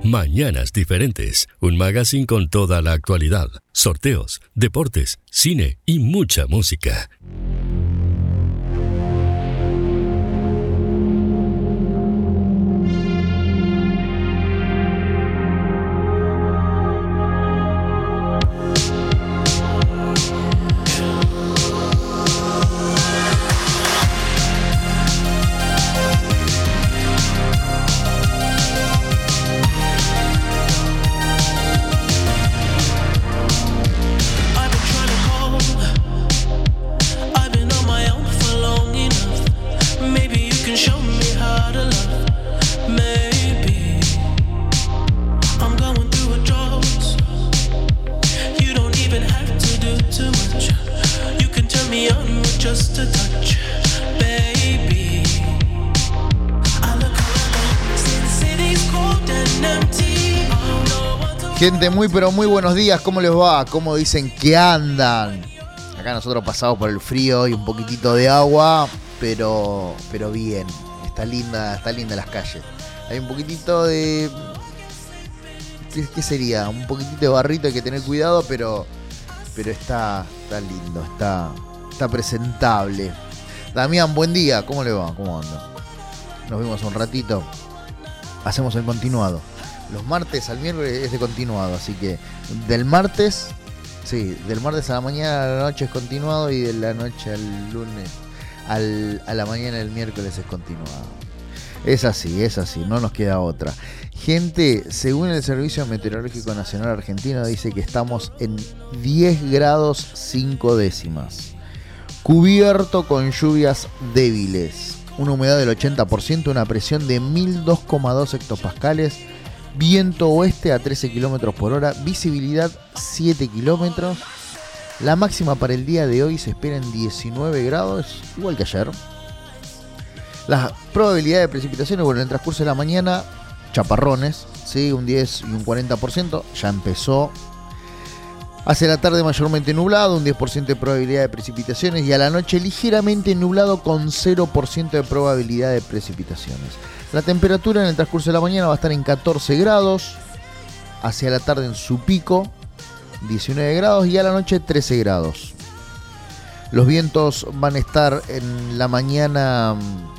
Mañanas Diferentes, un magazine con toda la actualidad, sorteos, deportes, cine y mucha música. Gente, muy pero muy buenos días, ¿cómo les va? ¿Cómo dicen que andan? Acá nosotros pasamos por el frío y un poquitito de agua, pero bien, está linda las calles. Hay un poquitito de... ¿Qué sería? Un poquitito de barrito, hay que tener cuidado, pero está lindo, está presentable. Damián, buen día, ¿cómo le va? ¿Cómo anda? Nos vimos un ratito, hacemos el continuado. Los martes al miércoles es de continuado, así que del martes a la mañana a la noche es continuado y de la noche al lunes a la mañana del miércoles es continuado. Es así, no nos queda otra. Gente, según el Servicio Meteorológico Nacional Argentino dice que estamos en 10 grados 5 décimas. Cubierto con lluvias débiles, una humedad del 80%, una presión de 1002,2 hectopascales. Viento oeste a 13 km por hora, visibilidad 7 km. La máxima para el día de hoy se espera en 19 grados, igual que ayer. La probabilidad de precipitaciones, bueno, en el transcurso de la mañana, chaparrones, ¿sí? Un 10 y un 40%, ya empezó. Hacia la tarde mayormente nublado, un 10% de probabilidad de precipitaciones. Y a la noche ligeramente nublado con 0% de probabilidad de precipitaciones. La temperatura en el transcurso de la mañana va a estar en 14 grados, hacia la tarde en su pico 19 grados y a la noche 13 grados. Los vientos van a estar en la mañana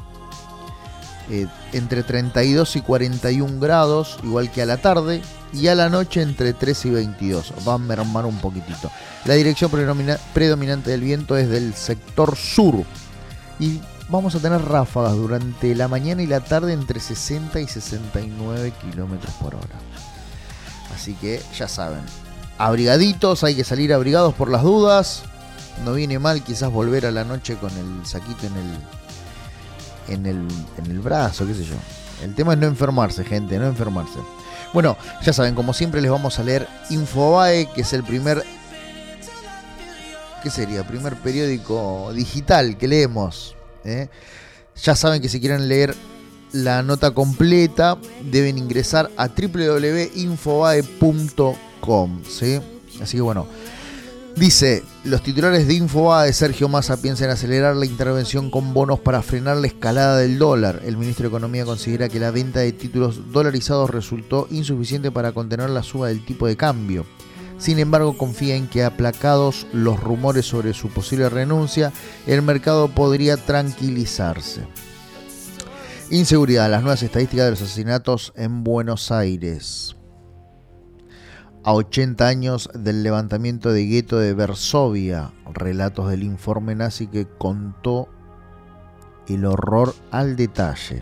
entre 32 y 41 grados, igual que a la tarde, y a la noche entre 13 y 22. Va a mermar un poquitito. La dirección predominante del viento es del sector sur y vamos a tener ráfagas durante la mañana y la tarde entre 60 y 69 kilómetros por hora. Así que ya saben, abrigaditos, hay que salir abrigados por las dudas. No viene mal quizás volver a la noche con el saquito en el brazo, qué sé yo. El tema es no enfermarse, gente, no enfermarse. Bueno, ya saben, como siempre les vamos a leer Infobae, que es el primer... ¿Qué sería? Primer periódico digital que leemos. Ya saben que si quieren leer la nota completa deben ingresar a www.infobae.com, ¿sí? Así que bueno, dice, los titulares de Infobae: Sergio Massa piensa en acelerar la intervención con bonos para frenar la escalada del dólar. El ministro de Economía considera que la venta de títulos dolarizados resultó insuficiente para contener la suba del tipo de cambio. Sin embargo, confía en que, aplacados los rumores sobre su posible renuncia, el mercado podría tranquilizarse. Inseguridad: las nuevas estadísticas de los asesinatos en Buenos Aires. A 80 años del levantamiento de gueto de Varsovia, relatos del informe nazi que contó el horror al detalle.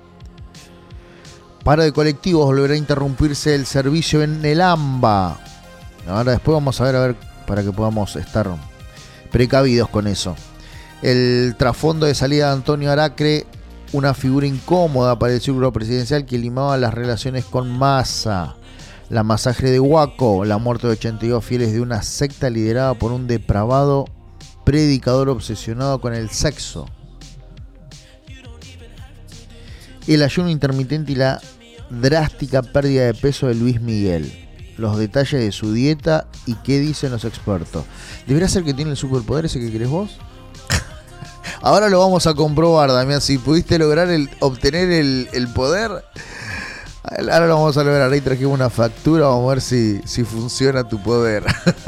Paro de colectivos: volverá a interrumpirse el servicio en el AMBA. Ahora después vamos a ver para que podamos estar precavidos con eso. El trasfondo de salida de Antonio Aracre, una figura incómoda para el círculo presidencial que limaba las relaciones con Massa. La masacre de Huaco, la muerte de 82 fieles de una secta liderada por un depravado predicador obsesionado con el sexo. El ayuno intermitente y la drástica pérdida de peso de Luis Miguel. Los detalles de su dieta y qué dicen los expertos. ¿Deberá ser que tiene el superpoder ese que querés vos? Ahora lo vamos a comprobar, Damián. Si pudiste lograr obtener el poder, Ahora lo vamos a ver. Ahí trajimos una factura. Vamos a ver si funciona tu poder.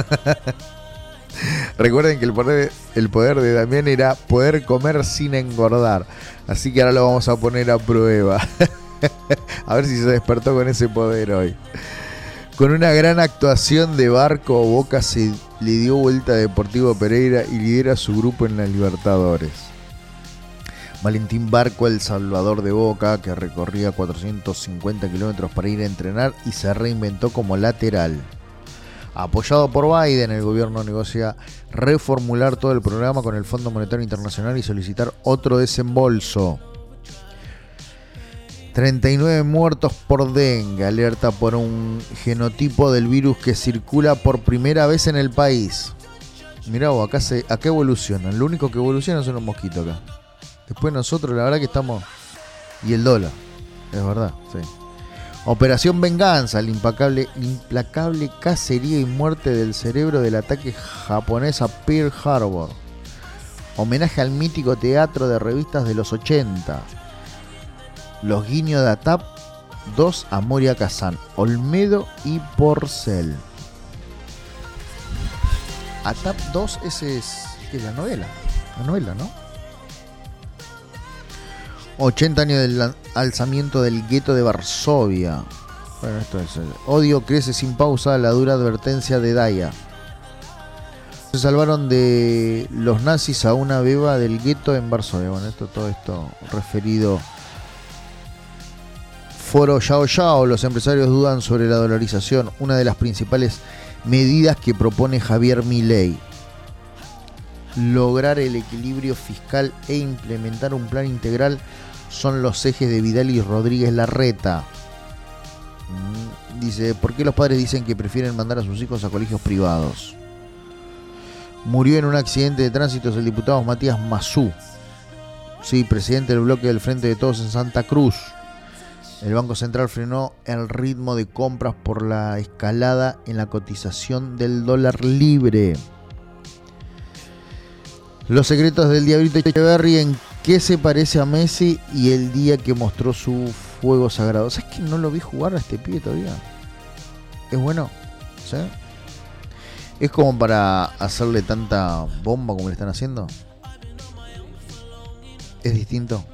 Recuerden que el poder de Damián era poder comer sin engordar. Así que ahora lo vamos a poner a prueba. A ver si se despertó con ese poder hoy. Con una gran actuación de Barco, Boca se le dio vuelta a Deportivo Pereira y lidera su grupo en la Libertadores. Valentín Barco, el salvador de Boca, que recorría 450 kilómetros para ir a entrenar y se reinventó como lateral. Apoyado por Biden, el gobierno negocia reformular todo el programa con el Fondo Monetario Internacional y solicitar otro desembolso. 39 muertos por dengue, alerta por un genotipo del virus que circula por primera vez en el país. Mirá vos, acá evolucionan. Lo único que evoluciona son los mosquitos acá. Después nosotros, la verdad que estamos... Y el dólar, es verdad, sí. Operación Venganza, la implacable cacería y muerte del cerebro del ataque japonés a Pearl Harbor. Homenaje al mítico teatro de revistas de los 80. Los guiños de ATAP 2 a Moria Kazan, Olmedo y Porcel. ATAP 2, ese es la novela. La novela, ¿no? 80 años del alzamiento del gueto de Varsovia. Bueno, esto es el odio crece sin pausa, la dura advertencia de Daya. Se salvaron de los nazis a una beba del gueto en Varsovia. Bueno, todo esto referido. Foro Yao Yao, los empresarios dudan sobre la dolarización, una de las principales medidas que propone Javier Milei. Lograr el equilibrio fiscal e implementar un plan integral son los ejes de Vidal y Rodríguez Larreta. Dice, ¿por qué los padres dicen que prefieren mandar a sus hijos a colegios privados? Murió en un accidente de tránsito el diputado Matías Mazú. Sí, presidente del bloque del Frente de Todos en Santa Cruz. El Banco Central frenó el ritmo de compras por la escalada en la cotización del dólar libre. Los secretos del Diablito Echeverri, en qué se parece a Messi y el día que mostró su fuego sagrado. ¿Sabes que no lo vi jugar a este pibe todavía? ¿Es bueno? ¿Sí? ¿Es como para hacerle tanta bomba como le están haciendo? ¿Es distinto?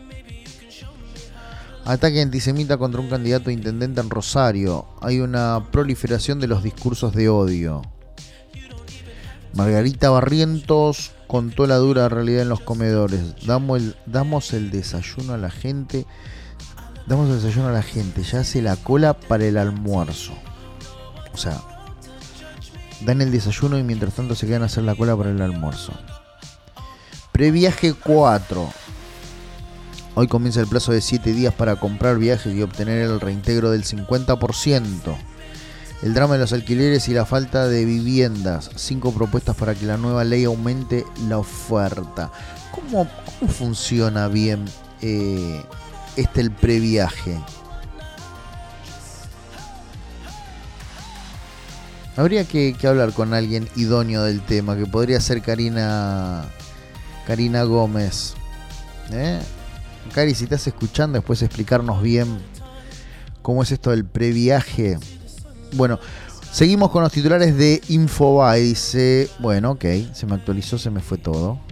Ataque antisemita contra un candidato a intendente en Rosario. Hay una proliferación de los discursos de odio. Margarita Barrientos contó la dura realidad en los comedores. Damos el desayuno a la gente. Ya hace la cola para el almuerzo. O sea, dan el desayuno y mientras tanto se quedan a hacer la cola para el almuerzo. Previaje 4. Hoy comienza el plazo de 7 días para comprar viajes y obtener el reintegro del 50%. El drama de los alquileres y la falta de viviendas. 5 propuestas para que la nueva ley aumente la oferta. ¿Cómo funciona bien el previaje? Habría que hablar con alguien idóneo del tema, que podría ser Karina Gómez. Cari, si estás escuchando, después explicarnos bien cómo es esto del previaje. Bueno, seguimos con los titulares de Infobae. Dice, bueno, ok, se me actualizó, se me fue todo.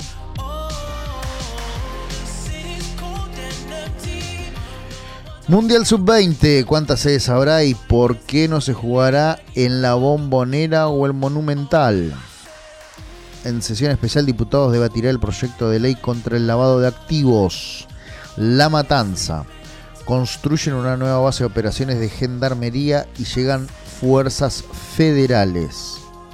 Mundial Sub-20, ¿cuántas sedes habrá y por qué no se jugará en la Bombonera o el Monumental? En sesión especial, diputados debatirá el proyecto de ley contra el lavado de activos. La Matanza. Construyen una nueva base de operaciones de gendarmería y llegan fuerzas federales.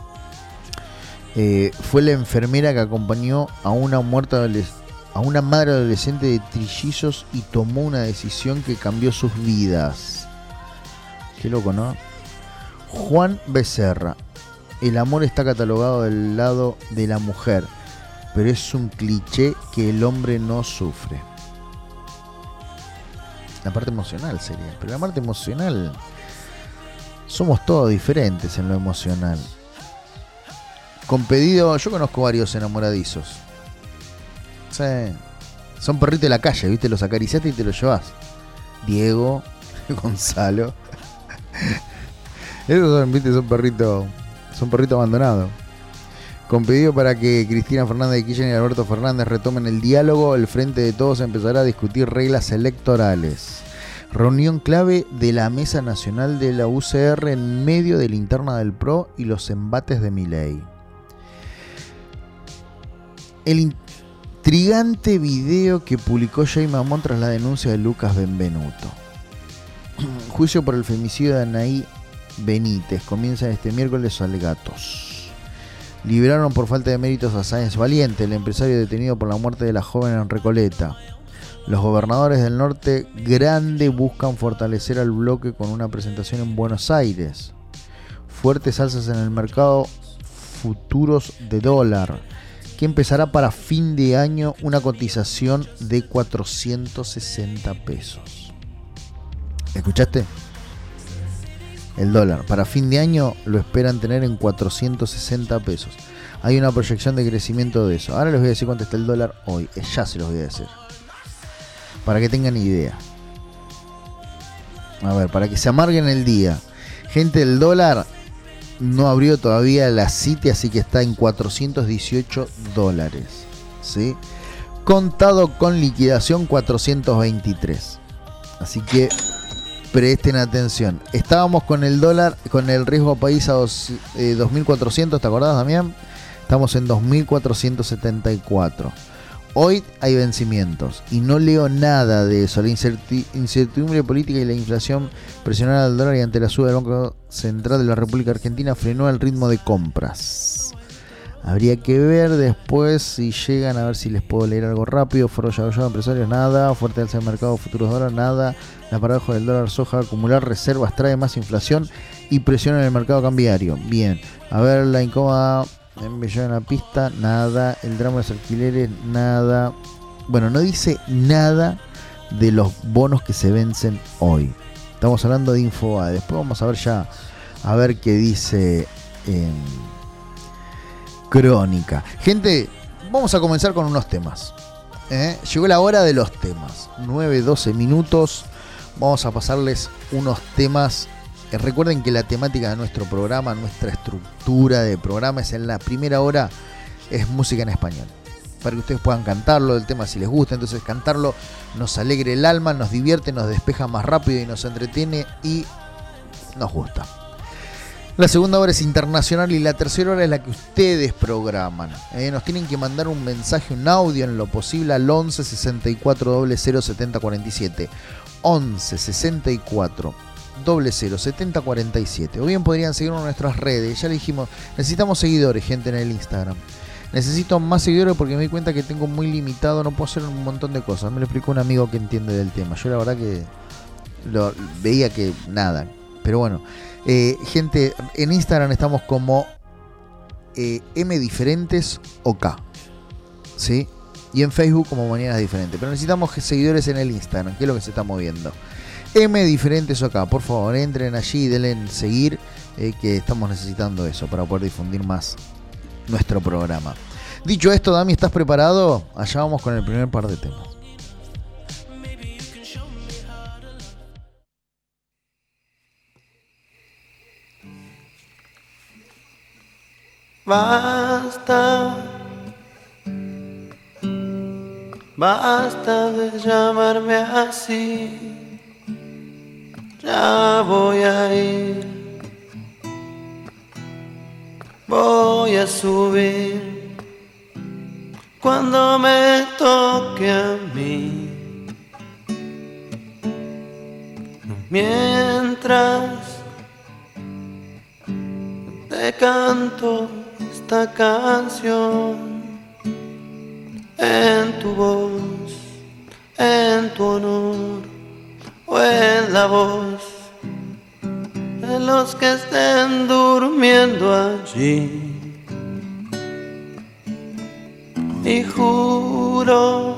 Fue la enfermera que acompañó a una madre adolescente de trillizos y tomó una decisión que cambió sus vidas. Qué loco, ¿no? Juan Becerra. El amor está catalogado del lado de la mujer, pero es un cliché que el hombre no sufre. La parte emocional sería, pero la parte emocional, somos todos diferentes en lo emocional. Con pedido, yo conozco varios enamoradizos. Sí, son perritos de la calle, ¿viste? Los acariciaste y te los llevas. Diego, Gonzalo. Esos son, viste, son perritos abandonados. Con pedido para que Cristina Fernández de Kirchner y Alberto Fernández retomen el diálogo, el Frente de Todos empezará a discutir reglas electorales. Reunión clave de la Mesa Nacional de la UCR en medio de la interna del PRO y los embates de Milei. El intrigante video que publicó Jay Mamón tras la denuncia de Lucas Benvenuto. Juicio por el femicidio de Anaí Benítez. Comienzan este miércoles alegatos. Liberaron por falta de méritos a Sáenz Valiente, el empresario detenido por la muerte de la joven en Recoleta. Los gobernadores del norte grande buscan fortalecer al bloque con una presentación en Buenos Aires. Fuertes alzas en el mercado futuros de dólar, que empezará para fin de año una cotización de 460 pesos. ¿Escuchaste? El dólar para fin de año lo esperan tener en 460 pesos. Hay una proyección de crecimiento de eso. Ahora les voy a decir cuánto está el dólar hoy. Ya se los voy a decir, para que tengan idea. A ver, para que se amarguen el día. Gente, el dólar no abrió todavía la Citi, así que está en 418 dólares. ¿Sí? Contado con liquidación 423. Así que presten atención. Estábamos con el dólar, con el riesgo país a 2.400, ¿te acordás, Damián? Estamos en 2.474. Hoy hay vencimientos y no leo nada de eso. La incertidumbre política y la inflación presionaron al dólar y ante la suba del Banco Central de la República Argentina frenó el ritmo de compras. Habría que ver después si llegan, a ver si les puedo leer algo rápido. Foro Yagoyado, empresarios, nada. Fuerte alza de mercado, futuros dólares, nada. La paradoja del dólar soja, acumular reservas trae más inflación y presión en el mercado cambiario. Bien, a ver la incómoda embelló en la pista, nada. El drama de los alquileres, nada. Bueno, no dice nada de los bonos que se vencen hoy. Estamos hablando de Infobae. Después vamos a ver ya, a ver qué dice Crónica. Gente, vamos a comenzar con unos temas. Llegó la hora de los temas. 9-12 minutos. Vamos a pasarles unos temas. Recuerden que la temática de nuestro programa, nuestra estructura de programa es en la primera hora es música en español. Para que ustedes puedan cantarlo, el tema si les gusta. Entonces cantarlo nos alegra el alma, nos divierte, nos despeja más rápido y nos entretiene y nos gusta. La segunda hora es internacional y la tercera hora es la que ustedes programan. Nos tienen que mandar un mensaje, un audio en lo posible al 11 64 00 70 47. 11 64 00 70 47. O bien podrían seguirnos en nuestras redes. Ya le dijimos, necesitamos seguidores, gente, en el Instagram. Necesito más seguidores porque me di cuenta que tengo muy limitado, no puedo hacer un montón de cosas. Me lo explicó un amigo que entiende del tema. Yo la verdad que veía que nada. Pero bueno. Gente, en Instagram estamos como MDiferentes OK, ¿sí? Y en Facebook como Mañanas Diferentes. Pero necesitamos seguidores en el Instagram, que es lo que se está moviendo. MDiferentes OK, por favor, entren allí y denle en seguir, que estamos necesitando eso para poder difundir más nuestro programa. Dicho esto, Dami, ¿estás preparado? Allá vamos con el primer par de temas. Basta, basta de llamarme así, ya voy a ir, voy a subir cuando me toque a mí, mientras te canto esta canción en tu voz, en tu honor o en la voz de los que estén durmiendo allí. Y juro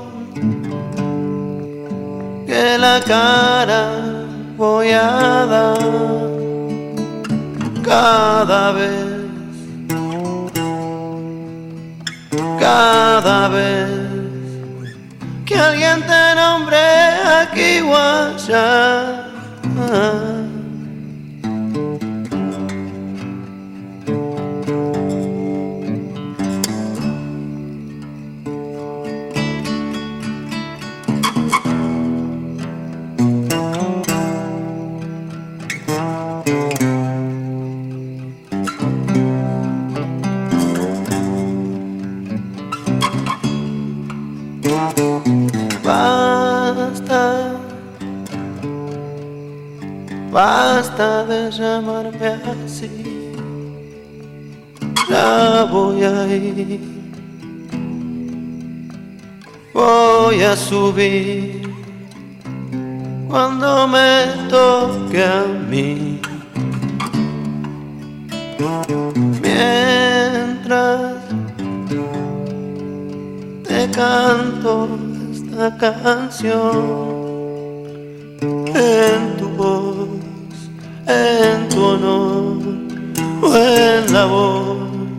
que la cara voy a dar cada vez que alguien te nombre aquí o allá. basta de llamarme así, ya voy a ir, voy a subir cuando me toque a mí. Mientras te canto esta canción, en tu voz, en tu honor o en la voz,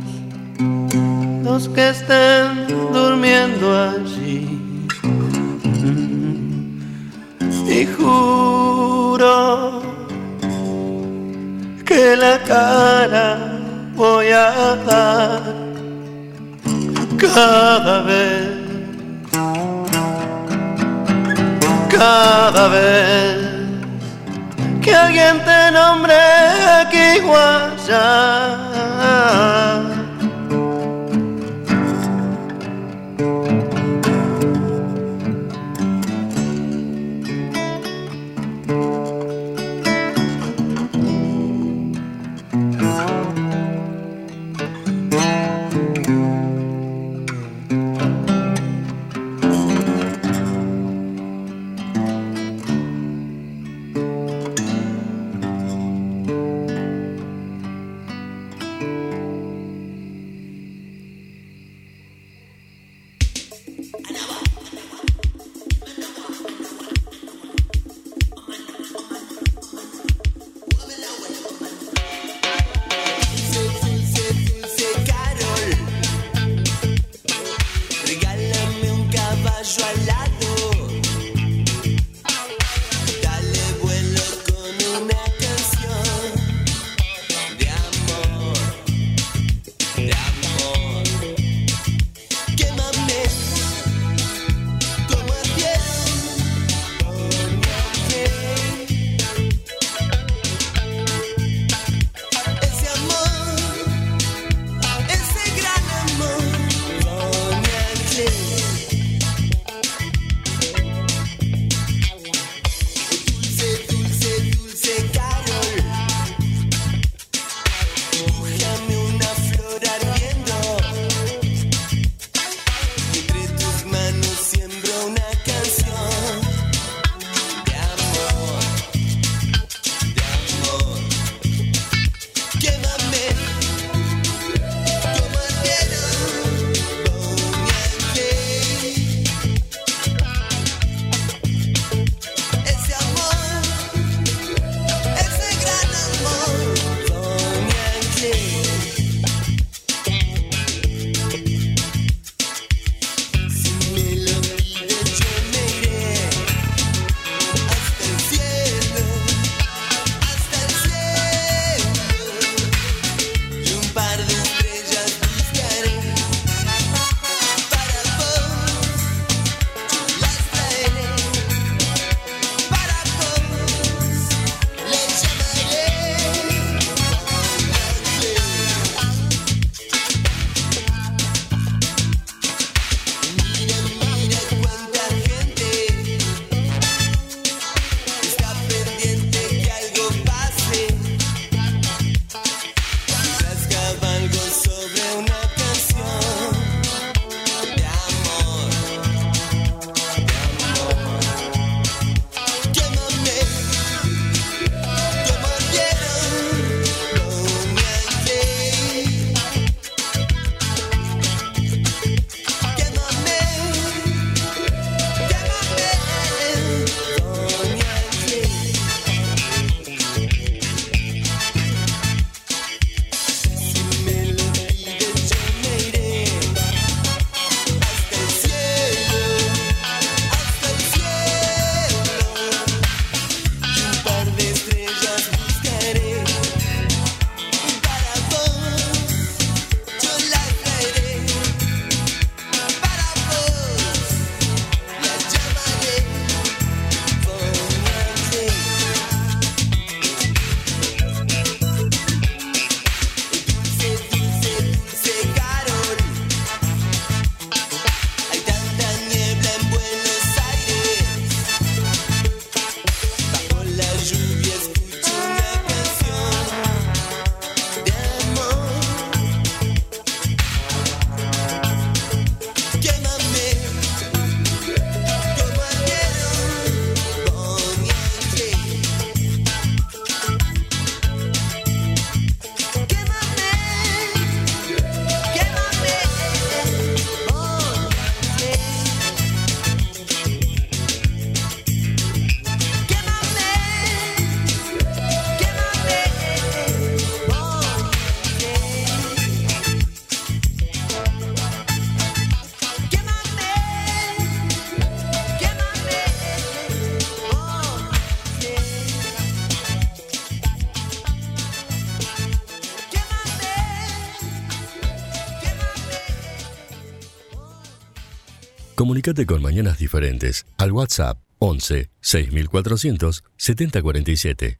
los que estén durmiendo allí. Y juro que la cara voy a dar cada vez que alguien te nombre aquí o allá. Comunicate con Mañanas Diferentes al WhatsApp 11 6400 7047.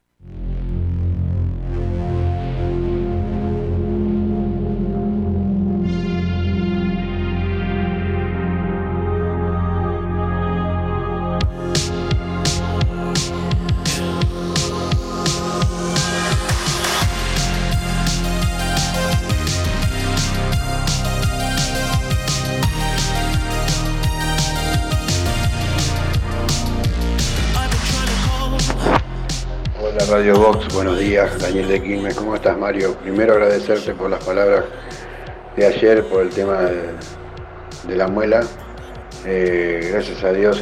Radio Box, buenos días, Daniel de Quilmes, ¿cómo estás, Mario? Primero agradecerte por las palabras de ayer, por el tema de la muela. Gracias a Dios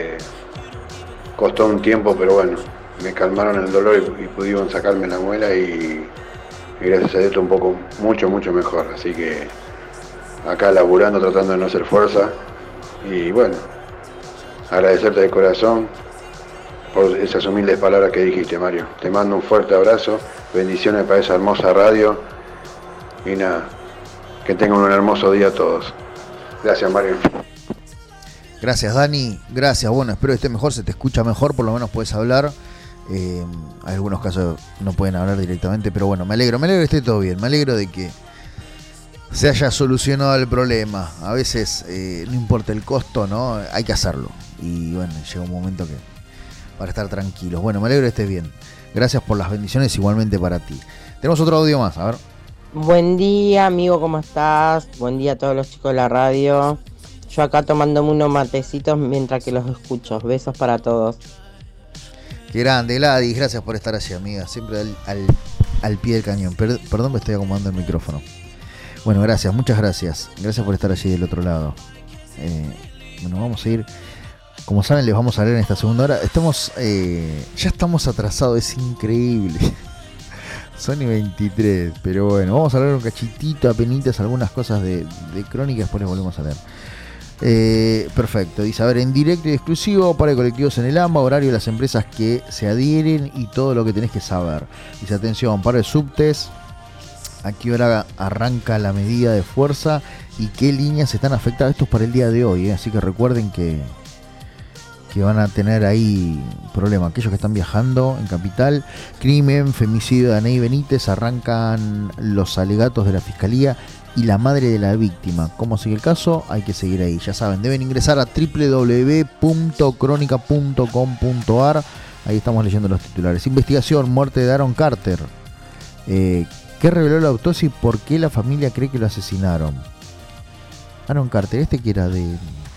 costó un tiempo, pero bueno, me calmaron el dolor y pudieron sacarme la muela y gracias a Dios estoy un poco, mucho mejor. Así que acá laburando, tratando de no hacer fuerza y bueno, agradecerte de corazón por esas humildes palabras que dijiste, Mario. Te mando un fuerte abrazo, bendiciones para esa hermosa radio y nada, que tengan un hermoso día a todos. Gracias, Mario. Gracias, Dani. Gracias. Bueno, espero que esté mejor, se te escucha mejor, por lo menos puedes hablar. Algunos casos no pueden hablar directamente, pero bueno, me alegro que esté todo bien. Me alegro de que se haya solucionado el problema. A veces no importa el costo, ¿no? Hay que hacerlo. Y bueno, llega un momento que para estar tranquilos. Bueno, me alegro que estés bien. Gracias por las bendiciones, igualmente para ti. Tenemos otro audio más, a ver. Buen día, amigo, ¿cómo estás? Buen día a todos los chicos de la radio. Yo acá tomándome unos matecitos mientras que los escucho. Besos para todos. Qué grande, Gladys. Gracias por estar así, amiga. Siempre al pie del cañón. Perdón, me estoy acomodando el micrófono. Bueno, gracias, muchas gracias. Gracias por estar allí del otro lado. Bueno, vamos a ir. Como saben, les vamos a leer en esta segunda hora. Ya estamos atrasados, es increíble. Son y 23, pero bueno, vamos a hablar un cachitito, apenitas, algunas cosas de crónica, después les volvemos a leer. Perfecto, dice, a ver, en directo y exclusivo para colectivos en el AMBA, horario de las empresas que se adhieren y todo lo que tenés que saber. Dice, atención, paro de subtes, a qué hora arranca la medida de fuerza y qué líneas están afectadas. Esto es para el día de hoy, así que recuerden que van a tener ahí problema. Aquellos que están viajando en Capital, crimen, femicidio de Anaí Benítez, arrancan los alegatos de la Fiscalía y la madre de la víctima. ¿Cómo sigue el caso? Hay que seguir ahí. Ya saben, deben ingresar a www.cronica.com.ar. Ahí estamos leyendo los titulares. Investigación, muerte de Aaron Carter. ¿Qué reveló la autopsia y por qué la familia cree que lo asesinaron? Aaron Carter, que era de...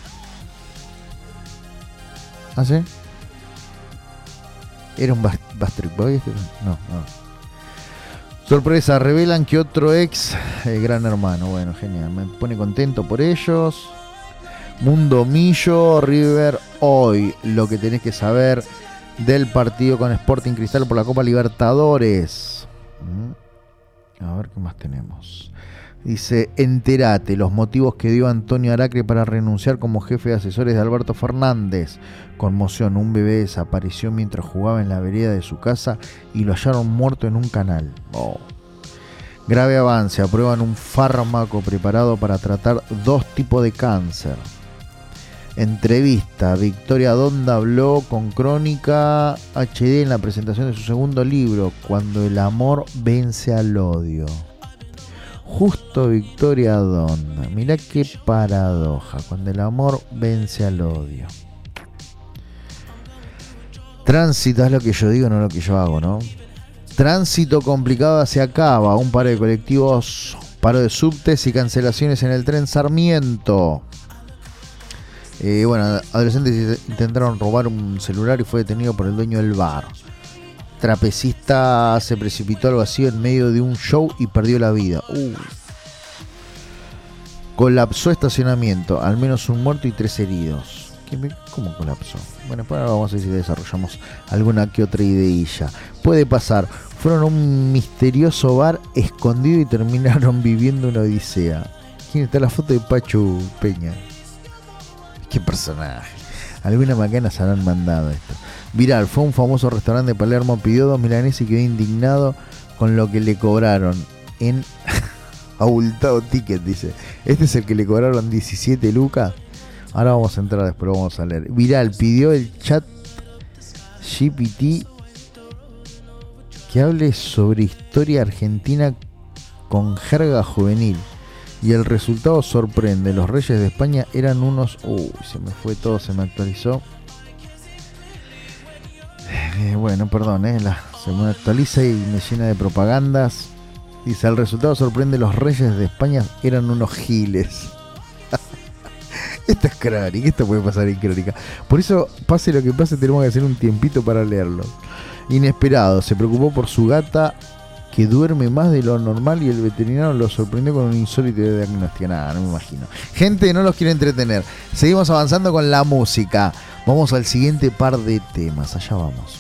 ¿Ah, sí? ¿Era un Backstreet Boy? No. Sorpresa, revelan que otro ex, Gran Hermano. Bueno, genial, me pone contento por ellos. Mundo Millo, River hoy. Lo que tenés que saber del partido con Sporting Cristal por la Copa Libertadores. A ver qué más tenemos. Dice, entérate los motivos que dio Antonio Aracre para renunciar como jefe de asesores de Alberto Fernández. Conmoción, un bebé desapareció mientras jugaba en la vereda de su casa y lo hallaron muerto en un canal. Grave avance, aprueban un fármaco preparado para tratar 2 tipos de cáncer. Entrevista, Victoria Donda habló con Crónica HD en la presentación de su segundo libro, Cuando el amor vence al odio. Justo Victoria Donda, mirá qué paradoja, cuando el amor vence al odio. Tránsito es lo que yo digo, no lo que yo hago, ¿no? Tránsito complicado se acaba, un par de colectivos, paro de subtes y cancelaciones en el tren Sarmiento. Bueno, adolescentes intentaron robar un celular y fue detenido por el dueño del bar. Trapecista se precipitó al vacío en medio de un show y perdió la vida. Colapsó estacionamiento, al menos un muerto y 3 heridos. ¿Cómo colapsó? Bueno, pues ahora vamos a ver si desarrollamos alguna que otra ideilla. Puede pasar, fueron a un misterioso bar escondido y terminaron viviendo una odisea. ¿Quién está la foto de Pachu Peña? Qué personaje. Algunas macanas se habrán mandado esto. Viral, fue un famoso restaurante de Palermo, pidió 2 milanesas y quedó indignado con lo que le cobraron en abultado ticket, dice. Este es el que le cobraron 17 lucas. Ahora vamos a entrar, después lo vamos a leer. Viral, pidió el chat GPT que hable sobre historia argentina con jerga juvenil. Y el resultado sorprende. Los reyes de España eran unos... Uy, se me fue todo, se me actualizó. Bueno, perdón, se me actualiza y me llena de propagandas. Dice, el resultado sorprende. Los reyes de España eran unos giles. Esta es crónica, esto puede pasar en crónica. Por eso, pase lo que pase, tenemos que hacer un tiempito para leerlo. Inesperado, se preocupó por su gata que duerme más de lo normal y el veterinario lo sorprendió con un insólito diagnóstico. Nada, no me imagino. Gente, no los quiero entretener. Seguimos avanzando con la música. Vamos al siguiente par de temas. Allá vamos.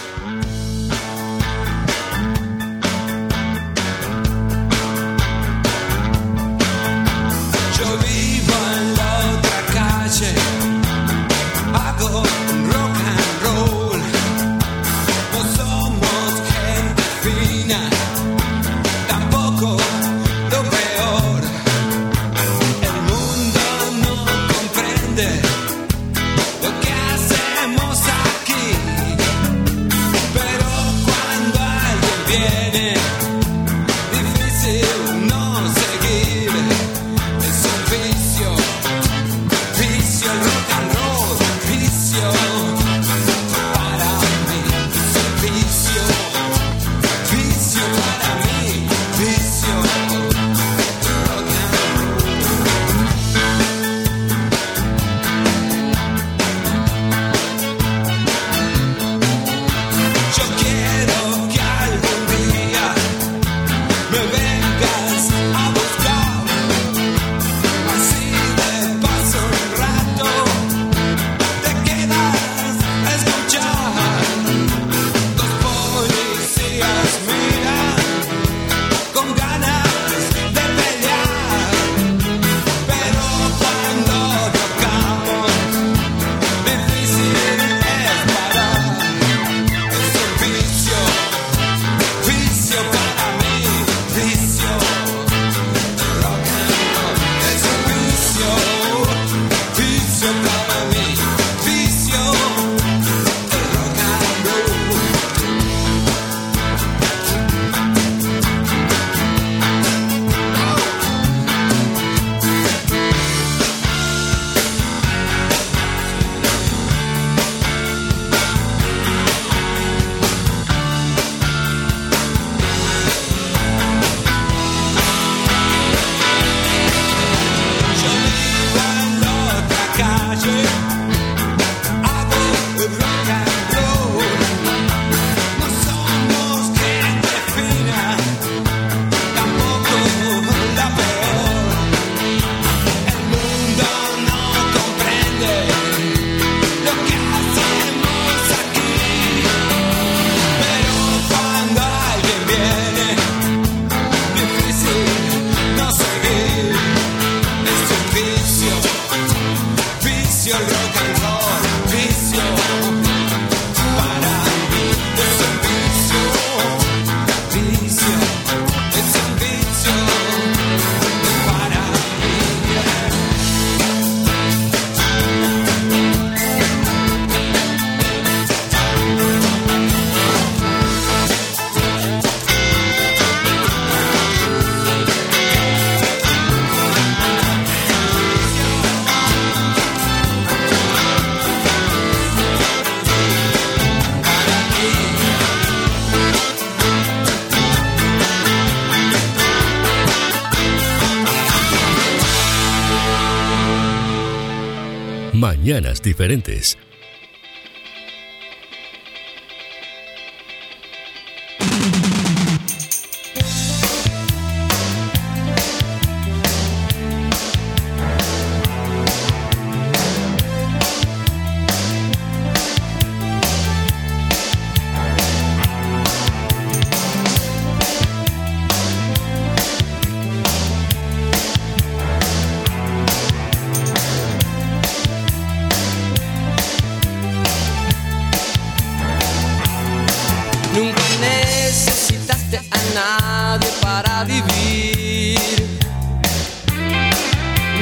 Mañanas diferentes.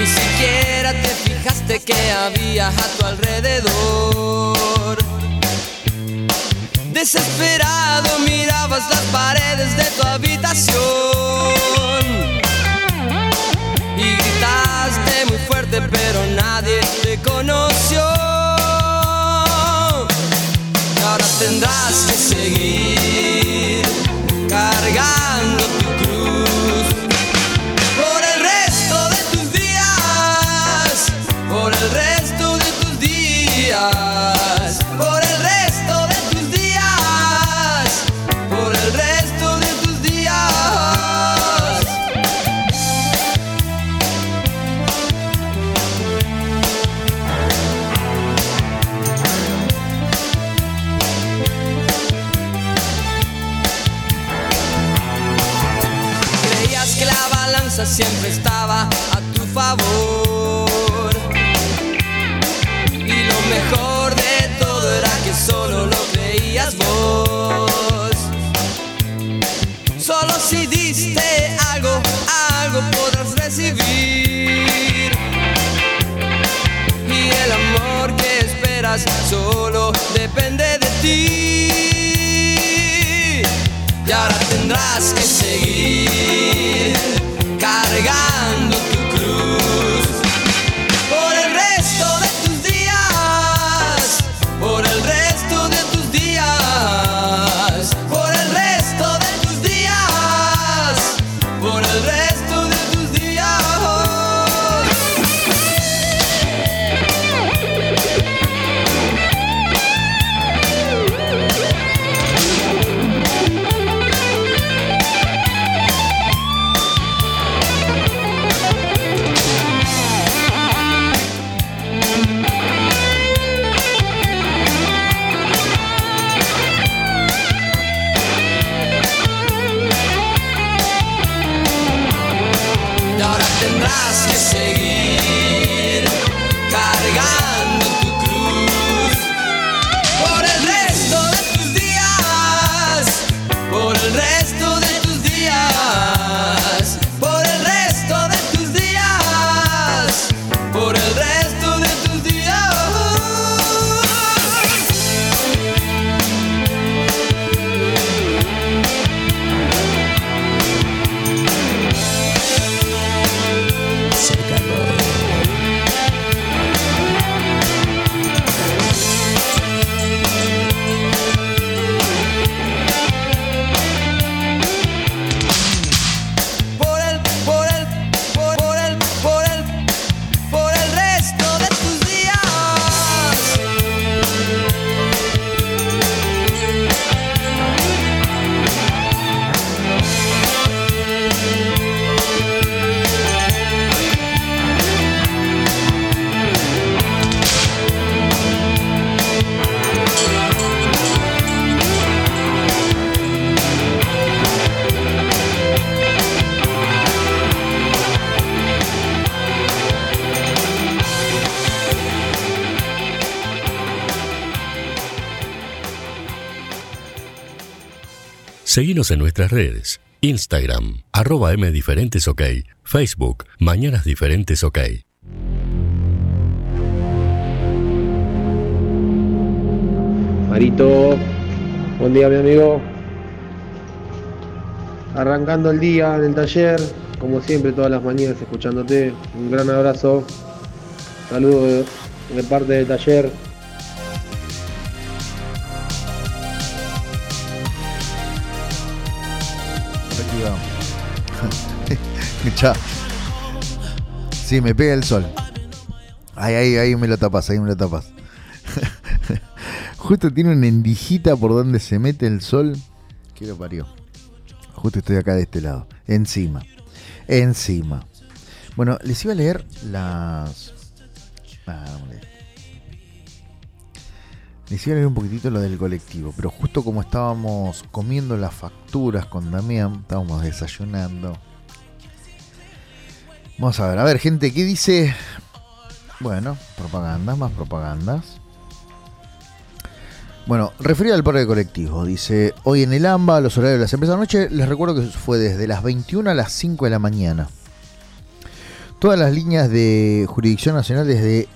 Ni siquiera te fijaste que había a tu alrededor. Desesperado mirabas las paredes de tu habitación y gritaste muy fuerte, pero nadie te conoció. Y ahora tendrás que seguir cargando tu cruz por el resto de tus días, por el resto de tus días, por el resto de tus días, por el resto de tus días. Creías que la balanza siempre estaba a tu favor, y lo mejor de todo era que solo lo creías vos. Solo si diste algo, algo podrás recibir, y el amor que esperas solo depende de ti. Y ahora tendrás que seguir cargando tu cruz por el resto de tus días, por el resto de tus días, por el resto de tus días, por el resto de tus días. Y ahora tendrás que seguir cargando tu cruz por el resto de tus días, por el resto de tus días, por el resto de tus días, por el resto de tus días. Por el resto de tus días. Seguinos en nuestras redes. Instagram, @mdiferentesok. Facebook, Mañanas Diferentes OK. Marito, buen día mi amigo. Arrancando el día en el taller, como siempre todas las mañanas escuchándote. Un gran abrazo. Saludos de parte del taller. Escuchá. Sí, me pega el sol. Ahí me lo tapas, ahí me lo tapas. Justo tiene una endijita por donde se mete el sol. ¿Qué lo parió? Justo estoy acá de este lado. Encima. Bueno, les iba a leer las... Les iba a leer un poquitito lo del colectivo, pero justo como estábamos comiendo las facturas con Damián, estábamos desayunando. Vamos a ver, gente, ¿qué dice? Bueno, propagandas, más propagandas. Bueno, referido al paro de colectivos, dice: hoy en el AMBA, los horarios de las empresas anoche, les recuerdo que fue desde las 21 a las 5 de la mañana. Todas las líneas de jurisdicción nacional desde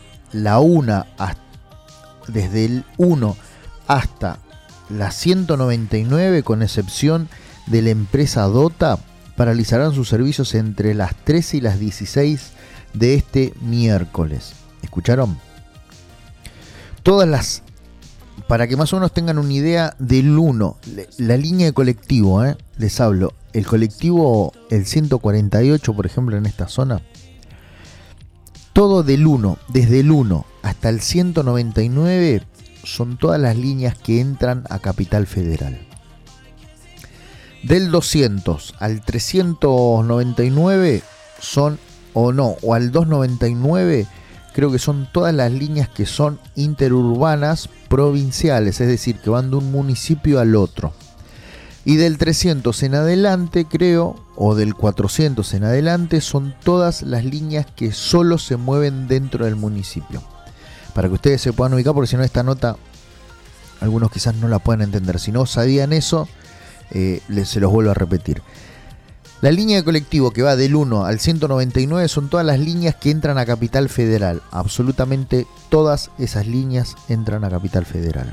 desde el 1 hasta la 199, con excepción de la empresa Dota, paralizarán sus servicios entre las 13 y las 16 de este miércoles. ¿Escucharon? Todas las... Para que más o menos tengan una idea del 1, la línea de colectivo, les hablo, el colectivo, el 148, por ejemplo, en esta zona, todo del 1, desde el 1 hasta el 199, son todas las líneas que entran a Capital Federal. Del 200 al 399 son, o al 299, creo que son todas las líneas que son interurbanas provinciales, es decir, que van de un municipio al otro. Y del 300 en adelante, creo, o del 400 en adelante, son todas las líneas que solo se mueven dentro del municipio. Para que ustedes se puedan ubicar, porque si no esta nota, algunos quizás no la puedan entender. Si no sabían eso, se los vuelvo a repetir. La línea de colectivo que va del 1 al 199 son todas las líneas que entran a Capital Federal. Absolutamente todas esas líneas entran a Capital Federal.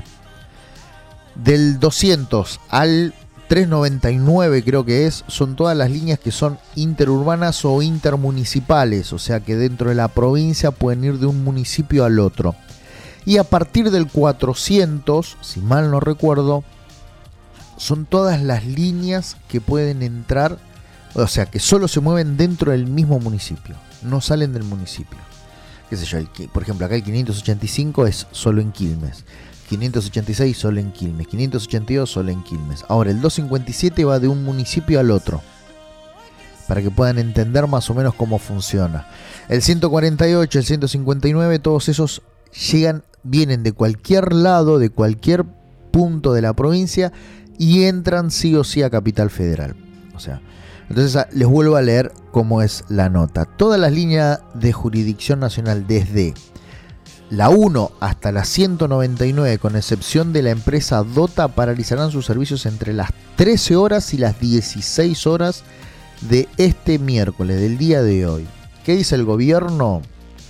Del 200 al 399 creo que son todas las líneas que son interurbanas o intermunicipales, o sea que dentro de la provincia pueden ir de un municipio al otro. Y a partir del 400, si mal no recuerdo, son todas las líneas que pueden entrar, o sea que solo se mueven dentro del mismo municipio, no salen del municipio. Qué sé yo, por ejemplo acá el 585 es solo en Quilmes, 586 solo en Quilmes, 582 solo en Quilmes. Ahora el 257 va de un municipio al otro, para que puedan entender más o menos cómo funciona. El 148, el 159, todos esos vienen de cualquier lado, de cualquier punto de la provincia y entran sí o sí a Capital Federal. O sea, entonces les vuelvo a leer cómo es la nota. Todas las líneas de jurisdicción nacional desde la 1 hasta la 199, con excepción de la empresa Dota, paralizarán sus servicios entre las 13 horas y las 16 horas de este miércoles, del día de hoy. ¿Qué dice el gobierno?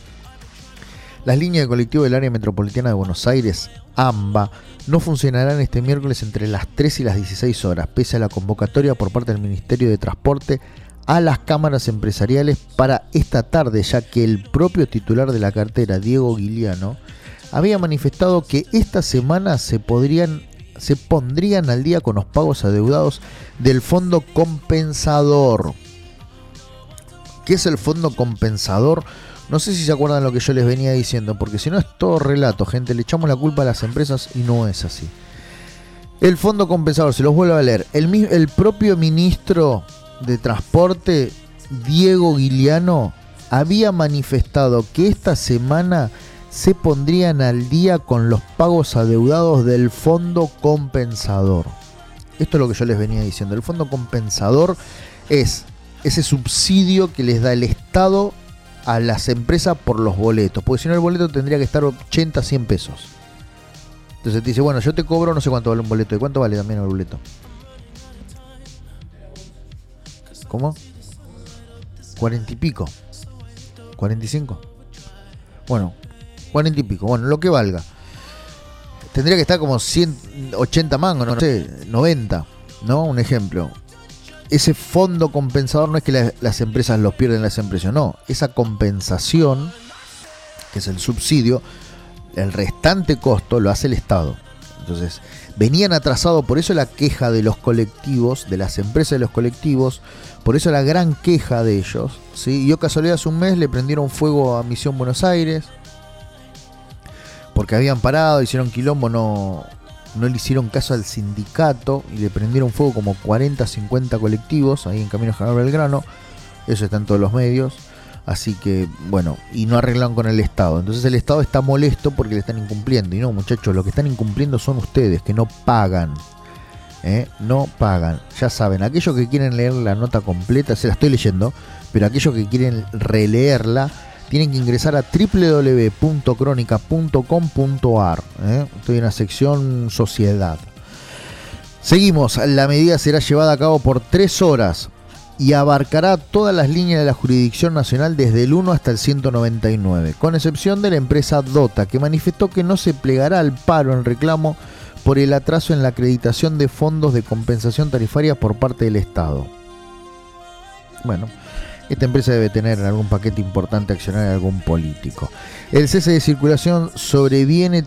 Las líneas de colectivo del área metropolitana de Buenos Aires, AMBA, no funcionarán este miércoles entre las 13 y las 16 horas, pese a la convocatoria por parte del Ministerio de Transporte a las cámaras empresariales para esta tarde, ya que el propio titular de la cartera, Diego Giuliano, había manifestado que esta semana se pondrían al día con los pagos adeudados del Fondo Compensador. ¿Qué es el Fondo Compensador? No sé si se acuerdan lo que yo les venía diciendo, porque si no es todo relato, gente, le echamos la culpa a las empresas y no es así. El Fondo Compensador, se los vuelvo a leer, el propio ministro de Transporte, Diego Giuliano, había manifestado que esta semana se pondrían al día con los pagos adeudados del Fondo Compensador. Esto es lo que yo les venía diciendo. El Fondo Compensador es ese subsidio que les da el Estado a las empresas por los boletos, porque si no el boleto tendría que estar 80, 100 pesos. Entonces te dice, bueno, yo te cobro, no sé cuánto vale un boleto. ¿Y cuánto vale también el boleto? ¿Cómo? 40 y pico. 45. Bueno, 40 y pico. Bueno, lo que valga. Tendría que estar como 180 mangos, no sé, 90, ¿no? Un ejemplo. Ese fondo compensador no es que las empresas los pierden las empresas, no. Esa compensación, que es el subsidio, el restante costo lo hace el Estado. Entonces, venían atrasados, por eso la queja de los colectivos, de las empresas de los colectivos, por eso la gran queja de ellos, ¿sí? Yo casualidad hace un mes le prendieron fuego a Misión Buenos Aires, porque habían parado, hicieron quilombo, no le hicieron caso al sindicato y le prendieron fuego como 40, 50 colectivos ahí en Camino General Belgrano. Eso está en todos los medios. Así que, bueno, y no arreglan con el Estado. Entonces el Estado está molesto porque le están incumpliendo. Y no, muchachos, lo que están incumpliendo son ustedes, que no pagan. No pagan. Ya saben, aquellos que quieren leer la nota completa, se la estoy leyendo, pero aquellos que quieren releerla, tienen que ingresar a www.cronica.com.ar. Estoy en la sección Sociedad. Seguimos. La medida será llevada a cabo por 3 horas y abarcará todas las líneas de la jurisdicción nacional desde el 1 hasta el 199, con excepción de la empresa Dota, que manifestó que no se plegará al paro en reclamo por el atraso en la acreditación de fondos de compensación tarifaria por parte del Estado. Bueno, esta empresa debe tener en algún paquete importante accionario de algún político. El cese de circulación sobreviene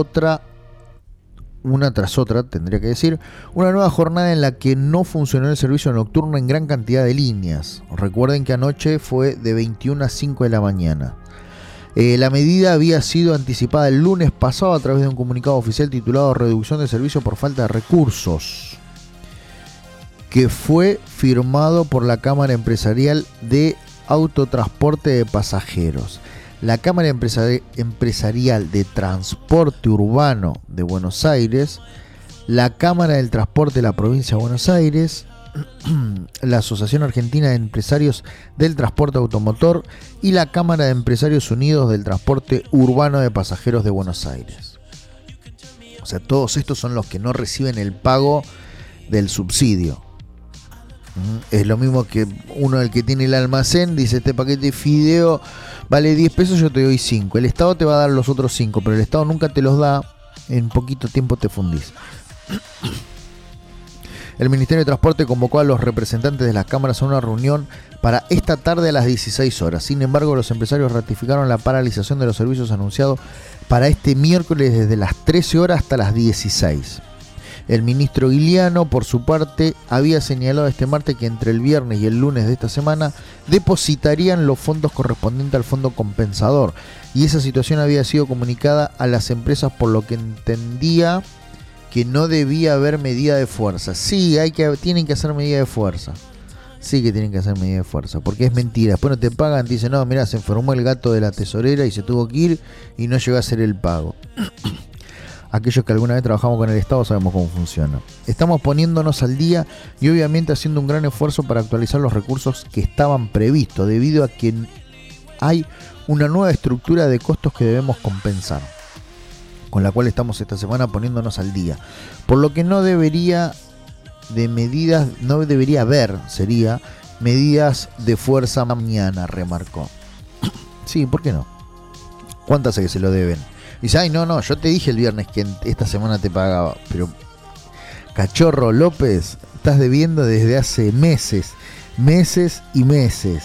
una tras otra, tendría que decir, una nueva jornada en la que no funcionó el servicio nocturno en gran cantidad de líneas. Recuerden que anoche fue de 21 a 5 de la mañana. La medida había sido anticipada el lunes pasado a través de un comunicado oficial titulado Reducción de servicio por falta de recursos, que fue firmado por la Cámara Empresarial de Autotransporte de Pasajeros, la Cámara Empresarial de Transporte Urbano de Buenos Aires, la Cámara del Transporte de la Provincia de Buenos Aires, la Asociación Argentina de Empresarios del Transporte Automotor y la Cámara de Empresarios Unidos del Transporte Urbano de Pasajeros de Buenos Aires. O sea, todos estos son los que no reciben el pago del subsidio. Es lo mismo que uno, el que tiene el almacén, dice: este paquete de fideo vale 10 pesos, yo te doy 5. El Estado te va a dar los otros 5, pero el Estado nunca te los da, en poquito tiempo te fundís. El Ministerio de Transporte convocó a los representantes de las cámaras a una reunión para esta tarde a las 16 horas. Sin embargo, los empresarios ratificaron la paralización de los servicios anunciados para este miércoles desde las 13 horas hasta las 16. El ministro Giuliano, por su parte, había señalado este martes que entre el viernes y el lunes de esta semana depositarían los fondos correspondientes al fondo compensador, y esa situación había sido comunicada a las empresas, por lo que entendía que no debía haber medida de fuerza. Sí, tienen que hacer medida de fuerza. Sí que tienen que hacer medida de fuerza, porque es mentira. Después no te pagan, te dicen: no, mirá, se enfermó el gato de la tesorera y se tuvo que ir y no llegó a hacer el pago. Aquellos que alguna vez trabajamos con el Estado sabemos cómo funciona. Estamos poniéndonos al día y obviamente haciendo un gran esfuerzo para actualizar los recursos que estaban previstos, debido a que hay una nueva estructura de costos que debemos compensar, con la cual estamos esta semana poniéndonos al día. Por lo que no debería haber medidas de fuerza mañana, remarcó. Sí, ¿por qué no? ¿Cuántas es que se lo deben? Dice: ay, no, yo te dije el viernes que esta semana te pagaba. Pero, Cachorro López, estás debiendo desde hace meses y meses.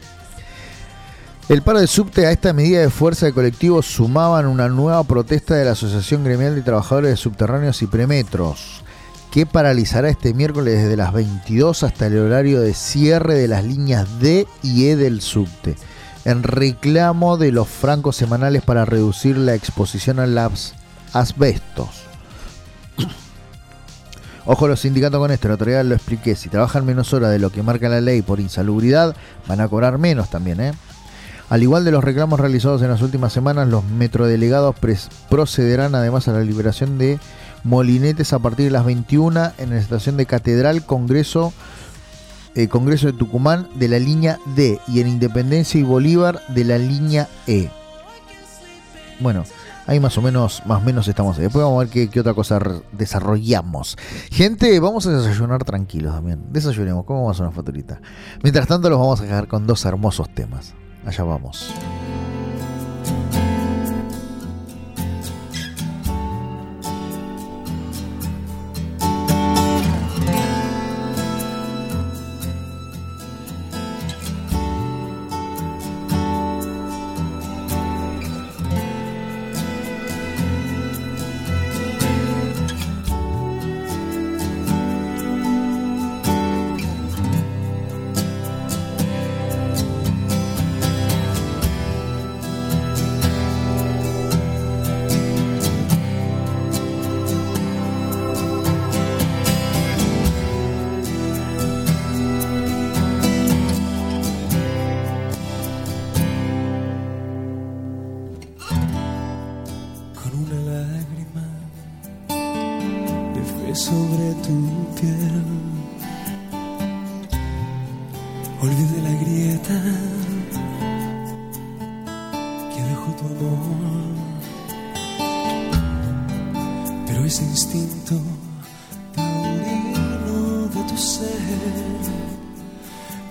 El paro de subte a esta medida de fuerza de colectivos sumaban una nueva protesta de la Asociación Gremial de Trabajadores de Subterráneos y Premetros, que paralizará este miércoles desde las 22 hasta el horario de cierre de las líneas D y E del subte, en reclamo de los francos semanales para reducir la exposición a los asbestos. Ojo los sindicatos con esto, la autoridad lo expliqué: si trabajan menos horas de lo que marca la ley por insalubridad, van a cobrar menos también, Al igual de los reclamos realizados en las últimas semanas, los metrodelegados procederán además a la liberación de molinetes a partir de las 21 en la estación de Catedral, Congreso de Tucumán de la línea D y en Independencia y Bolívar de la línea E. Bueno, ahí más o menos estamos ahí. Después vamos a ver qué otra cosa desarrollamos. Gente, vamos a desayunar tranquilos también. Desayunemos, comemos una facturita. Mientras tanto los vamos a dejar con dos hermosos temas. Allá vamos. Sobre tu piel, olvidé la grieta que dejó tu amor, pero ese instinto taurino de tu ser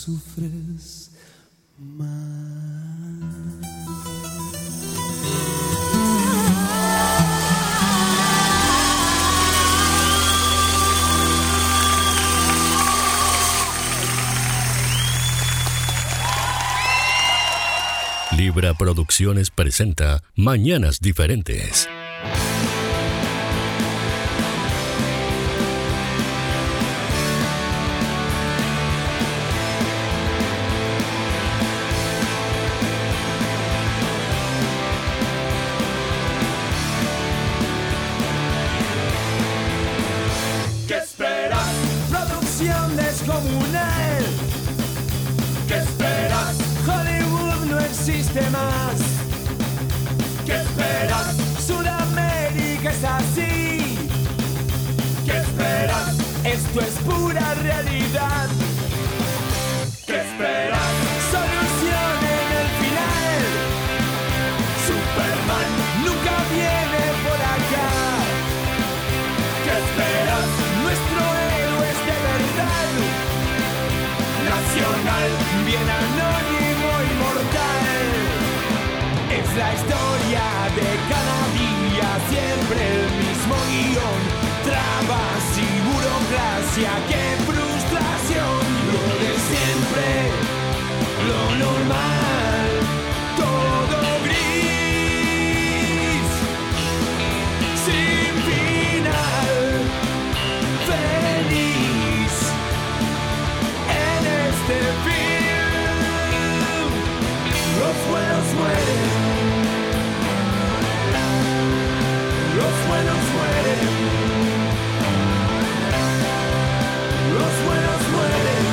sufres más. Libra Producciones presenta Mañanas Diferentes. ¿Qué esperas? Producción descomunal. ¿Qué esperas? Hollywood no existe más. ¿Qué esperas? Sudamérica es así. ¿Qué esperas? Esto es pura realidad. ¿Qué esperas? Solución en el final. Superman nunca viene por acá. ¿Qué esperas? Nuestro héroe es de verdad. Nacional, bien anónimo, inmortal. Es la historia de cada día, siempre el mismo guión. Trabas y burocracia, qué frustración. Lo de siempre, lo normal, todo gris, sin final, feliz. En este film, los buenos mueren. Los buenos mueren. Los buenos mueren.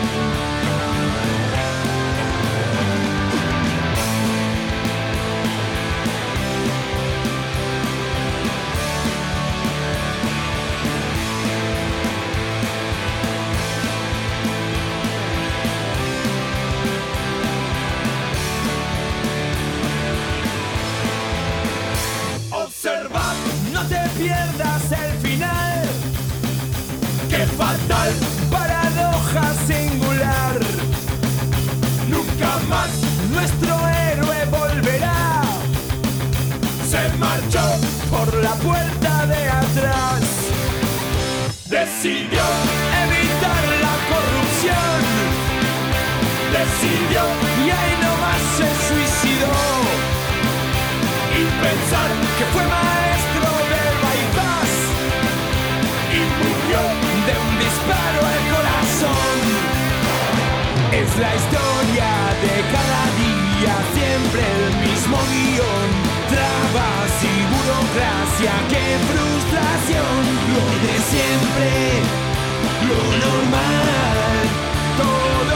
Observa, no te pierdas el final. Qué fatal, paradoja singular. Nunca más nuestro héroe volverá. Se marchó por la puerta de atrás. Decidió evitar la corrupción. Decidió y ahí nomás se suicidó. Y pensar que fue maestro del bypass y murió de un disparo al corazón. Es la historia de cada día, siempre el mismo guión. Trabas y burocracia, qué frustración. Lo de siempre, lo normal, todo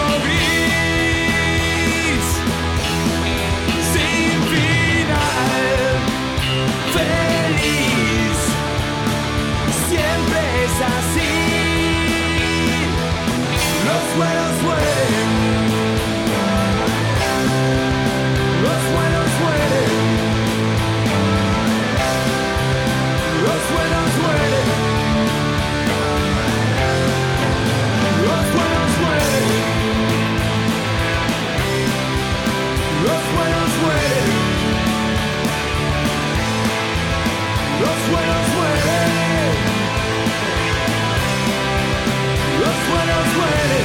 gris, sin final, feliz. Siempre es así. Los buenos mueren. Los buenos mueren. Los buenos mueren. Los buenos mueren. Los buenos mueren. Los buenos mueren. Los buenos mueren.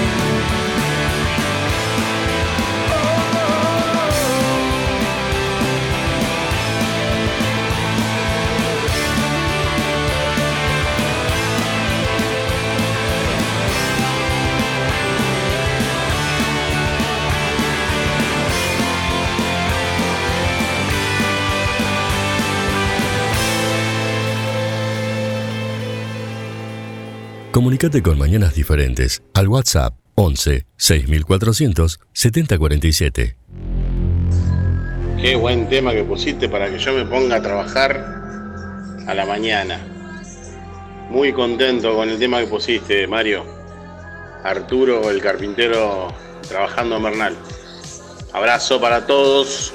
Comunicate con Mañanas Diferentes al WhatsApp 11 6400 7047. Qué buen tema que pusiste para que yo me ponga a trabajar a la mañana. Muy contento con el tema que pusiste, Mario. Arturo, el carpintero, trabajando en Bernal. Abrazo para todos.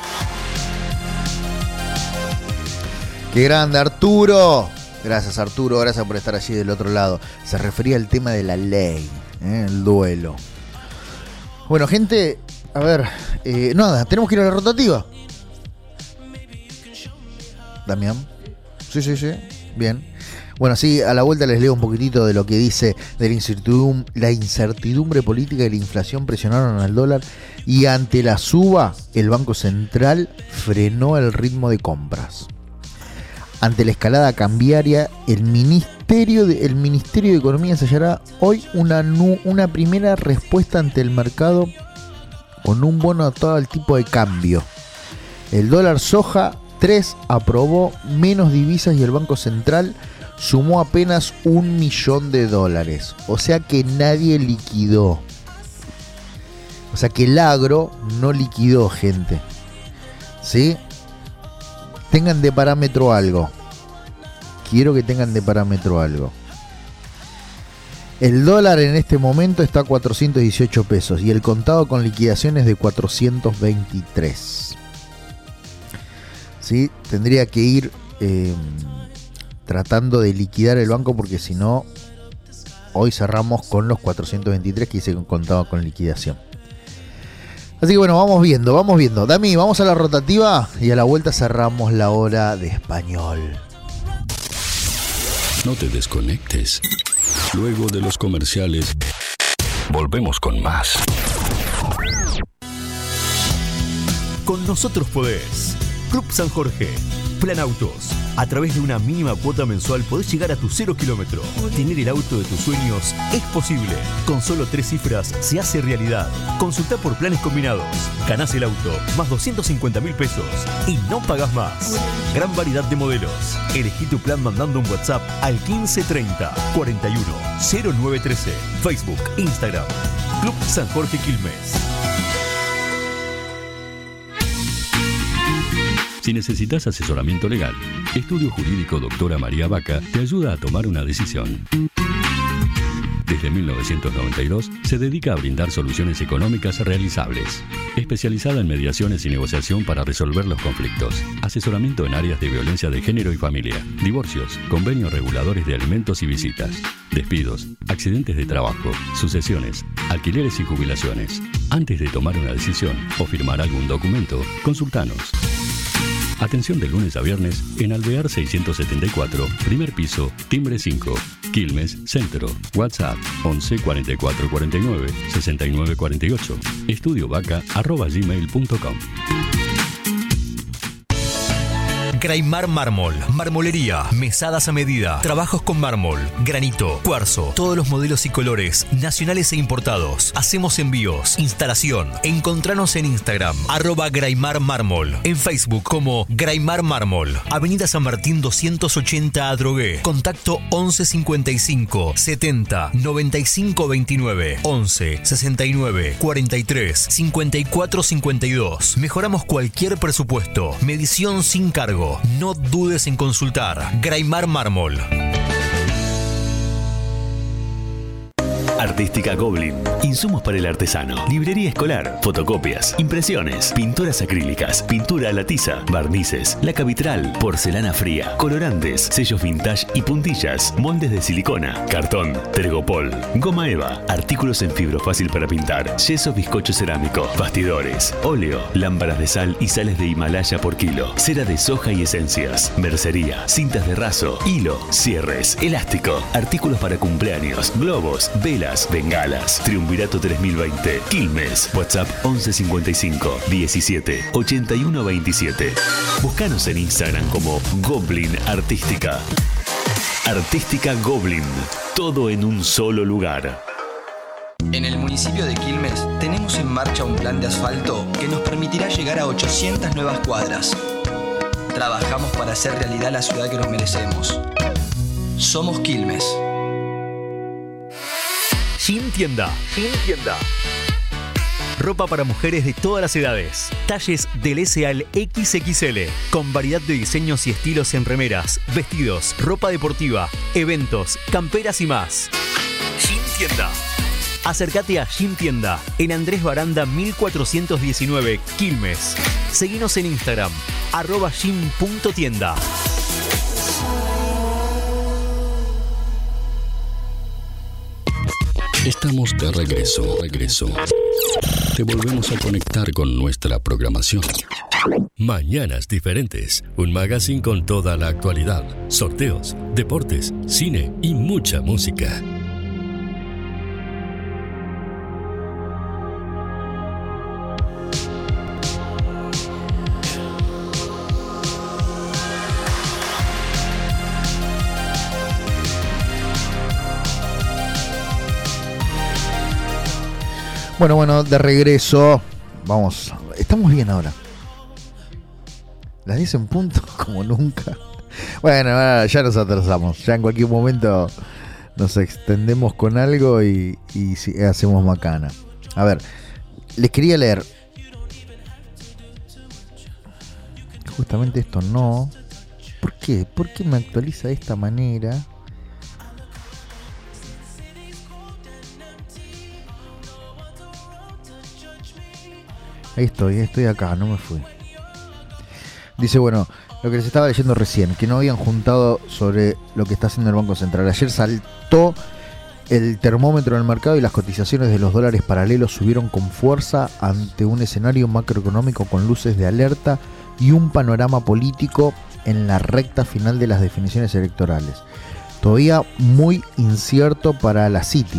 Qué grande, Arturo. Gracias, Arturo, gracias por estar allí del otro lado. Se refería al tema de la ley, el duelo. Bueno, gente, a ver, nada, tenemos que ir a la rotativa. Damián. Sí, bien. Bueno, sí, a la vuelta les leo un poquitito de lo que dice de la incertidumbre política y la inflación presionaron al dólar y ante la suba el Banco Central frenó el ritmo de compras. Ante la escalada cambiaria, el Ministerio de Economía ensayará hoy una primera respuesta ante el mercado con un bono adaptado al tipo de cambio. El dólar soja 3 aprobó menos divisas y el Banco Central sumó apenas $1 millón. O sea que nadie liquidó. O sea que el agro no liquidó, gente. ¿Sí? Tengan de parámetro algo. Quiero que tengan de parámetro algo. El dólar en este momento está a 418 pesos y el contado con liquidaciones de 423. ¿Sí? Tendría que ir tratando de liquidar el banco porque si no, hoy cerramos con los 423 que hice contado con liquidación. Así que bueno, vamos viendo. Dami, vamos a la rotativa y a la vuelta cerramos la hora de español. No te desconectes. Luego de los comerciales, volvemos con más. Con nosotros podés. Club San Jorge. Plan Autos. A través de una mínima cuota mensual podés llegar a tu 0 kilómetro. Tener el auto de tus sueños es posible. Con solo 3 cifras se hace realidad. Consultá por planes combinados. Ganás el auto más 250.000 pesos y no pagás más. Gran variedad de modelos. Elegí tu plan mandando un WhatsApp al 1530 41 0913. Facebook, Instagram. Club San Jorge Quilmes. Si necesitas asesoramiento legal, Estudio Jurídico Doctora María Vaca te ayuda a tomar una decisión. Desde 1992 se dedica a brindar soluciones económicas realizables. Especializada en mediaciones y negociación para resolver los conflictos. Asesoramiento en áreas de violencia de género y familia. Divorcios, convenios reguladores de alimentos y visitas. Despidos, accidentes de trabajo, sucesiones, alquileres y jubilaciones. Antes de tomar una decisión o firmar algún documento, consultanos. Atención de lunes a viernes en Alvear 674, primer piso, timbre 5, Quilmes, Centro. WhatsApp 11 44 49 69 48. estudiovaca@gmail.com. Graimar Mármol, marmolería, mesadas a medida, trabajos con mármol, granito, cuarzo, todos los modelos y colores, nacionales e importados. Hacemos envíos, instalación. Encontranos en Instagram, @Graimar Mármol, en Facebook como Graimar Mármol, Avenida San Martín 280 Adrogué. Contacto 11 55 70 95 29, 11 69 43 54 52. Mejoramos cualquier presupuesto. Medición sin cargo. No dudes en consultar. Graimar Mármol. Artística Goblin. Insumos para el artesano. Librería escolar. Fotocopias. Impresiones. Pinturas acrílicas. Pintura a la tiza. Barnices. Laca vitral. Porcelana fría. Colorantes. Sellos vintage y puntillas. Moldes de silicona. Cartón. Tergopol. Goma eva. Artículos en fibro fácil para pintar. Yeso bizcocho cerámico. Bastidores. Óleo. Lámparas de sal y sales de Himalaya por kilo. Cera de soja y esencias. Mercería. Cintas de raso. Hilo. Cierres. Elástico. Artículos para cumpleaños. Globos. Velas. Bengalas. Triunvirato 3020. Quilmes. WhatsApp 1155 17 81 27. Búscanos en Instagram como Goblin Artística. Artística Goblin. Todo en un solo lugar. En el municipio de Quilmes tenemos en marcha un plan de asfalto que nos permitirá llegar a 800 nuevas cuadras. Trabajamos para hacer realidad la ciudad que nos merecemos. Somos Quilmes. Gym Tienda. Ropa para mujeres de todas las edades. Talles del S al XXL. Con variedad de diseños y estilos en remeras, vestidos, ropa deportiva, eventos, camperas y más. Gym Tienda. Acércate a Gym Tienda en Andrés Baranda 1419, Quilmes. Seguinos en Instagram, @gym.tienda. Estamos de regreso. Te volvemos a conectar con nuestra programación. Mañanas Diferentes, un magazine con toda la actualidad, sorteos, deportes, cine y mucha música. Bueno, de regreso. Vamos, estamos bien ahora. Las 10 en punto, como nunca. Bueno, ya nos atrasamos. Ya en cualquier momento nos extendemos con algo y hacemos macana. A ver, les quería leer. Justamente esto no. ¿Por qué? ¿Por qué me actualiza de esta manera? Ahí estoy acá, no me fui. Dice, bueno, lo que les estaba leyendo recién, que no habían juntado sobre lo que está haciendo el Banco Central. Ayer saltó el termómetro del mercado y las cotizaciones de los dólares paralelos subieron con fuerza ante un escenario macroeconómico con luces de alerta y un panorama político en la recta final de las definiciones electorales. Todavía muy incierto para la Citi.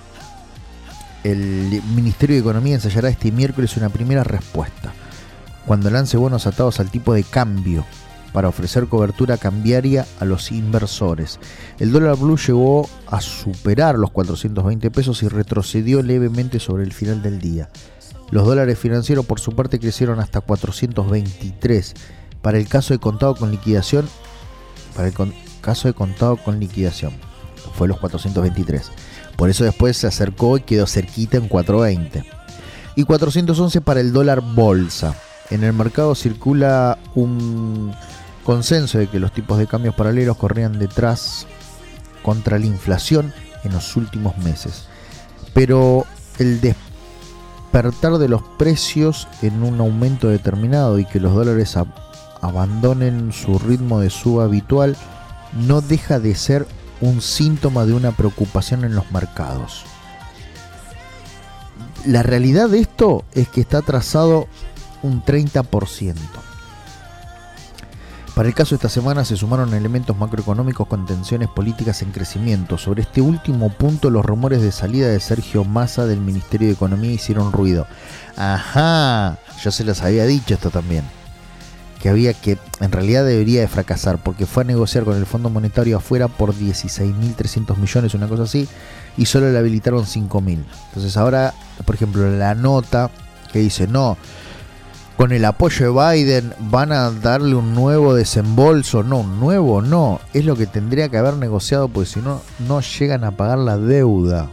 El Ministerio de Economía ensayará este miércoles una primera respuesta, cuando lance bonos atados al tipo de cambio para ofrecer cobertura cambiaria a los inversores. El dólar blue llegó a superar los 420 pesos y retrocedió levemente sobre el final del día. Los dólares financieros, por su parte, crecieron hasta 423. Para el caso de contado con liquidación, fue los 423. Por eso después se acercó y quedó cerquita en 420. Y 411 para el dólar bolsa. En el mercado circula un consenso de que los tipos de cambios paralelos corrían detrás contra la inflación en los últimos meses. Pero el despertar de los precios en un aumento determinado y que los dólares abandonen su ritmo de suba habitual no deja de ser un síntoma de una preocupación en los mercados. La realidad de esto es que está atrasado un 30%. Para el caso de esta semana se sumaron elementos macroeconómicos con tensiones políticas en crecimiento. Sobre este último punto, los rumores de salida de Sergio Massa del Ministerio de Economía hicieron ruido. Ajá, yo se les había dicho esto también. Que en realidad debería de fracasar porque fue a negociar con el Fondo Monetario afuera por 16.300 millones, una cosa así, y solo le habilitaron 5.000. Entonces ahora, por ejemplo, la nota que dice, no, con el apoyo de Biden van a darle un nuevo desembolso. No, un nuevo no, es lo que tendría que haber negociado, porque si no, no llegan a pagar la deuda.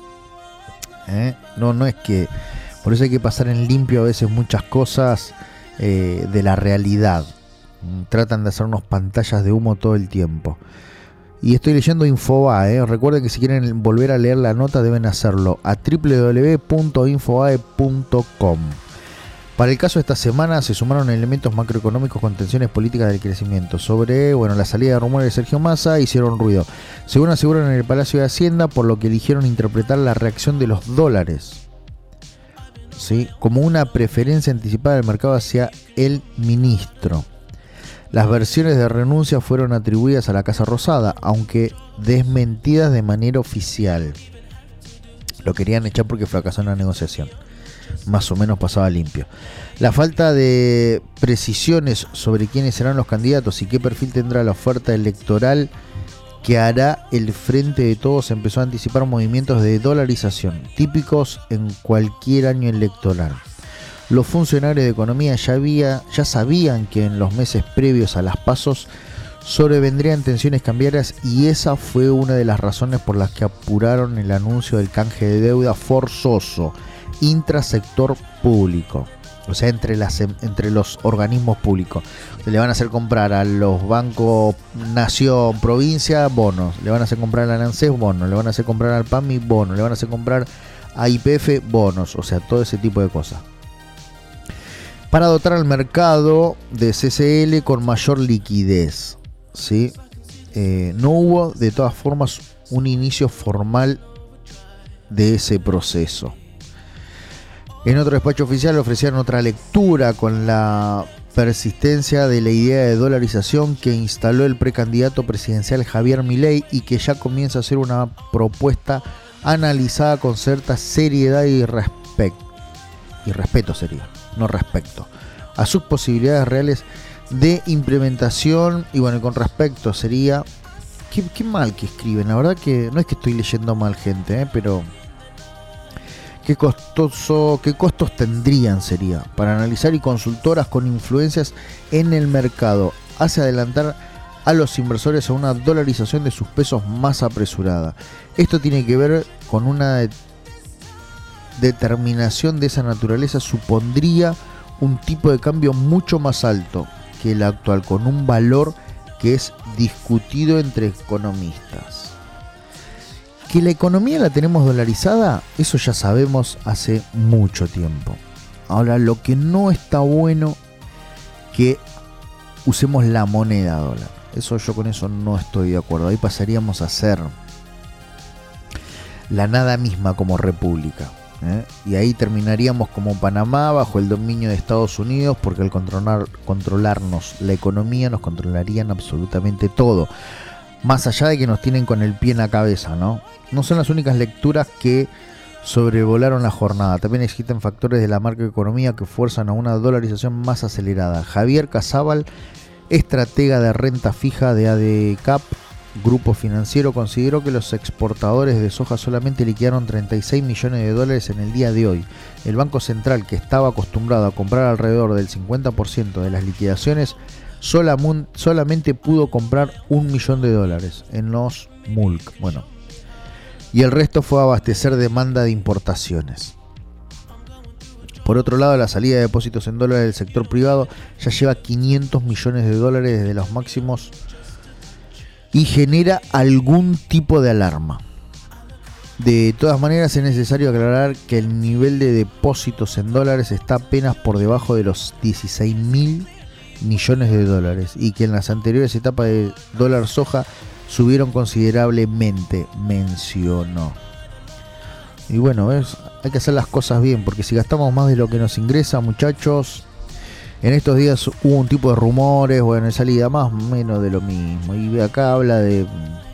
No es que... Por eso hay que pasar en limpio a veces muchas cosas de la realidad. Tratan de hacernos pantallas de humo todo el tiempo. Y estoy leyendo Infobae. Recuerden que si quieren volver a leer la nota deben hacerlo a www.infobae.com. Para el caso de esta semana se sumaron elementos macroeconómicos con tensiones políticas del crecimiento. Sobre la salida de rumores de Sergio Massa hicieron ruido. Según aseguran en el Palacio de Hacienda, por lo que eligieron interpretar la reacción de los dólares, ¿sí?, como una preferencia anticipada del mercado hacia el ministro. Las versiones de renuncia fueron atribuidas a la Casa Rosada, aunque desmentidas de manera oficial. Lo querían echar porque fracasó en la negociación. Más o menos pasaba limpio. La falta de precisiones sobre quiénes serán los candidatos y qué perfil tendrá la oferta electoral que hará el Frente de Todos empezó a anticipar movimientos de dolarización típicos en cualquier año electoral. Los funcionarios de economía ya sabían que en los meses previos a las pasos sobrevendrían tensiones cambiarias y esa fue una de las razones por las que apuraron el anuncio del canje de deuda forzoso intrasector público. O sea, entre los organismos públicos. Le van a hacer comprar a los bancos Nación, Provincia, bonos. Le van a hacer comprar a la ANSES, bonos. Le van a hacer comprar al PAMI, bonos. Le van a hacer comprar a YPF, bonos. O sea, todo ese tipo de cosas. Para dotar al mercado de CCL con mayor liquidez, ¿sí? No hubo, de todas formas, un inicio formal de ese proceso. En otro despacho oficial ofrecieron otra lectura con la persistencia de la idea de dolarización que instaló el precandidato presidencial Javier Milei y que ya comienza a ser una propuesta analizada con cierta seriedad y respeto sería, no respecto, a sus posibilidades reales de implementación. Y bueno, con respecto sería, qué mal que escriben, la verdad que no es que estoy leyendo mal, gente, pero qué costos tendrían sería para analizar y consultoras con influencias en el mercado hace adelantar a los inversores a una dolarización de sus pesos más apresurada. Esto tiene que ver con una determinación de esa naturaleza, supondría un tipo de cambio mucho más alto que el actual, con un valor que es discutido entre economistas. Que la economía la tenemos dolarizada, eso ya sabemos hace mucho tiempo. Ahora, lo que no está bueno que usemos la moneda dólar. Eso yo con eso no estoy de acuerdo. Ahí pasaríamos a ser la nada misma como república, y ahí terminaríamos como Panamá bajo el dominio de Estados Unidos, porque al controlarnos la economía nos controlarían absolutamente todo. Más allá de que nos tienen con el pie en la cabeza, ¿no? No son las únicas lecturas que sobrevolaron la jornada. También existen factores de la macroeconomía que fuerzan a una dolarización más acelerada. Javier Casábal, estratega de renta fija de ADCAP, grupo financiero, consideró que los exportadores de soja solamente liquidaron 36 millones de dólares en el día de hoy. El Banco Central, que estaba acostumbrado a comprar alrededor del 50% de las liquidaciones, solamente pudo comprar $1 millón en los MULC. Bueno, y el resto fue a abastecer demanda de importaciones. Por otro lado, la salida de depósitos en dólares del sector privado ya lleva 500 millones de dólares desde los máximos y genera algún tipo de alarma. De todas maneras, es necesario aclarar que el nivel de depósitos en dólares está apenas por debajo de los 16.000 millones de dólares y que en las anteriores etapas de dólar soja subieron considerablemente, mencionó. Y bueno, ¿ves? Hay que hacer las cosas bien, porque si gastamos más de lo que nos ingresa, muchachos, en estos días hubo un tipo de rumores, bueno, en salida más o menos de lo mismo. Y acá habla de...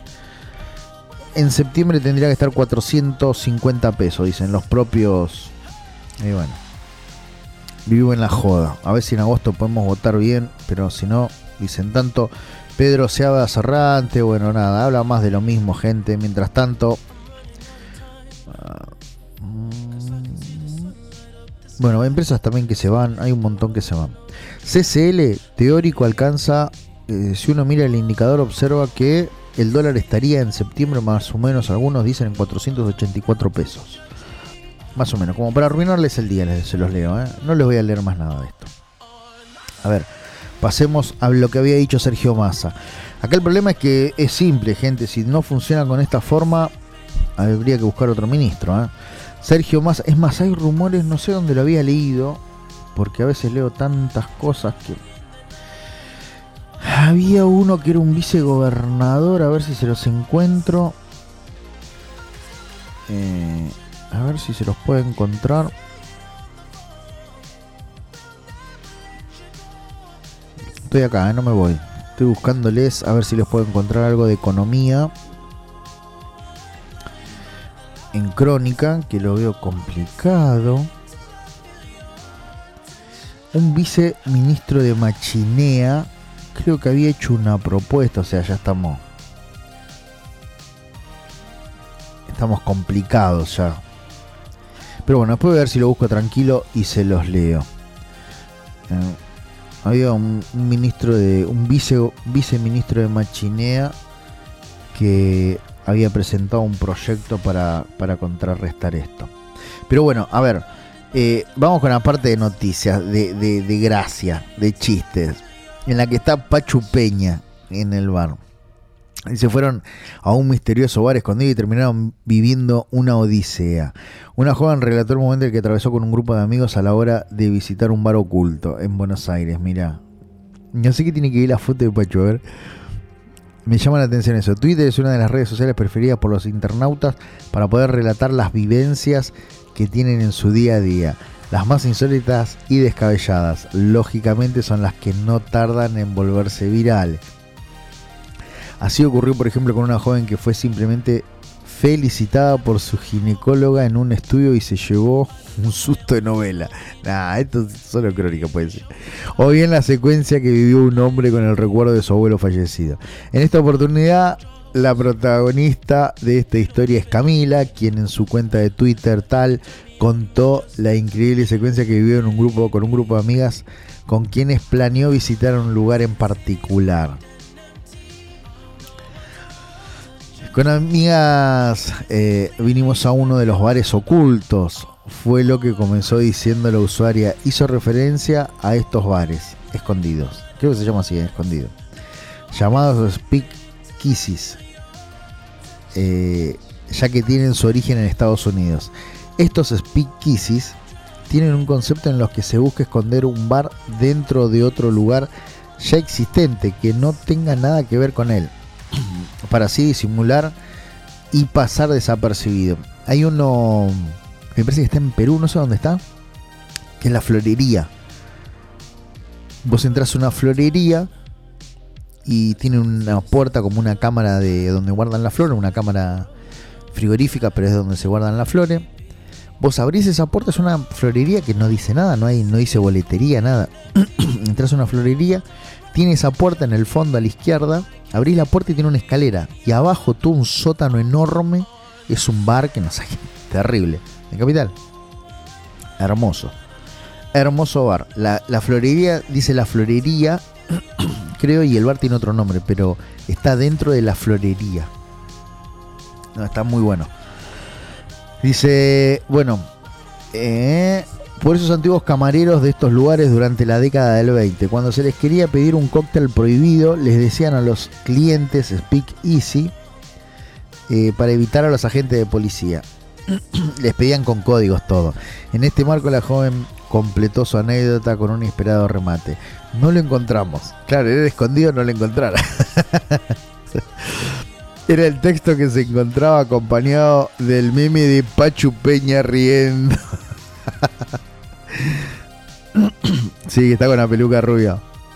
En septiembre tendría que estar 450 pesos, dicen los propios... Y bueno, vivo en la joda. A ver si en agosto podemos votar bien, pero si no, dicen tanto Pedro Seabra Serrante, bueno, nada, habla más de lo mismo, gente. Mientras tanto... Bueno, empresas también que se van, hay un montón que se van. CCL, teórico, alcanza, si uno mira el indicador, observa que el dólar estaría en septiembre más o menos, algunos dicen en 484 pesos. Más o menos, como para arruinarles el día, se los leo, no les voy a leer más nada de esto. A ver, pasemos a lo que había dicho Sergio Massa. Acá el problema es que es simple, gente, si no funciona con esta forma, habría que buscar otro ministro, Sergio Massa, es más, hay rumores, no sé dónde lo había leído, porque a veces leo tantas cosas que... Había uno que era un vicegobernador, a ver si se los encuentro. A ver si se los puedo encontrar. Estoy acá, no me voy. Estoy buscándoles a ver si les puedo encontrar algo de economía. En Crónica, que lo veo complicado. Un viceministro de Machinea, creo que había hecho una propuesta, o sea, ya estamos complicados ya. Pero bueno, después voy a ver si lo busco tranquilo y se los leo. Había un viceministro de Machinea que había presentado un proyecto para contrarrestar esto. Pero bueno, a ver, vamos con la parte de noticias, de gracia, de chistes, en la que está Pachu Peña en el bar. Y se fueron a un misterioso bar escondido y terminaron viviendo una odisea. Una joven relató el momento en el que atravesó con un grupo de amigos a la hora de visitar un bar oculto en Buenos Aires. Mirá, no sé qué tiene que ver la foto de Pachu, a ver. Me llama la atención eso. Twitter es una de las redes sociales preferidas por los internautas para poder relatar las vivencias que tienen en su día a día. Las más insólitas y descabelladas, lógicamente, son las que no tardan en volverse viral. Así ocurrió, por ejemplo, con una joven que fue simplemente felicitada por su ginecóloga en un estudio y se llevó un susto de novela. Nah, esto es solo crónica, puede ser. O bien la secuencia que vivió un hombre con el recuerdo de su abuelo fallecido. En esta oportunidad, la protagonista de esta historia es Camila, quien en su cuenta de Twitter contó la increíble secuencia que vivió con un grupo de amigas con quienes planeó visitar un lugar en particular. Con amigas vinimos a uno de los bares ocultos. Fue lo que comenzó diciendo la usuaria. Hizo referencia a estos bares escondidos. Creo que se llama así, escondido. Llamados Speak Kisses. Ya que tienen su origen en Estados Unidos. Estos Speak Kisses tienen un concepto en los que se busca esconder un bar dentro de otro lugar ya existente que no tenga nada que ver con él, para así disimular y pasar desapercibido. Hay uno, me parece que está en Perú, no sé dónde está, que es la florería. Vos entras a una florería y tiene una puerta como una cámara de donde guardan las flores, una cámara frigorífica, pero es donde se guardan las flores. Vos abrís esa puerta, es una florería que no dice nada, no dice boletería, nada. Entras a una florería, tiene esa puerta en el fondo a la izquierda, abrís la puerta y tiene una escalera. Y abajo todo un sótano enorme, es un bar que no sé, terrible. En Capital. Hermoso. Hermoso bar. La florería, dice la florería, creo, y el bar tiene otro nombre, pero está dentro de la florería. No, está muy bueno. Dice, bueno, por esos antiguos camareros de estos lugares durante la década del 20, cuando se les quería pedir un cóctel prohibido, les decían a los clientes Speak Easy para evitar a los agentes de policía. Les pedían con códigos todo. En este marco la joven completó su anécdota con un inesperado remate. No lo encontramos. Claro, era escondido, no lo encontraron. Era el texto que se encontraba acompañado del meme de Pachu Peña riendo. Sí, que está con la peluca rubia.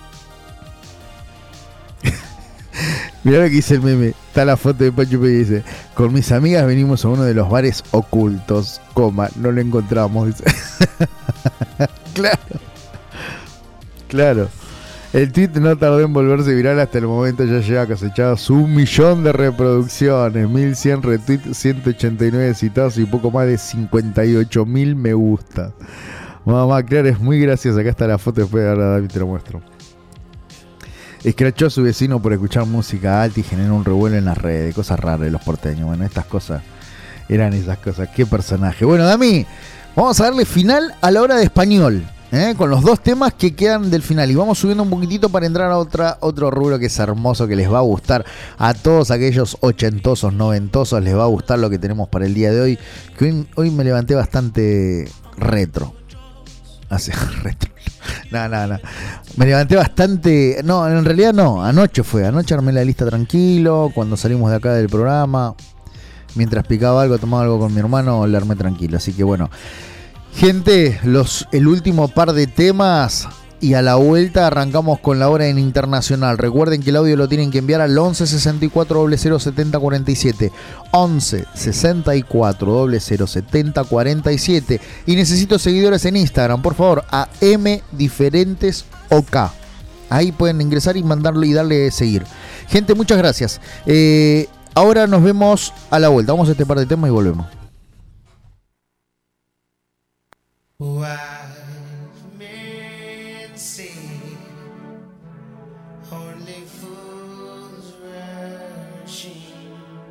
Mirá lo que dice el meme. Está la foto de Pachu Peña y dice: con mis amigas venimos a uno de los bares ocultos, no lo encontramos, dice. Claro. Claro. El tweet no tardó en volverse viral, hasta el momento ya lleva cosechados 1 millón de reproducciones, 1100 retweets, 189 citados y poco más de 58.000 me gusta. Mamá, claro, es muy graciosa. Acá está la foto, después de ahora David te lo muestro. Escrachó a su vecino por escuchar música alta y generó un revuelo en las redes. Cosas raras de los porteños. Bueno, estas cosas eran esas cosas. Qué personaje. Bueno, Dami, vamos a darle final a la hora de español. Con los dos temas que quedan del final. Y vamos subiendo un poquitito para entrar a otro rubro que es hermoso, que les va a gustar a todos aquellos ochentosos, noventosos. Les va a gustar lo que tenemos para el día de hoy. Que hoy me levanté bastante retro. Retro. No. Me levanté bastante. No, en realidad no. Anoche armé la lista tranquilo. Cuando salimos de acá del programa, mientras picaba algo, tomaba algo con mi hermano, la armé tranquilo. Así que bueno, gente, el último par de temas y a la vuelta arrancamos con la hora en internacional. Recuerden que el audio lo tienen que enviar al 11 64 00 70 47. 11 64 00 70 47. Y necesito seguidores en Instagram, por favor, a mdiferentesok. Ahí pueden ingresar y mandarlo y darle seguir. Gente, muchas gracias. Ahora nos vemos a la vuelta. Vamos a este par de temas y volvemos. Wise men say only fools rushing.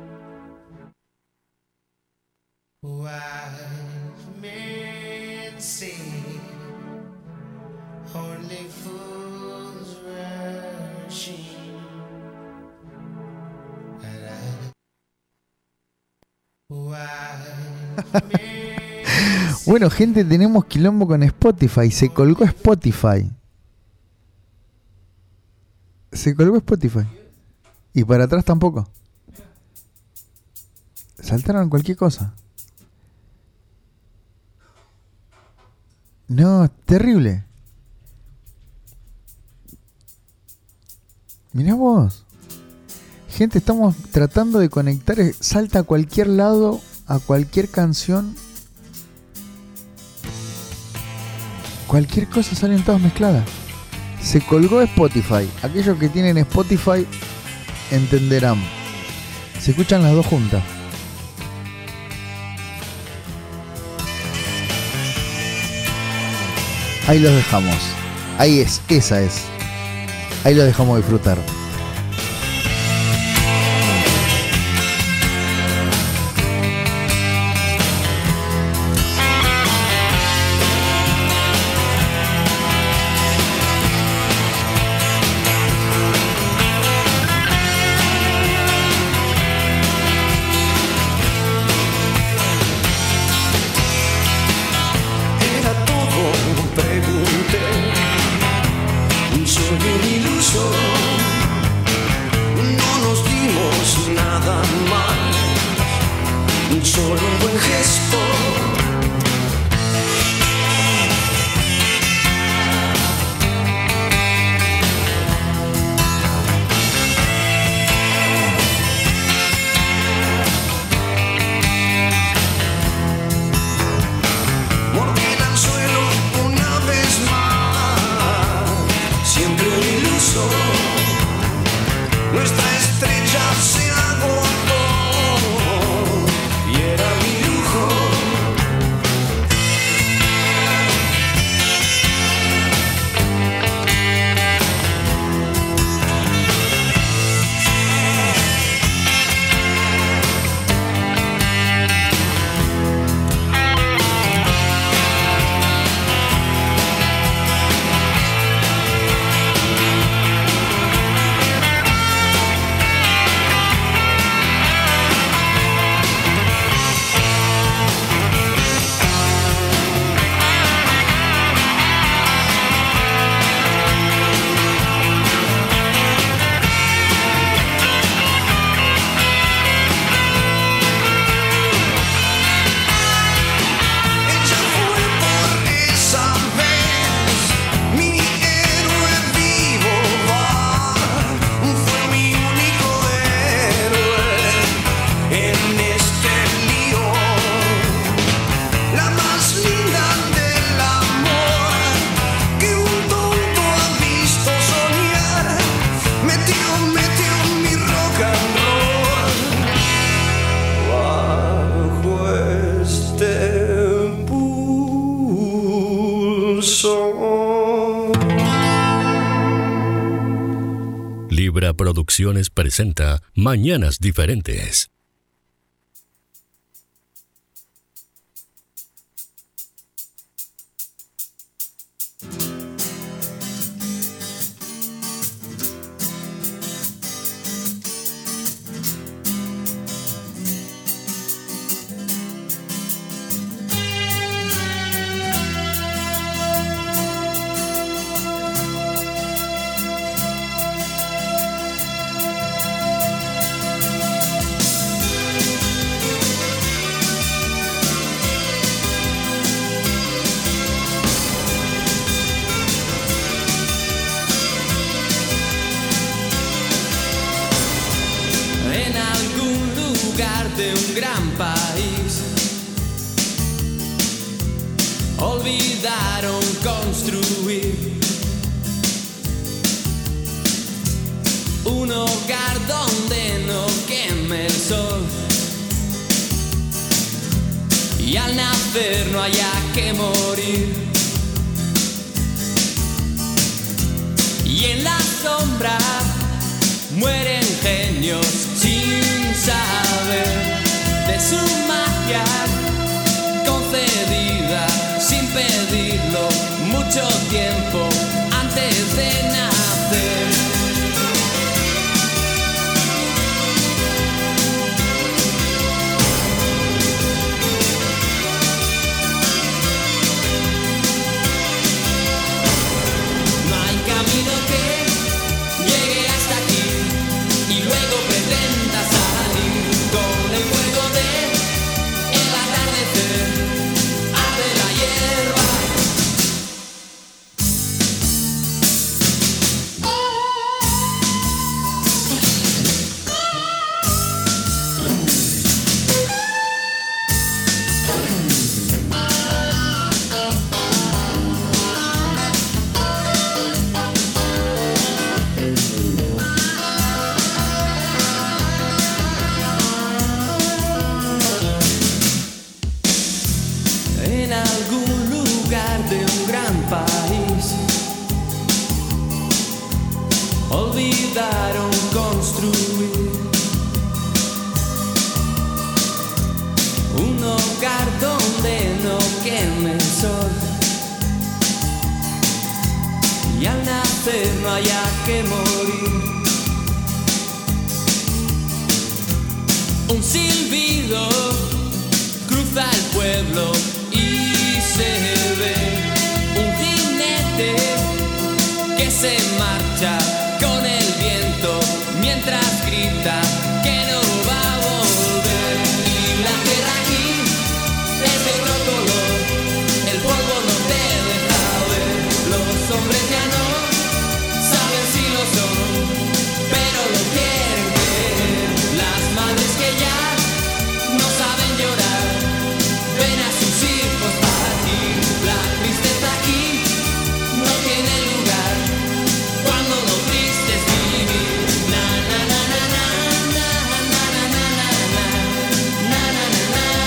Wise men say only fools rushing. Wise men. Bueno, gente, tenemos quilombo con Spotify. Se colgó Spotify. Y para atrás tampoco. Saltaron cualquier cosa. No, terrible. Mirá vos. Gente, estamos tratando de conectar. Salta a cualquier lado, a cualquier canción. Cualquier cosa, salen todas mezcladas. Se colgó Spotify. Aquellos que tienen Spotify entenderán. Se escuchan las dos juntas. Ahí los dejamos. Ahí es, esa es. Ahí los dejamos disfrutar. Libra Producciones presenta Mañanas Diferentes. De un gran país olvidaron construir un hogar donde no queme el sol y al nacer no haya que morir, y en la sombra mueren genios sin saber de su magia concedida sin pedirlo mucho tiempo antes de nacer. No hay camino que llegue hasta aquí y luego olvidaron construir un hogar donde no queme el sol y al nacer no haya que morir. Un silbido cruza el pueblo y se ve un jinete que se marcha con el viento mientras grita que no va a volver. Y la tierra aquí es de otro color, el polvo no te deja ver. Los hombres ya no saben si lo son, pero lo quieren ver. Las madres que ya no saben llorar ven a sus hijos partir. La tristeza aquí no tiene lugar cuando lo triste es vivir. Na na na na na na na na na na na na na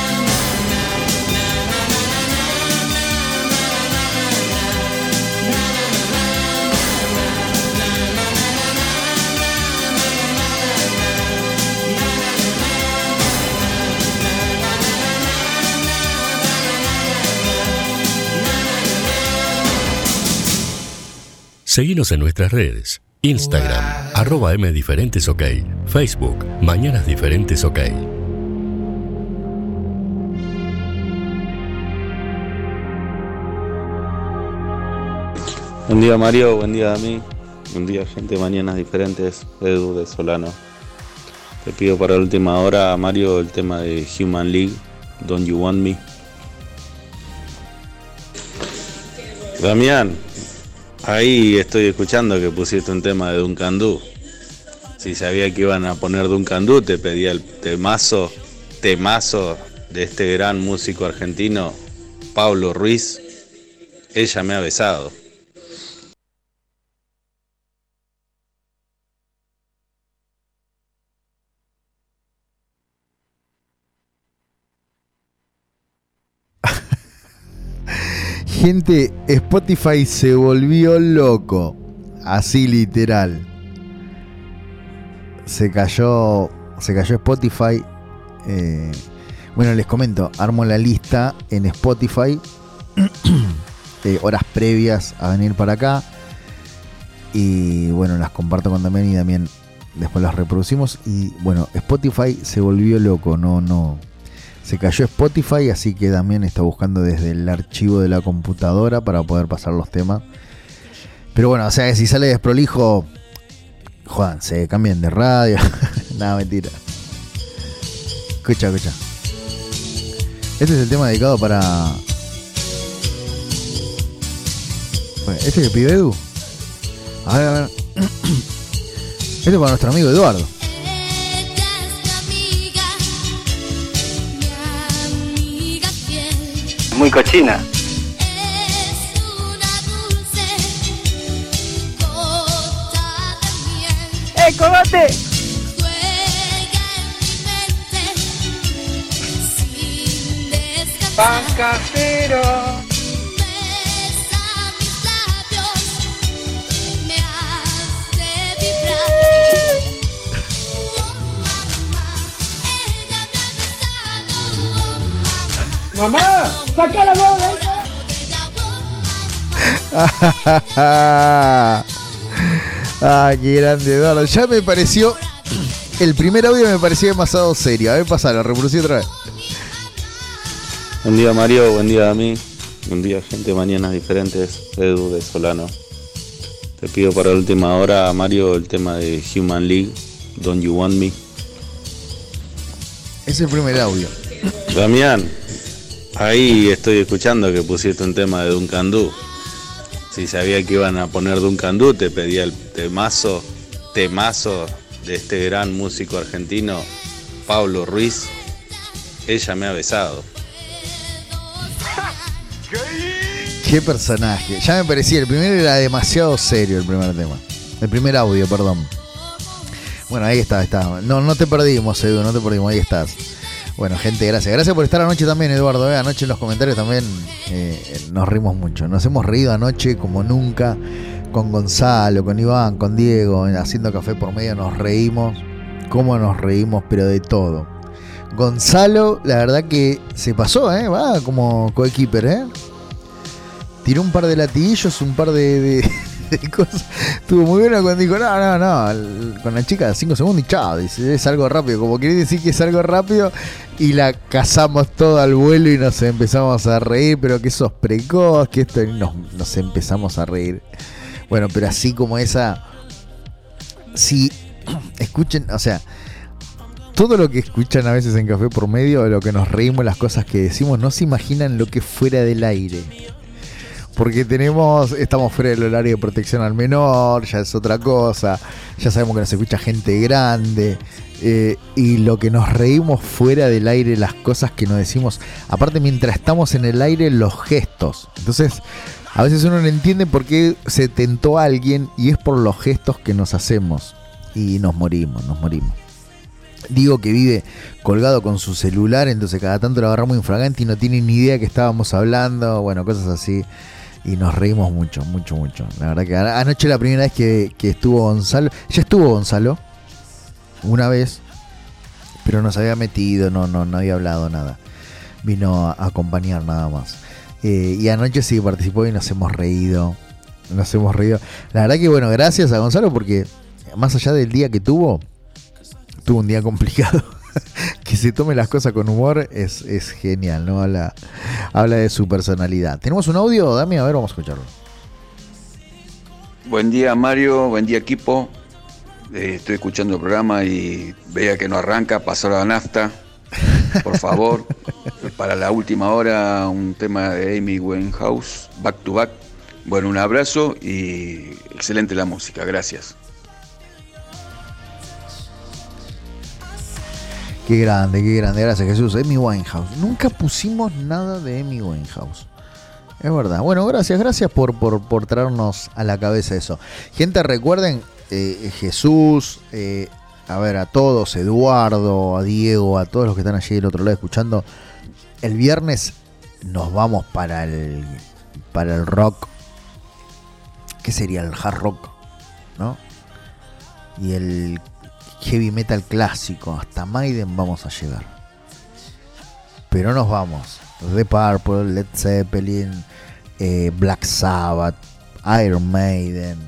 Seguinos en nuestras redes. Instagram, @mdiferentesok. Facebook, Mañanas Diferentes OK. Buen día Mario, buen día Dami, buen día gente de Mañanas Diferentes, Edu de Solano. Te pido para la última hora, Mario, el tema de Human League, Don't You Want Me. Damián, ahí estoy escuchando que pusiste un tema de Duncan Du. Si sabía que iban a poner Duncan Du, te pedía el temazo de este gran músico argentino, Pablo Ruiz, Ella me ha besado. Gente, Spotify se volvió loco. Así literal. Se cayó Spotify. Bueno, les comento. Armo la lista en Spotify. Horas previas a venir para acá. Y bueno, las comparto con Damián y Damián después las reproducimos. Y bueno, Spotify se volvió loco. No. Se cayó Spotify, así que Damián está buscando desde el archivo de la computadora para poder pasar los temas. Pero bueno, o sea, si sale desprolijo, jódanse, cambien de radio. Nada, mentira. Escucha. Este es el tema dedicado para... Bueno, ¿este es el pibe Edu? A ver. Este es para nuestro amigo Eduardo. Muy cochina. ¡Cogote! Pan casero. ¡Mamá! ¡Saca la bola! Qué grande, Eduardo. Ya me pareció... El primer audio me pareció demasiado serio. A ver, pasalo, reproducí otra vez. Buen día Mario, buen día Dami, buen día gente de Mañanas Diferentes, Edu de Solano. Te pido para la última hora, Mario, el tema de Human League, Don't You Want Me. Es el primer audio. Damián, ahí estoy escuchando que pusiste un tema de Duncan Du. Si sabía que iban a poner Duncan Du, te pedía el temazo de este gran músico argentino, Pablo Ruiz, Ella me ha besado. Qué personaje. Ya me parecía, el primero era demasiado serio, el primer tema. El primer audio, perdón. Bueno, ahí está. No te perdimos, Edu, no te perdimos, ahí estás. Bueno, gente, gracias. Gracias por estar anoche también, Eduardo. Anoche en los comentarios también nos rimos mucho. Nos hemos reído anoche como nunca con Gonzalo, con Iván, con Diego, haciendo Café por Medio, nos reímos. ¿Cómo nos reímos? Pero de todo. Gonzalo, la verdad que se pasó, va como coequiper, tiró un par de latiguillos, un par de cosas. Estuvo muy bueno cuando dijo, no, con la chica 5 segundos y chao, dice, es algo rápido, como quiere decir que es algo rápido, y la cazamos todo al vuelo y nos empezamos a reír, pero que sos precoz, que esto, y nos empezamos a reír. Bueno, pero así como esa, si escuchen, o sea, todo lo que escuchan a veces en Café por Medio, lo que nos reímos, las cosas que decimos, no se imaginan lo que es fuera del aire. Porque estamos fuera del horario de protección al menor, ya es otra cosa, ya sabemos que nos escucha gente grande, y lo que nos reímos fuera del aire, las cosas que nos decimos, aparte mientras estamos en el aire, los gestos. Entonces, a veces uno no entiende por qué se tentó a alguien, y es por los gestos que nos hacemos, y nos morimos. Digo que vive colgado con su celular, entonces cada tanto lo agarramos infragante y no tiene ni idea que estábamos hablando, bueno, cosas así. Y nos reímos mucho. La verdad que anoche la primera vez que estuvo Gonzalo, ya estuvo Gonzalo una vez, pero no se había metido, no había hablado nada. Vino a acompañar nada más. Y anoche sí participó y nos hemos reído. La verdad que bueno, gracias a Gonzalo, porque más allá del día que tuvo un día complicado. Que se tome las cosas con humor es genial, ¿no? Habla de su personalidad. ¿Tenemos un audio, Dami? A ver, vamos a escucharlo. Buen día, Mario, buen día, equipo. Estoy escuchando el programa y veía que no arranca, pasó la nafta. Por favor, para la última hora, un tema de Amy Winehouse, Back to Back. Bueno, un abrazo y excelente la música, gracias. Qué grande, gracias Jesús. Amy Winehouse. Nunca pusimos nada de Amy Winehouse. Es verdad. Bueno, gracias por traernos a la cabeza eso. Gente, recuerden, Jesús, a todos, Eduardo, a Diego, a todos los que están allí del otro lado escuchando. El viernes nos vamos para el rock. ¿Qué sería? El hard rock, ¿no? Y el heavy metal clásico, hasta Maiden vamos a llegar. Pero nos vamos. The Purple, Led Zeppelin, Black Sabbath, Iron Maiden,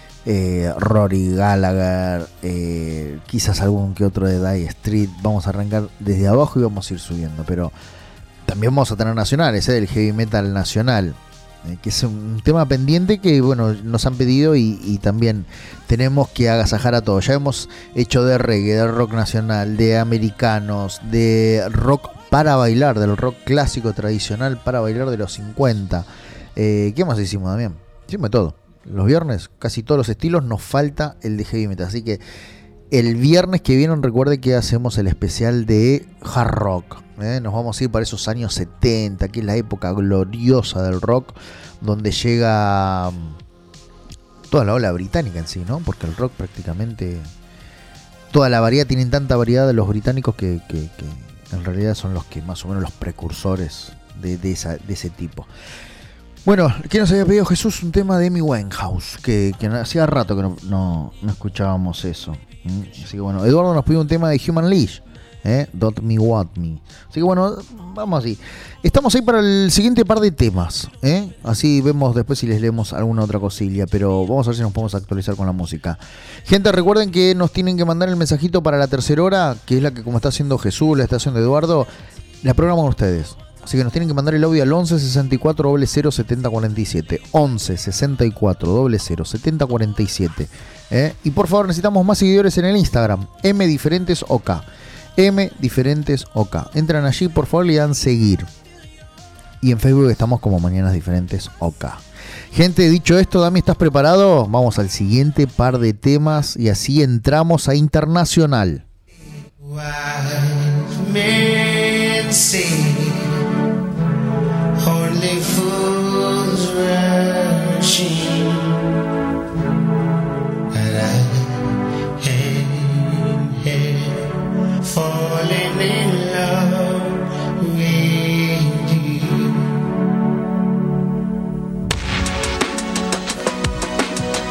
Rory Gallagher, quizás algún que otro de Dire Street. Vamos a arrancar desde abajo y vamos a ir subiendo. Pero también vamos a tener nacionales, el heavy metal nacional, que es un tema pendiente que bueno nos han pedido y también tenemos que agasajar a todos. Ya hemos hecho de reggae, de rock nacional, de americanos, de rock para bailar, del rock clásico tradicional para bailar de los 50. ¿Qué más hicimos, Damián? Hicimos todo. Los viernes, casi todos los estilos, nos falta el de heavy metal. Así que el viernes que viene recuerde que hacemos el especial de hard rock. Nos vamos a ir para esos años 70, que es la época gloriosa del rock, donde llega toda la ola británica en sí, ¿no? Porque el rock prácticamente, toda la variedad, tienen tanta variedad de los británicos que en realidad son los que más o menos los precursores de ese tipo. Bueno, ¿qué nos había pedido Jesús? Un tema de Amy Winehouse, que hacía rato que no escuchábamos eso. Así que bueno, Eduardo nos pidió un tema de Human Leash, Don't Me Want Me. Así que bueno, vamos así. Estamos ahí para el siguiente par de temas, así vemos después si les leemos alguna otra cosilla, pero vamos a ver si nos podemos actualizar con la música. Gente, recuerden que nos tienen que mandar el mensajito para la tercera hora, que es la que como está haciendo Jesús, la está haciendo Eduardo, la programan ustedes. Así que nos tienen que mandar el audio al 11 64 00 70 47. 11 64 00 70 47. Y por favor, necesitamos más seguidores en el Instagram. MDiferentesOK. MDiferentesOK. Entran allí, por favor, y dan seguir. Y en Facebook estamos como Mañanas Diferentes OK. Gente, dicho esto, Dami, ¿estás preparado? Vamos al siguiente par de temas y así entramos a internacional. Only fools rushing, and I ain't here falling in love with you.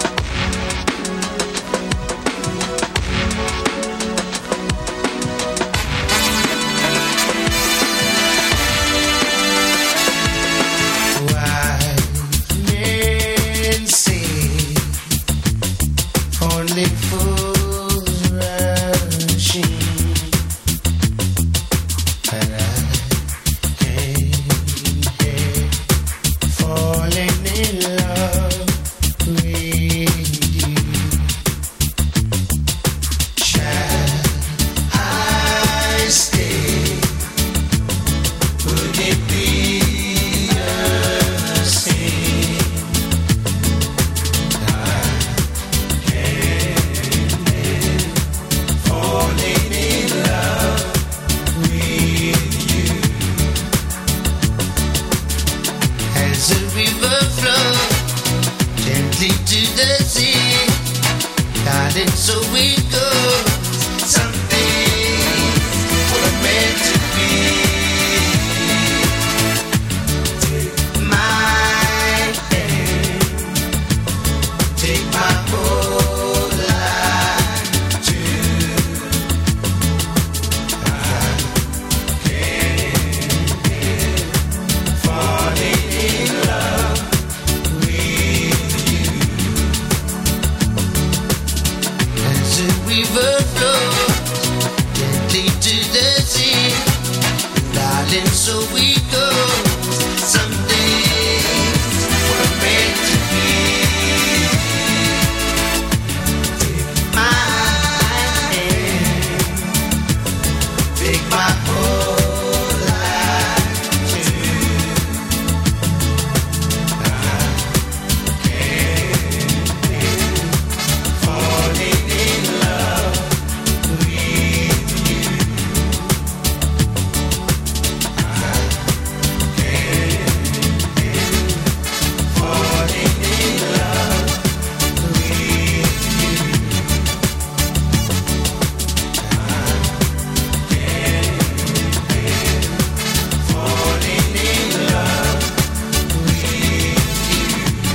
and so we go. Some days we're meant to be. Take my hand, take my whole life too. I can't falling in love with you. Falling in love with you. Falling in love with you.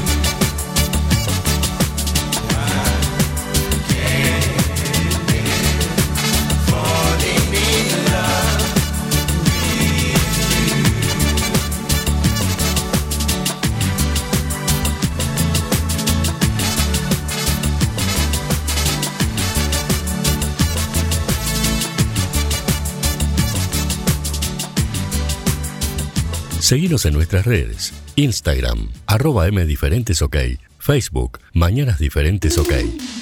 Falling in love Seguinos en nuestras redes. Instagram, @mdiferentesok. Facebook, Mañanas Diferentes OK.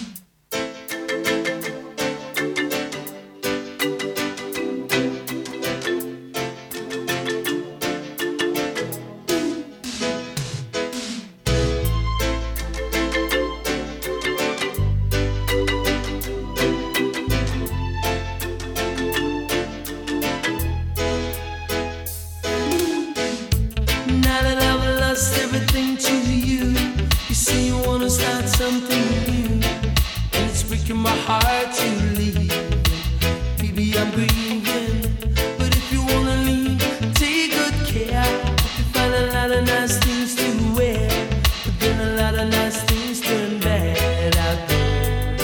Now that I've lost everything to you, you say you wanna start something new, and it's breaking my heart to leave. Baby, I'm grieving, but if you wanna leave, take good care. Hope you find a lot of nice things to wear, but then a lot of nice things turn bad out there.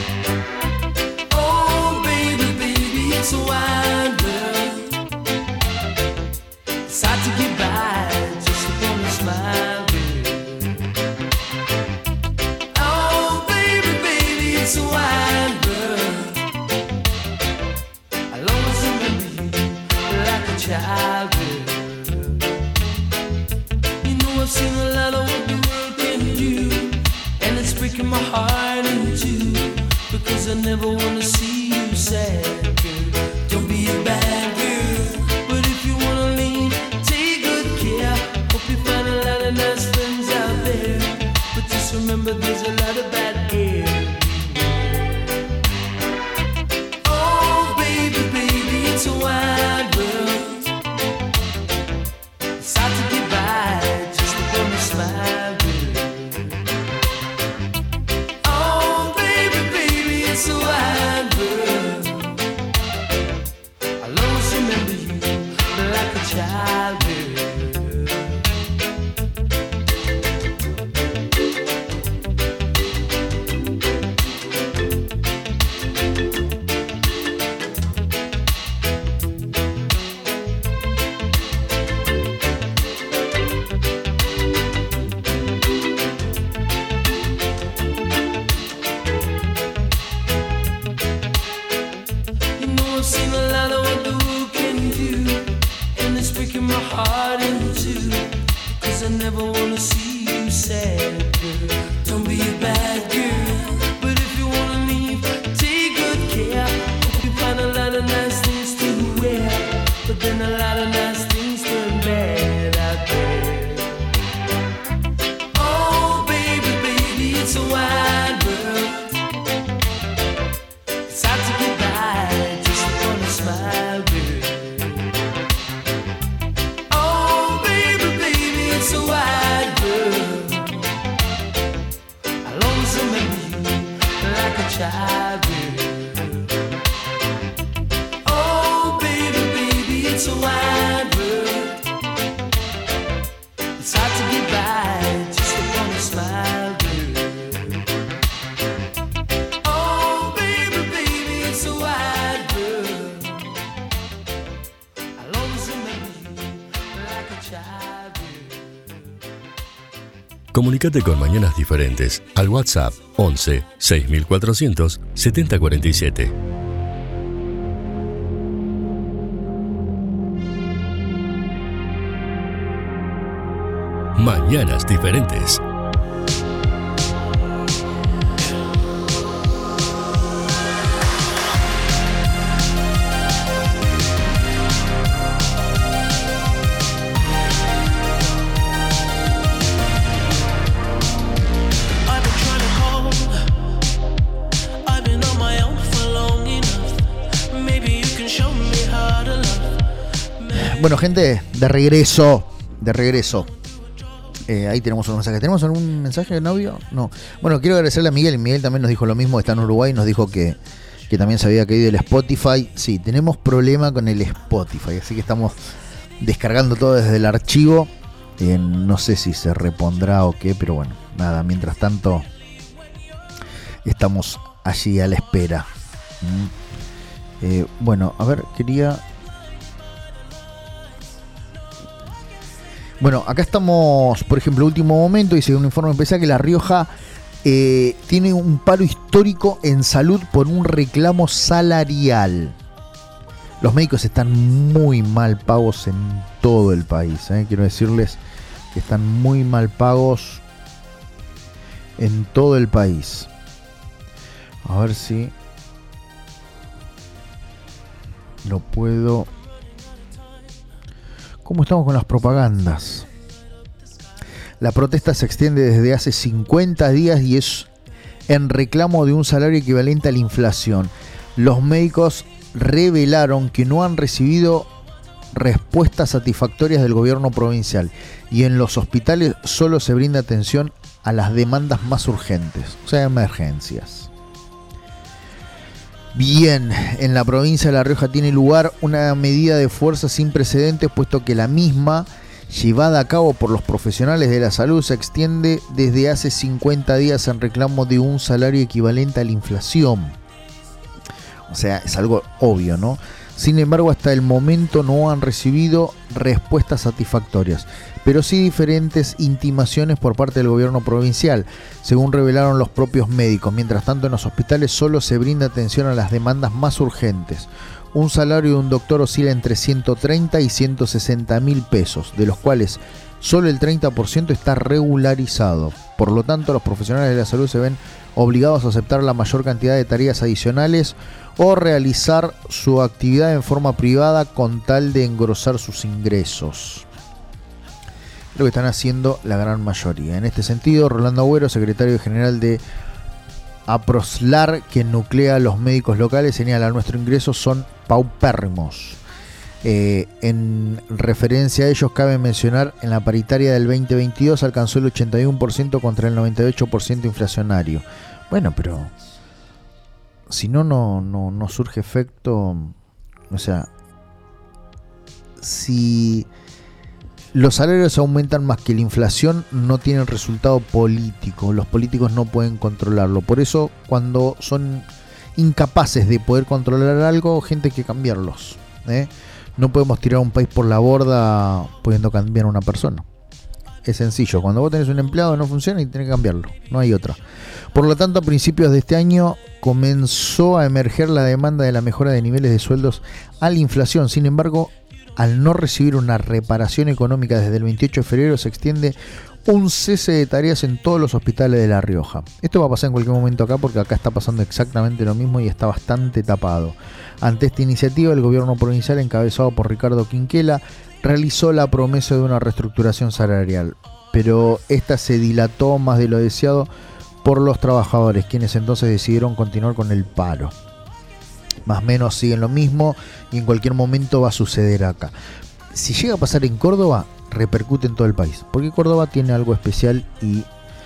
Oh, baby, baby, it's a wild world. It's hard to get by just upon a smile, girl. Oh, baby, baby, it's a wild world. I'll always remember you like a child, girl. You know I've seen a lot of what the world can do, and it's breaking my heart in two, because I never wanna see you sad, girl. Don't be a bad girl, but if you wanna leave, take good care. Hope you find a lot of nice friends out there, but just remember there's a lot of bad air. Oh, baby, baby, it's a wild world. It's hard to get by just upon a smile, girl. Oh, baby, baby, it's a wild world. I'll always remember you like a child, girl. You know I've seen a lot of what the world can do, and it's breaking my heart in two, because I never wanna see you sad, girl. Don't be a bad girl, but if you wanna leave, take good care. Hope you find a lot of nice things to wear, but then a lot of nice things turn bad out there. Oh, baby, baby, it's a wide world. It's hard to get by just upon a smile, girl. Oh, baby, baby, it's a wide world. I'll always remember you like a child, girl. Oh, baby, baby, it's a wide world. It's hard to get by just upon a smile, girl. Oh, baby, baby, it's a wide world. I'll always remember you like a child, girl. Comunicate con Mañanas Diferentes al WhatsApp 11 6400 7047. Mañanas diferentes. Bueno, gente, de regreso. Ahí tenemos un mensaje. ¿Tenemos algún mensaje de novio? No. Bueno, quiero agradecerle a Miguel. Miguel también nos dijo lo mismo, está en Uruguay, nos dijo que también se había caído el Spotify. Sí, tenemos problema con el Spotify, así que estamos descargando todo desde el archivo. No sé si se repondrá o qué, pero bueno, nada, mientras tanto estamos allí a la espera. Bueno, a ver, Bueno, acá estamos, por ejemplo, último momento, dice un informe especial que La Rioja tiene un paro histórico en salud por un reclamo salarial. Los médicos están muy mal pagos en todo el país. Quiero decirles que están muy mal pagos en todo el país. A ver si lo puedo... ¿Cómo estamos con las propagandas? La protesta se extiende desde hace 50 días y es en reclamo de un salario equivalente a la inflación. Los médicos revelaron que no han recibido respuestas satisfactorias del gobierno provincial y en los hospitales solo se brinda atención a las demandas más urgentes, o sea, emergencias. Bien, en la provincia de La Rioja tiene lugar una medida de fuerza sin precedentes, puesto que la misma, llevada a cabo por los profesionales de la salud, se extiende desde hace 50 días en reclamo de un salario equivalente a la inflación. O sea, es algo obvio, ¿no? Sin embargo, hasta el momento no han recibido respuestas satisfactorias, pero sí diferentes intimaciones por parte del gobierno provincial, según revelaron los propios médicos. Mientras tanto, en los hospitales solo se brinda atención a las demandas más urgentes. Un salario de un doctor oscila entre 130 y 160 mil pesos, de los cuales solo el 30% está regularizado. Por lo tanto, los profesionales de la salud se ven obligados a aceptar la mayor cantidad de tareas adicionales o realizar su actividad en forma privada con tal de engrosar sus ingresos. Lo que están haciendo la gran mayoría. En este sentido, Rolando Agüero, secretario general de APROSLAR, que nuclea a los médicos locales, señala: nuestros ingresos son paupérrimos. En referencia a ellos, cabe mencionar, en la paritaria del 2022 alcanzó el 81% contra el 98% inflacionario. Bueno, pero si no surge efecto. O sea, si los salarios aumentan más que la inflación, no tienen resultado político. Los políticos no pueden controlarlo. Por eso, cuando son incapaces de poder controlar algo, gente hay que cambiarlos. No podemos tirar un país por la borda pudiendo cambiar a una persona. Es sencillo. Cuando vos tenés un empleado no funciona y tenés que cambiarlo. No hay otra. Por lo tanto, a principios de este año comenzó a emerger la demanda de la mejora de niveles de sueldos a la inflación. Sin embargo, al no recibir una reparación económica desde el 28 de febrero, se extiende un cese de tareas en todos los hospitales de La Rioja. Esto va a pasar en cualquier momento acá, porque acá está pasando exactamente lo mismo y está bastante tapado. Ante esta iniciativa, el gobierno provincial, encabezado por Ricardo Quinquela, realizó la promesa de una reestructuración salarial, pero esta se dilató más de lo deseado por los trabajadores, quienes entonces decidieron continuar con el paro. Más o menos siguen lo mismo y en cualquier momento va a suceder acá. Si llega a pasar en Córdoba, repercute en todo el país, porque Córdoba tiene algo especial y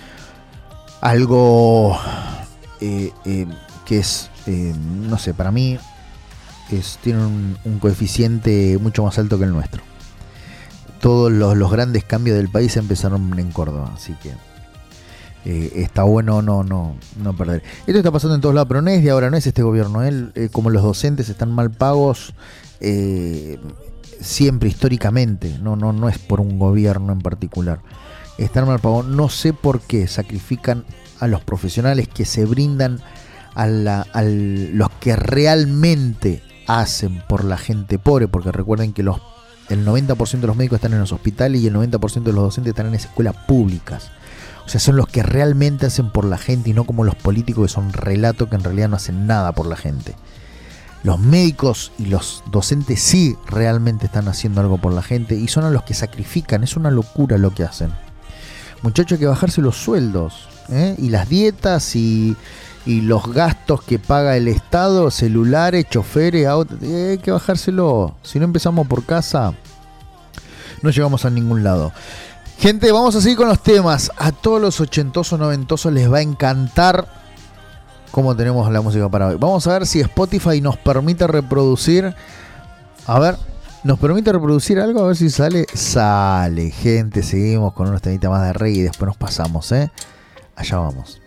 algo que es, no sé, para mí tiene un coeficiente mucho más alto que el nuestro. Todos los grandes cambios del país empezaron en Córdoba, así que está bueno no perder. Esto está pasando en todos lados, pero no es de ahora, no es este gobierno. Como los docentes están mal pagos, siempre históricamente, no es por un gobierno en particular. Están mal pagos. No sé por qué sacrifican a los profesionales que se brindan a los que realmente hacen por la gente pobre, porque recuerden que los El 90% de los médicos están en los hospitales y el 90% de los docentes están en escuelas públicas. O sea, son los que realmente hacen por la gente y no como los políticos que son relatos que en realidad no hacen nada por la gente. Los médicos y los docentes sí realmente están haciendo algo por la gente y son a los que sacrifican. Es una locura lo que hacen. Muchachos, hay que bajarse los sueldos, y las dietas y los gastos que paga el Estado, celulares, choferes, autos, hay que bajárselo. Si no empezamos por casa, no llegamos a ningún lado. Gente, vamos a seguir con los temas. A todos los ochentosos, noventosos les va a encantar cómo tenemos la música para hoy. Vamos a ver si Spotify nos permite reproducir. A ver, ¿nos permite reproducir algo? A ver si sale. Sale, gente. Seguimos con unos temitas más de reggae y después nos pasamos, Allá vamos.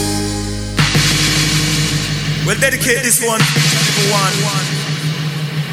We'll dedicate this one to everyone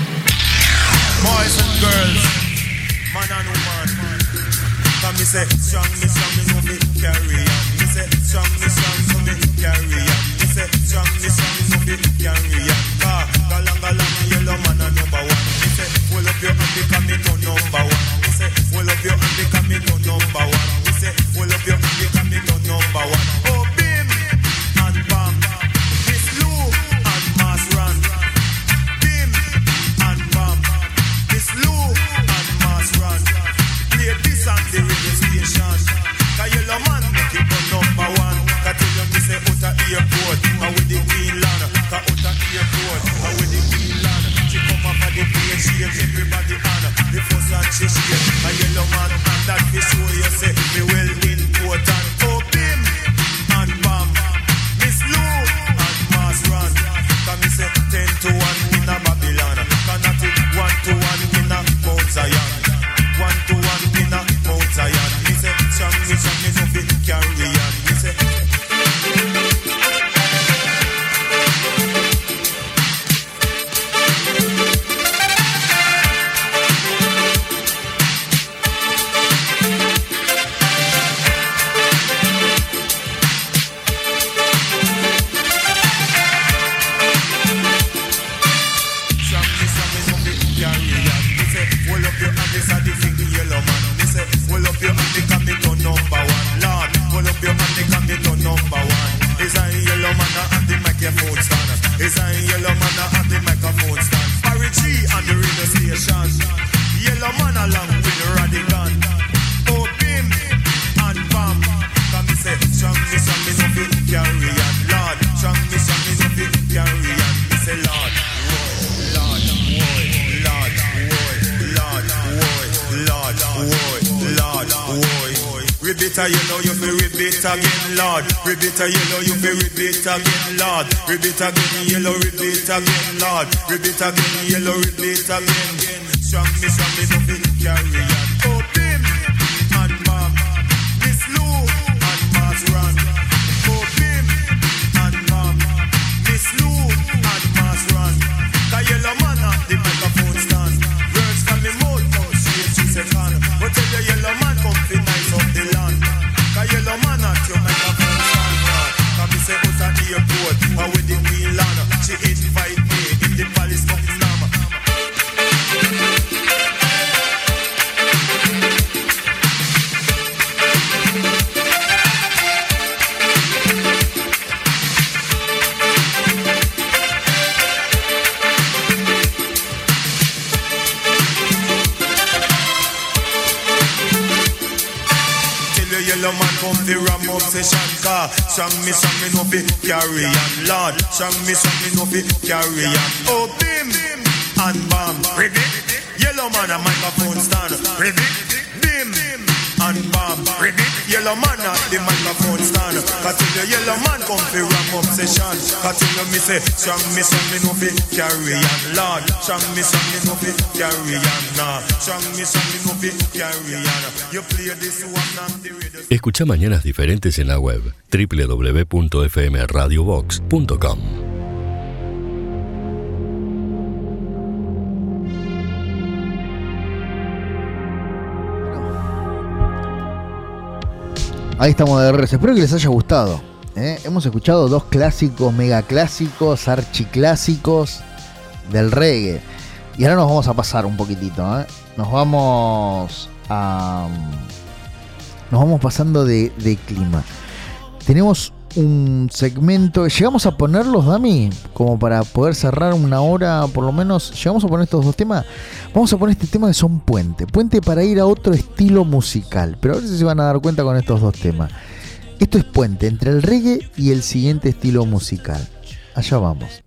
boys and girls, man and woman. Come me say, strong, me know me carry on. Me say, strong, so me carry on. Me say, strong, know me carry on. Galang, yellow man a number one. Me say, hold up your hand because me no number one. Me say, hold up your hand because me no number one. Me say, hold up your hand because me no number one. Oh, bim and bam, this Lou and mass run. Bim and bam, this Lou and mass run. Play this on the radio station. Cause yellow man make it on number one. Cause tell you me say out of airport, and with the Queen land. Cause out of airport, and with the Queen land. She come up at the plane, she gives everybody honor. The first and she shake a yellow man, and that we show you say me well important. Oh bim and bam, Miss Lou and Mass Run. Cause me say 10 to 1 in a Babylon. Cause not it 1 to 1 in a Mount Zion. 1 to 1 in a Mount Zion. Me say strong, me no fit carry on. Me say yellow, you feel repeat again, Lord. Repeat yellow, you feel repeat again, Lord. Repeat again, yellow, repeat again, Lord. Repeat again, yellow, repeat again. Strong me, no fit carry on. Oh, bim and bam, Miss Lou and Mass Run. Oh, bim and bam, Miss Lou and Mass Run. The yellow man at the microphone stand. Words from me mouth, oh, straight to second. But tell the yellow man come fi nice up the land. Yellow man at your microphone stand. Come me say out at the airport, and with the Queen land, she invite me in the palace of Nam. Yellow man come the ram obsession car. Strong me no fi carry on, Lord. Strong me no fi carry on. Oh bim and bam, ready. Yellow man a microphone stand, ready. Bim and bam, ready. Yellow man at the microphone stand. Cause the yellow man come the ram obsession. Cause me say strong me no fi carry on, Lord. Strong me no fi carry on, nah. Strong me no fi carry on. You play this one on the radio. Escucha Mañanas Diferentes en la web www.fmradiobox.com. Ahí estamos de regreso. Espero que les haya gustado. Hemos escuchado dos clásicos, mega clásicos, archiclásicos del reggae. Y ahora nos vamos a pasar un poquitito. Nos vamos pasando de clima. Tenemos un segmento. ¿Llegamos a ponerlos, Dami? Como para poder cerrar una hora por lo menos. ¿Llegamos a poner estos dos temas? Vamos a poner este tema que son puente para ir a otro estilo musical. Pero a ver si se van a dar cuenta con estos dos temas. Esto es puente entre el reggae y el siguiente estilo musical. Allá vamos.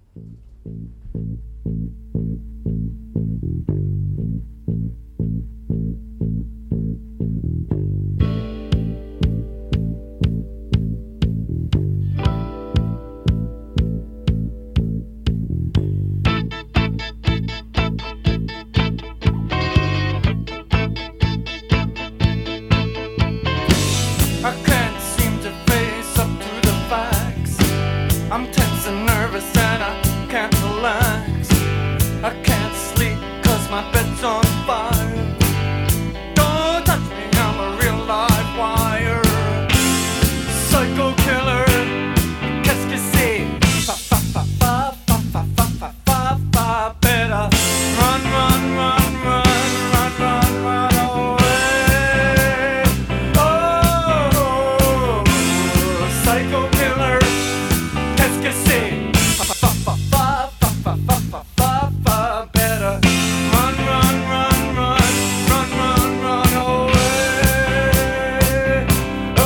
I'm tense and nervous and I can't relax. far better. Run, run, run, run, run, run, run away. Oh, psycho killer, qu'est-ce que c'est? Far better. Run, run, run, run, run, run, run away. Oh,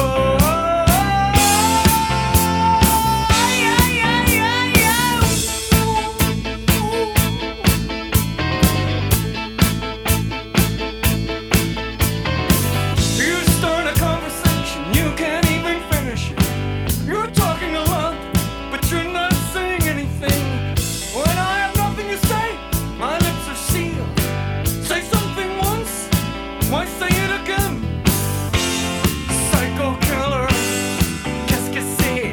you start a conversation, you can't even finish it. You're talking a lot, but you're not saying anything. When I have nothing to say, my lips are sealed. Say something once, why say it again? Psycho killer, qu'est-ce que c'est?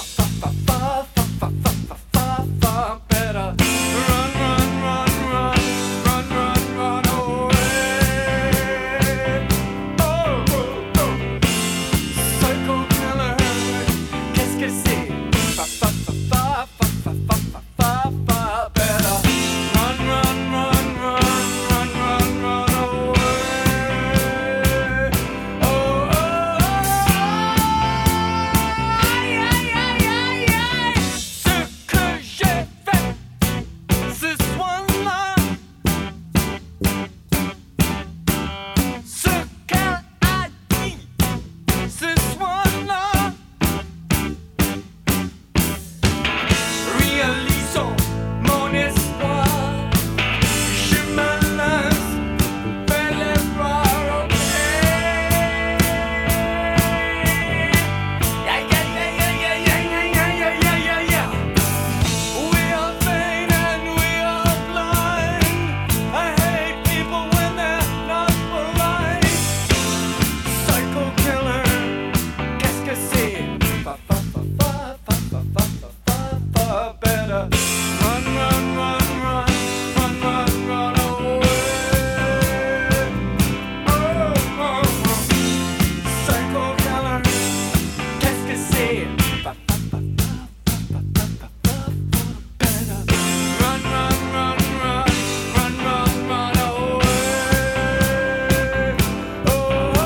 Far better. Run, run, run, run, run, run, run away. Oh, oh, oh. Psycho killer, qu'est-ce que c'est? Far better. Run, run, run, run, run, run, run away. Oh, oh, ce que j'ai fait ce soir-là, ce qu'elle a dit ce soir-là, réalisons mon espoir. Je me lance, fais les voir, ok. Yeah, yeah, yeah, yeah, yeah, yeah, yeah, yeah, yeah, yeah, yeah. We are vain and we are blind. I hate people when they're not polite. Psycho killer, qu'est-ce que c'est? Far better. Run, run, run, run, run, run, run away. Oh, oh, oh. Psycho killer, qu'est-ce que c'est? Better. Run, run, run, run, run, run, run away. Oh, oh, oh.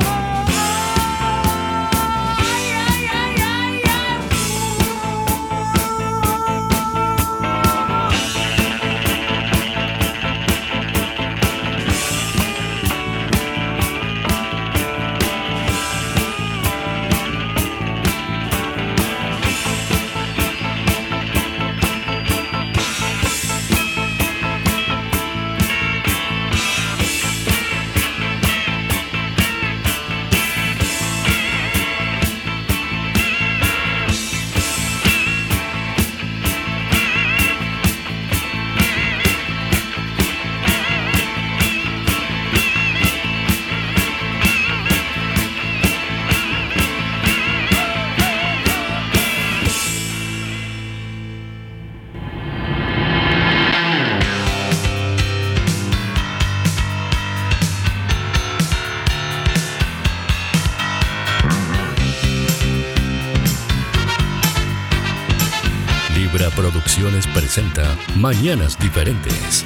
Yeah, yeah, yeah, yeah. Libra Producciones presenta Mañanas Diferentes.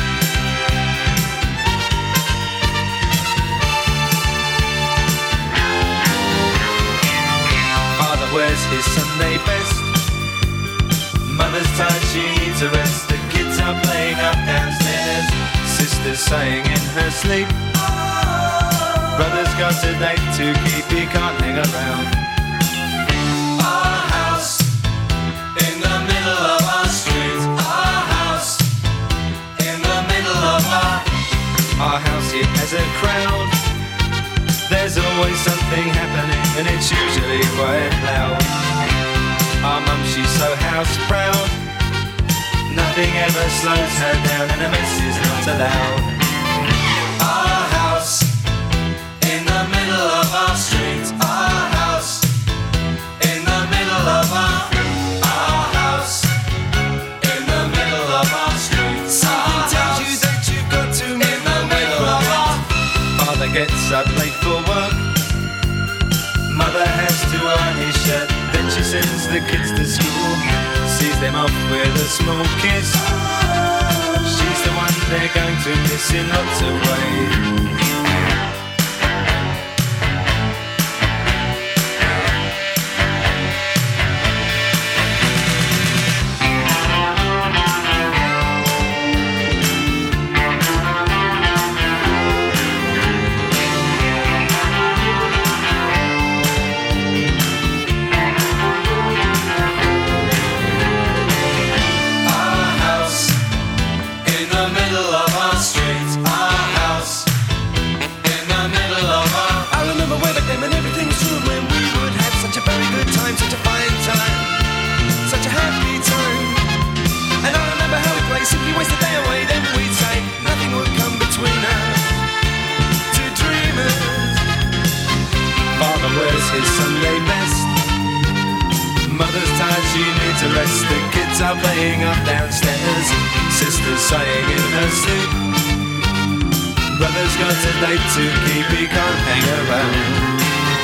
Father wears his Sunday best. Mother's tired, she needs a rest. The kids are playing up downstairs. Sister's sighing in her sleep. Brother's got a date to keep, he can't hang around. Our house in the middle of our street. Our house in the middle of our house, it has a crowd. There's always something happening and it's usually quite loud. Our mum, she's so house proud. Nothing ever slows her down and a mess is not allowed. Our house in the middle of our street. Our house in the middle of our house in the middle of our street. Something tells you that you've got to meet in the middle of our. Father gets up late for work. Mother has to iron his shirt. Then she sends the kids to school, sees them off with a small kiss. they're going to miss in lots of ways. Such a fine time, such a happy time. And I remember how we played, simply waste the day away. Then we'd say nothing would come between us, two dreamers. Father wears his Sunday best, mother's tired, she needs a rest. The kids are playing up downstairs, sister's sighing in her sleep. Brother's got a date to keep, he can't hang around.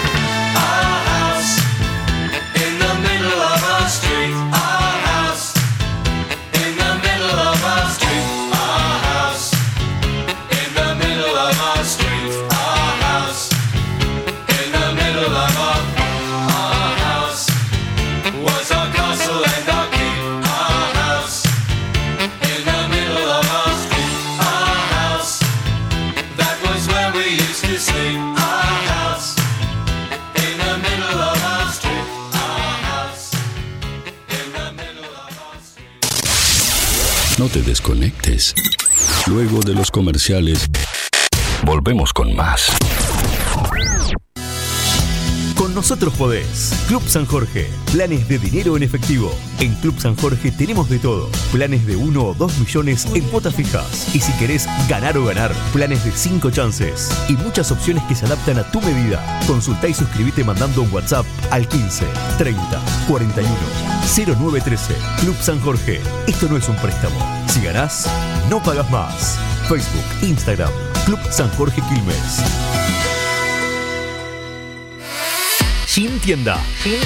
Street, our house, in the middle of our street, our house, in the middle of our street, our house, in the middle of our house, was our castle and our keep, our house, in the middle of our street, our house, that was where we used to sleep, our house, in the middle of our street. No te desconectes. Luego de los comerciales, volvemos con más. Con nosotros podés. Club San Jorge. Planes de dinero en efectivo. En Club San Jorge tenemos de todo. Planes de 1 o 2 millones en cuotas fijas. Y si querés ganar o ganar, planes de 5 chances. Y muchas opciones que se adaptan a tu medida. Consultá y suscribite mandando un WhatsApp al 15 30 41 0913. Club San Jorge. Esto no es un préstamo. Si ganás, no pagas más. Facebook, Instagram, Club San Jorge Quilmes. Gym Tienda.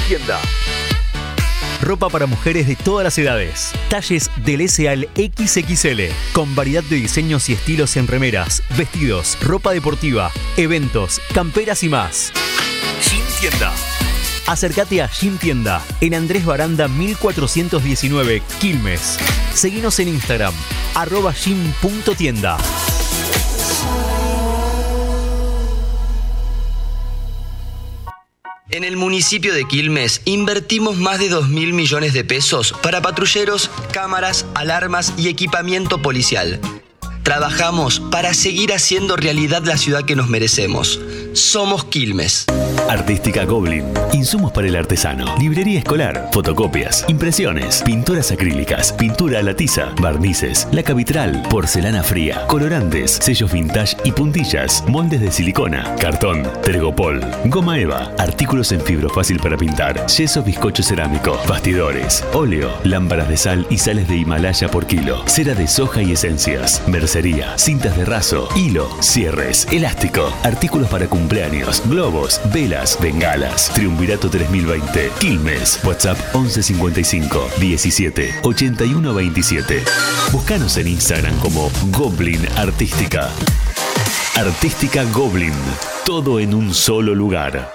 Ropa para mujeres de todas las edades. Talles del S al XXL. Con variedad de diseños y estilos en remeras, vestidos, ropa deportiva, eventos, camperas y más. Gym Tienda. Acércate a Gym Tienda en Andrés Baranda 1419, Quilmes. Seguinos en Instagram, @gym.tienda. En el municipio de Quilmes invertimos más de 2.000 millones de pesos para patrulleros, cámaras, alarmas y equipamiento policial. Trabajamos para seguir haciendo realidad la ciudad que nos merecemos. Somos Quilmes. Artística Goblin. Insumos para el artesano. Librería escolar. Fotocopias. Impresiones. Pinturas acrílicas. Pintura a la tiza. Barnices. Laca vitral. Porcelana fría. Colorantes. Sellos vintage y puntillas. Moldes de silicona. Cartón. Tergopol. Goma eva. Artículos en fibro fácil para pintar. Yeso bizcocho cerámico. Bastidores. Óleo. Lámparas de sal y sales de Himalaya por kilo. Cera de soja y esencias. Mercería. Cintas de raso. Hilo. Cierres. Elástico. Artículos para cumpleaños. Globos. Velas. Bengalas. Triunvirato 3020. Quilmes. WhatsApp 1155 17 81 27. Búscanos en Instagram como Goblin Artística. Artística Goblin. Todo en un solo lugar.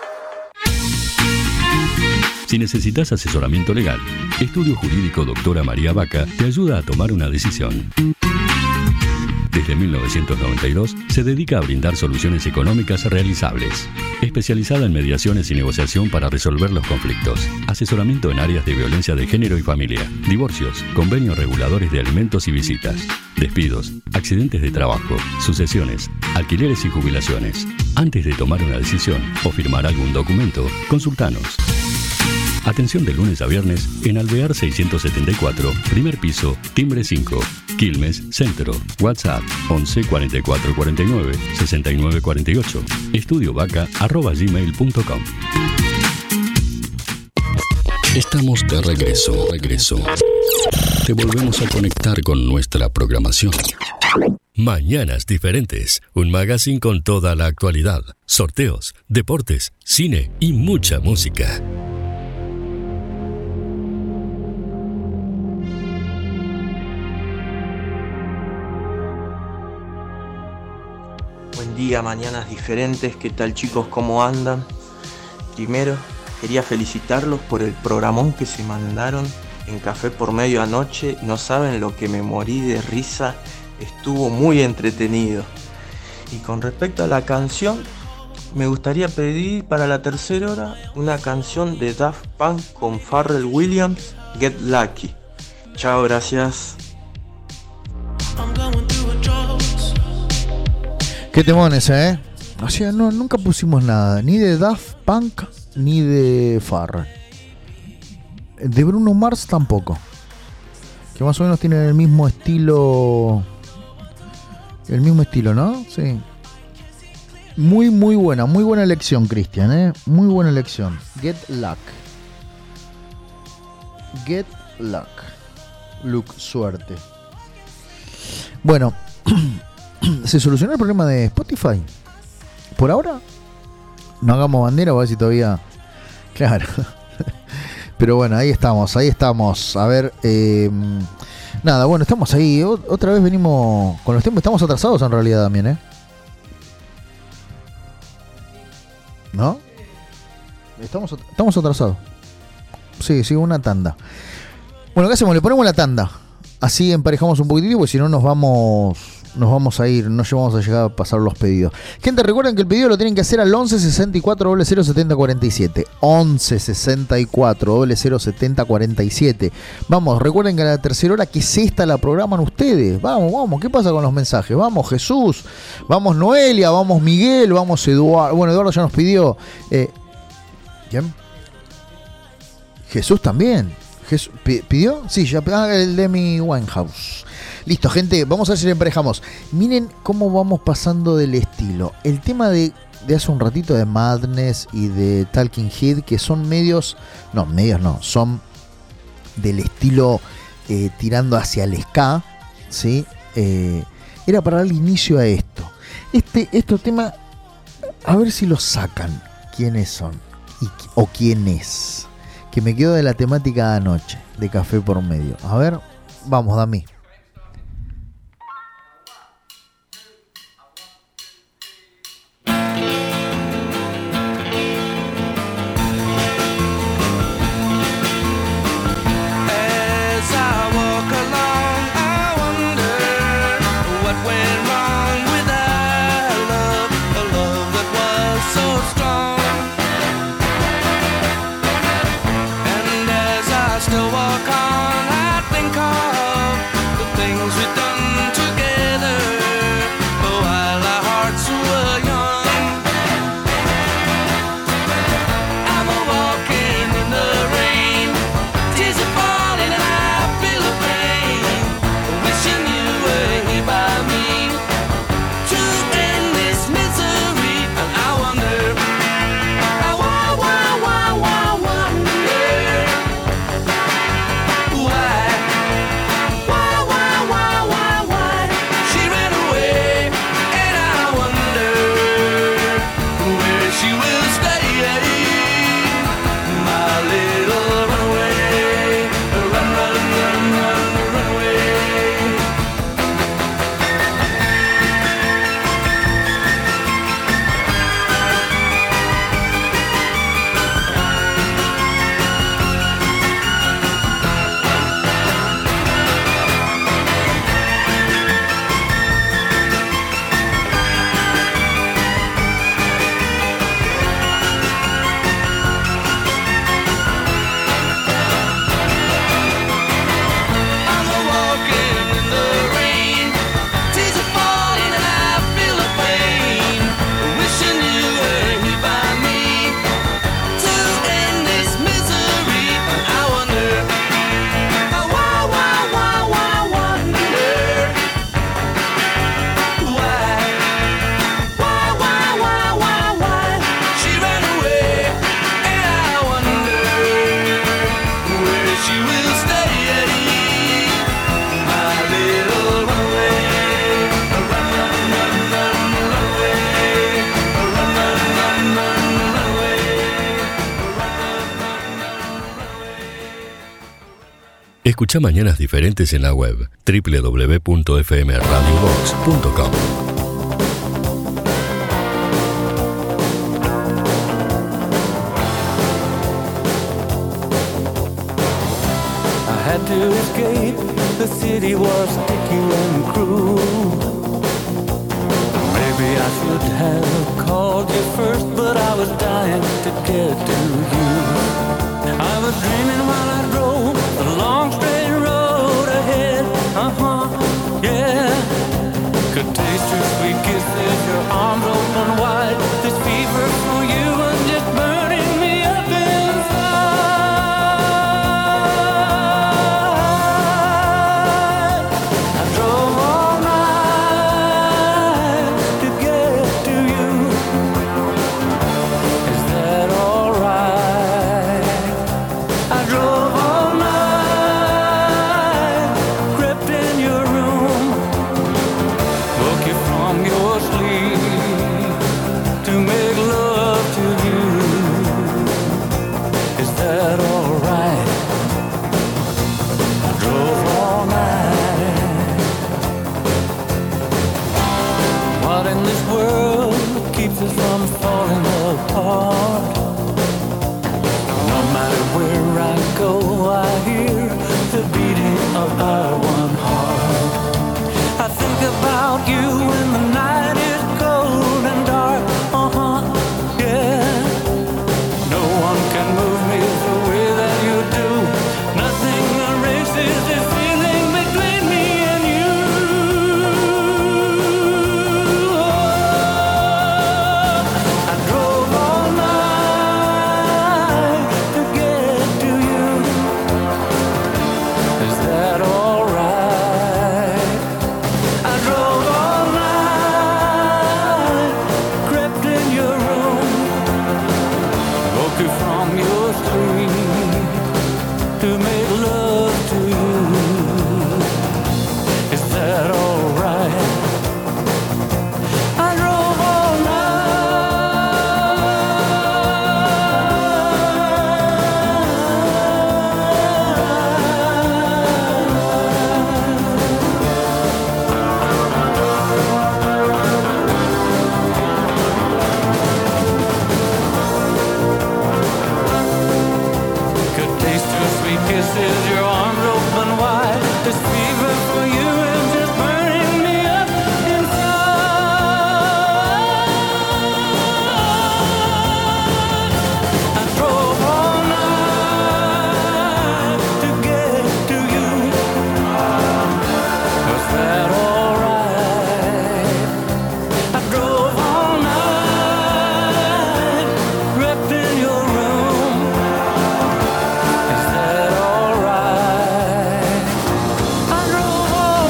Si necesitas asesoramiento legal, Estudio Jurídico Doctora María Vaca te ayuda a tomar una decisión. Desde 1992 se dedica a brindar soluciones económicas realizables. Especializada en mediaciones y negociación para resolver los conflictos. Asesoramiento en áreas de violencia de género y familia. Divorcios, convenios reguladores de alimentos y visitas. Despidos, accidentes de trabajo, sucesiones, alquileres y jubilaciones. Antes de tomar una decisión o firmar algún documento, consultanos. Atención de lunes a viernes en Alvear 674, primer piso, timbre 5, Quilmes, Centro. WhatsApp 11 44 49 69 48. estudiovaca@gmail.com. Estamos de regreso. Te volvemos a conectar con nuestra programación. Mañanas Diferentes, un magazine con toda la actualidad, sorteos, deportes, cine y mucha música. Buen día, mañanas diferentes. ¿Qué tal, chicos? ¿Cómo andan? Primero, quería felicitarlos por el programón que se mandaron en Café por Medio anoche. No saben lo que me morí de risa. Estuvo muy entretenido. Y con respecto a la canción, me gustaría pedir para la tercera hora una canción de Daft Punk con Pharrell Williams, Get Lucky. Chao, gracias. Qué temones, O sea, no, nunca pusimos nada, ni de Daft Punk ni de Pharrell. De Bruno Mars tampoco. Que más o menos tienen el mismo estilo. El mismo estilo, ¿no? Sí. Muy buena elección, Cristian, Muy buena elección. Get Luck. Get Luck. Luck, suerte. Bueno, ¿se solucionó el problema de Spotify? Por ahora, no hagamos bandera, a ver si todavía. Claro. Pero bueno, ahí estamos. A ver, nada, bueno, estamos ahí. Otra vez venimos con los tiempos. Estamos atrasados en realidad también, ¿no? Estamos atrasados. Sí, una tanda. Bueno, ¿qué hacemos? Le ponemos la tanda. Así emparejamos un poquitito, porque si no nos vamos a ir, no llevamos a llegar a pasar los pedidos. Gente, recuerden que el pedido lo tienen que hacer al 11 64 00 70 47. 11 64 00 70 47. Vamos, recuerden que a la tercera hora, que es esta, la programan ustedes. Vamos, ¿qué pasa con los mensajes? Vamos, Jesús, vamos, Noelia, vamos, Miguel, vamos, Eduardo. Bueno, Eduardo ya nos pidió. ¿Quién? Jesús también. ¿Pidió? Sí, ya el de mi Winehouse. Listo, gente, vamos a ver si le emparejamos. Miren cómo vamos pasando del estilo. El tema de hace un ratito de Madness y de Talking Head, que son medios no, son del estilo tirando hacia el ska, ¿sí? Era para darle inicio a esto. Estos temas, a ver si los sacan. ¿Quiénes son? O quién es. Que me quedo de la temática de anoche, de Café por Medio. A ver, vamos, Dami. Escucha Mañanas Diferentes en la web www.fmradiobox.com. to escape. The city was sticky and cruel. Maybe I should have called you first, but I was dying to get to you. I was dreaming while I drove the long straight road ahead. Yeah. Could taste your sweet kisses, your arms open wide. This fever for you was just burning me up inside. I drove all night to get to you. Is that alright? I drove all night, crept in your room, woke you from your sleep to make love to you. Is that alright? I drove all night. What in this world keeps us from falling apart? No matter where I go, I hear the beating of our one heart. I think about you when the night is cold and dark. Yeah. No one can move me the way that you do. Nothing erases this feeling between me and you. I drove all night to get to you. Is that alright? I drove all night, crept in your room, woke you from your sleep to make love to you. Is that alright? I drove all could taste your sweet kisses, your arms open wide. This fever for you is just burning me up inside. I drove all night to get to you. Was that alright? I drove all night, wrapped in your room. Is that alright? I drove all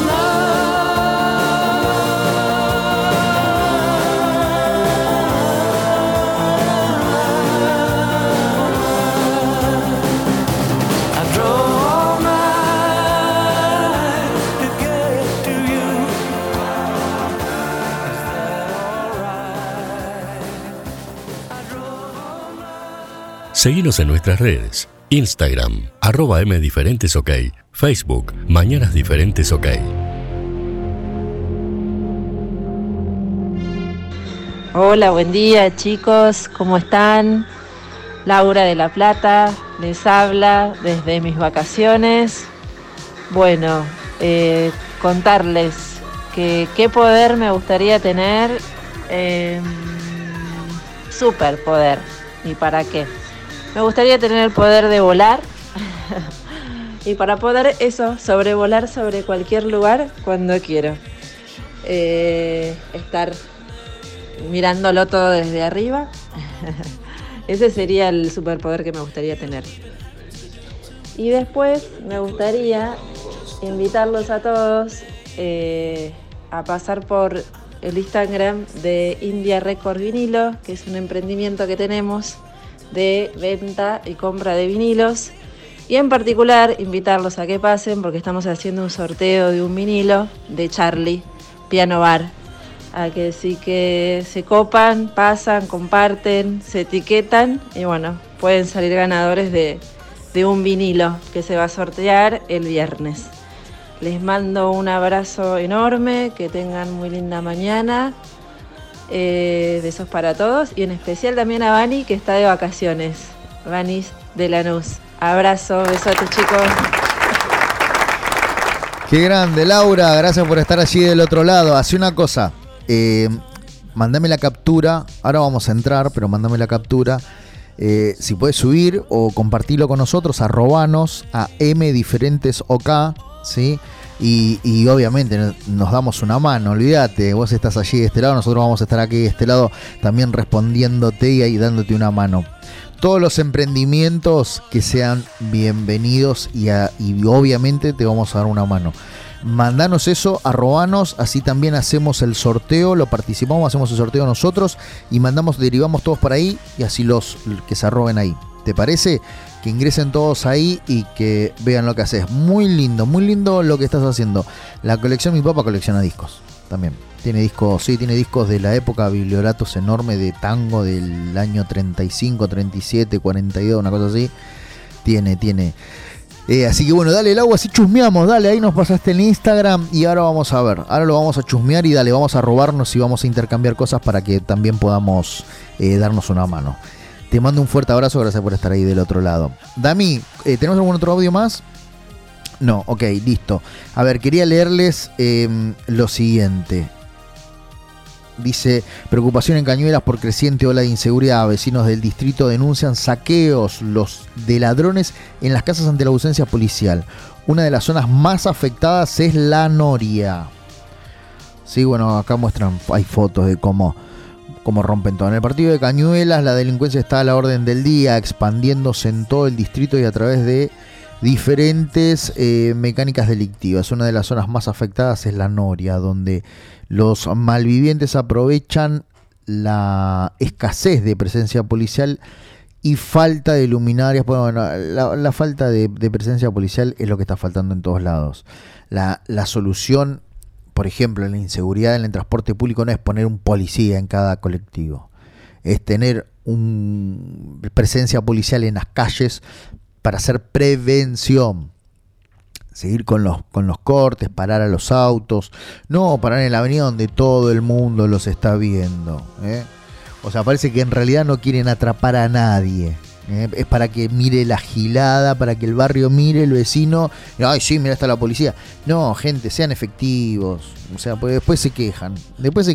night. I drove all night to get to you. Is that alright? Seguinos en nuestras redes. Instagram, @mdiferentesok. Facebook, Mañanas Diferentes OK. Hola, buen día chicos, ¿cómo están? Laura de La Plata les habla desde mis vacaciones. Bueno, contarles que qué poder me gustaría tener. Superpoder. ¿Y para qué? Me gustaría tener el poder de volar. Y para poder eso, sobrevolar sobre cualquier lugar cuando quiero. Estar mirándolo todo desde arriba. Ese sería el superpoder que me gustaría tener. Y después me gustaría invitarlos a todos a pasar por el Instagram de India Record Vinilo, que es un emprendimiento que tenemos de venta y compra de vinilos. Y en particular invitarlos a que pasen porque estamos haciendo un sorteo de un vinilo de Charlie, Piano Bar. A que sí que se copan, pasan, comparten, se etiquetan y bueno, pueden salir ganadores de un vinilo que se va a sortear el viernes. Les mando un abrazo enorme, que tengan muy linda mañana. Besos para todos y en especial también a Vani, que está de vacaciones. Vanis de Lanús. Abrazo, besotes chicos. Qué grande, Laura, gracias por estar allí del otro lado. Hace una cosa, mándame la captura, ahora vamos a entrar, pero mándame la captura. Si puedes subir o compartirlo con nosotros, arrobanos a mdiferentesok, ¿sí? Y obviamente nos damos una mano, olvídate, vos estás allí de este lado, nosotros vamos a estar aquí de este lado también respondiéndote y dándote una mano. Todos los emprendimientos que sean bienvenidos y obviamente te vamos a dar una mano. Mandanos eso, arrobanos, así también hacemos el sorteo, lo participamos, hacemos el sorteo nosotros y derivamos todos para ahí y así los que se arroben ahí. ¿Te parece? Que ingresen todos ahí y que vean lo que haces. Muy lindo lo que estás haciendo. La colección, mi papá colecciona discos también. Tiene discos de la época, biblioratos enorme de tango del año 35, 37, 42, una cosa así. Tiene. Así que bueno, dale el agua, así chusmeamos, dale, ahí nos pasaste el Instagram y ahora vamos a ver, ahora lo vamos a chusmear y dale, vamos a robarnos y vamos a intercambiar cosas para que también podamos darnos una mano. Te mando un fuerte abrazo, gracias por estar ahí del otro lado. Dami, ¿tenemos algún otro audio más? No, ok, listo. A ver, quería leerles lo siguiente. Dice, preocupación en Cañuelas por creciente ola de inseguridad. Vecinos del distrito denuncian saqueos de ladrones en las casas ante la ausencia policial. Una de las zonas más afectadas es La Noria. Sí, bueno, acá muestran, hay fotos de cómo rompen todo. En el partido de Cañuelas la delincuencia está a la orden del día, expandiéndose en todo el distrito y a través de diferentes mecánicas delictivas. Una de las zonas más afectadas es La Noria, donde los malvivientes aprovechan la escasez de presencia policial y falta de luminarias. Bueno, la falta de presencia policial es lo que está faltando en todos lados. La solución, por ejemplo, en la inseguridad en el transporte público no es poner un policía en cada colectivo. Es tener presencia policial en las calles para hacer prevención. Seguir con los cortes, parar a los autos, no parar en la avenida donde todo el mundo los está viendo. O sea, parece que en realidad no quieren atrapar a nadie. Es para que mire la gilada, para que el barrio mire, el vecino. Ay, sí, mira, está la policía. No, gente, sean efectivos. O sea, pues después se quejan. Después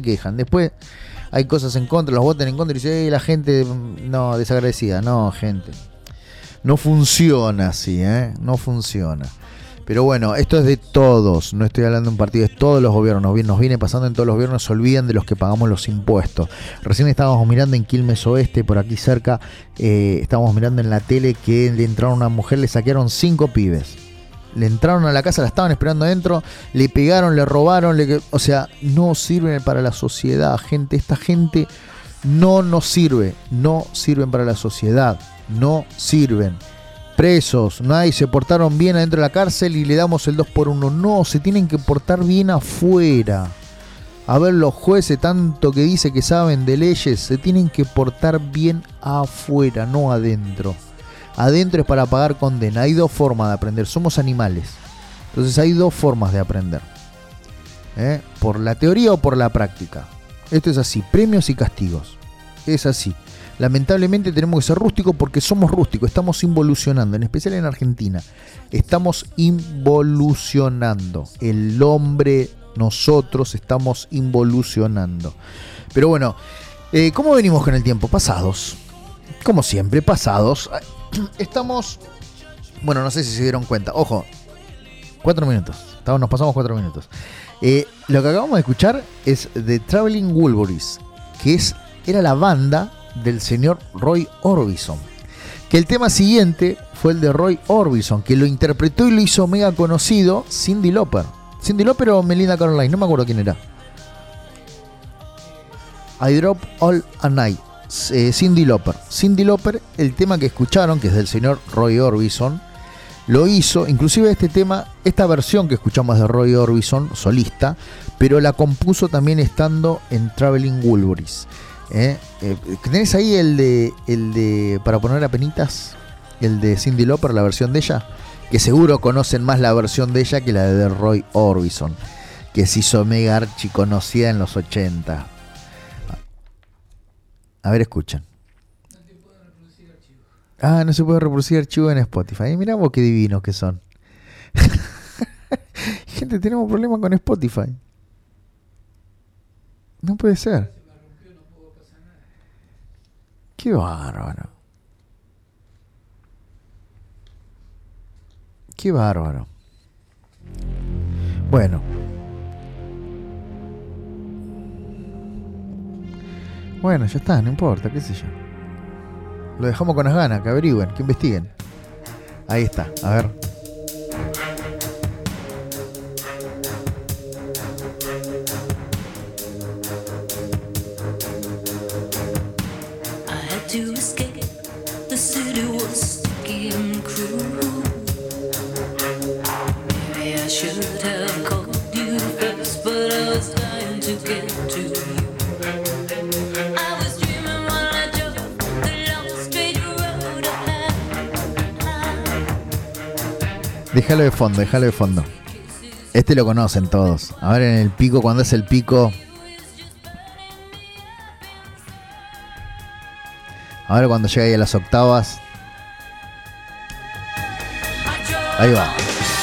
hay cosas en contra, los votan en contra y dicen, la gente, no, desagradecida. No, gente. No funciona así, no funciona. Pero bueno, esto es de todos, no estoy hablando de un partido, es todos los gobiernos, nos viene pasando en todos los gobiernos, se olvidan de los que pagamos los impuestos. Recién estábamos mirando en Quilmes Oeste, por aquí cerca, estábamos mirando en la tele que le entraron a una mujer, le saquearon 5 pibes. Le entraron a la casa, la estaban esperando adentro, le pegaron, le robaron, o sea, no sirven para la sociedad, gente. Esta gente no nos sirve, no sirven para la sociedad, no sirven. Presos, nadie se portaron bien adentro de la cárcel y le damos el 2x1. No, se tienen que portar bien afuera. A ver, los jueces, tanto que dice que saben de leyes, se tienen que portar bien afuera, no adentro. Adentro es para pagar condena. Hay 2 formas de aprender, somos animales. Entonces hay 2 formas de aprender. Por la teoría o por la práctica. Esto es así, premios y castigos. Es así. Lamentablemente tenemos que ser rústicos porque somos rústicos, estamos involucionando, en especial en Argentina. Estamos involucionando. El hombre, nosotros estamos involucionando. Pero bueno, ¿cómo venimos con el tiempo? Pasados. Como siempre, pasados. Estamos... Bueno, no sé si se dieron cuenta. Ojo, 4 minutos. Nos pasamos 4 minutos. Lo que acabamos de escuchar es The Traveling Wilburys, que era la banda del señor Roy Orbison, que el tema siguiente fue el de Roy Orbison, que lo interpretó y lo hizo mega conocido Cyndi Lauper o Melinda Caroline, no me acuerdo quién era. I Drop All a Night, Cyndi Lauper, el tema que escucharon, que es del señor Roy Orbison, lo hizo, inclusive esta versión que escuchamos de Roy Orbison, solista, pero la compuso también estando en Traveling Wilburys. ¿Tenés ahí el de para poner a penitas? El de Cyndi Lauper, la versión de ella, que seguro conocen más la versión de ella que la de Roy Orbison, que se hizo mega archiconocida en los 80. A ver, escuchan. No se puede reproducir archivo en Spotify. Mirá vos qué divinos que son. Gente, tenemos problemas con Spotify. No puede ser. Qué bárbaro. Qué bárbaro. Bueno. Bueno, ya está, no importa, qué sé yo. Lo dejamos con las ganas, que averigüen, que investiguen. Ahí está, a ver. I had to escape. The city was sticky and cruel. Maybe I should have called you first, but I was dying to get to you. I was dreaming while I drove the long straight road ahead. Déjalo de fondo, déjalo de fondo. Este lo conocen todos. A ver en el pico, cuando es el pico. Ahora cuando llega ahí a las octavas. Ahí va.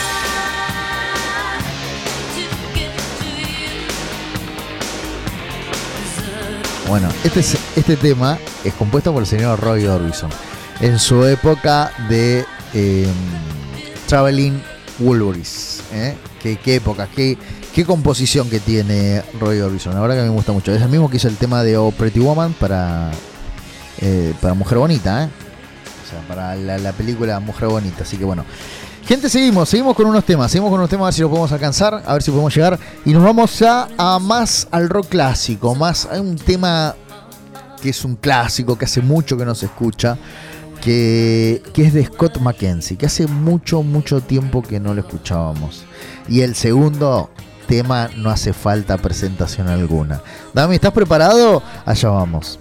Bueno, este tema es compuesto por el señor Roy Orbison en su época de Traveling Wilburys. ¿Qué época? ¿Qué composición que tiene Roy Orbison? La verdad que me gusta mucho. Es el mismo que hizo el tema de Oh Pretty Woman para Mujer Bonita, o sea, para la película Mujer Bonita. Así que bueno, gente, seguimos con unos temas, a ver si lo podemos alcanzar, a ver si podemos llegar, y nos vamos a más al rock clásico, más a un tema que es un clásico, que hace mucho que no se escucha, que es de Scott McKenzie, que hace mucho tiempo que no lo escuchábamos, y el segundo tema no hace falta presentación alguna. Dami, ¿estás preparado? Allá vamos.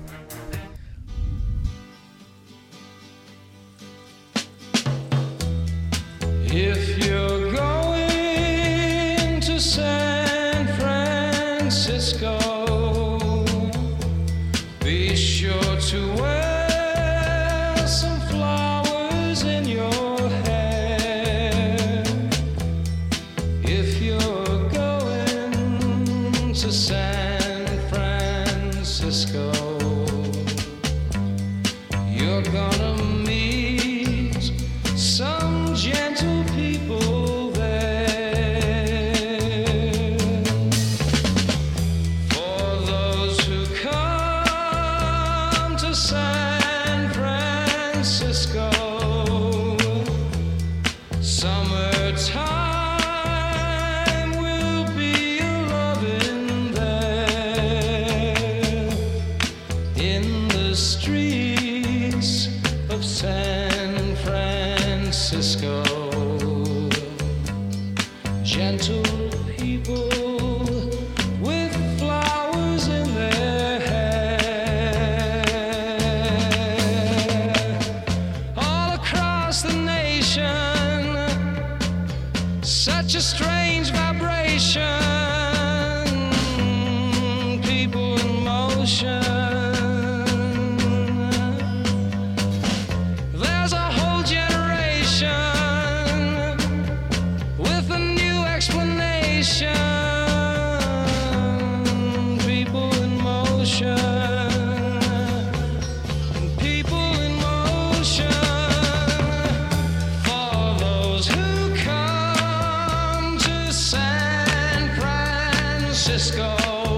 If you're going to San Francisco, be sure to wear some flowers in your hair. If you're going to San Francisco, you're gonna meet some gentle people there. For those who come to San Francisco, summertime will be a-lovin' there. In the streets of San Francisco, gentle people with flowers in their hair. All across the nation, such a strange vibration, people in motion. There's a whole generation with a new explanation. People in motion. People in motion. For those who come to San Francisco,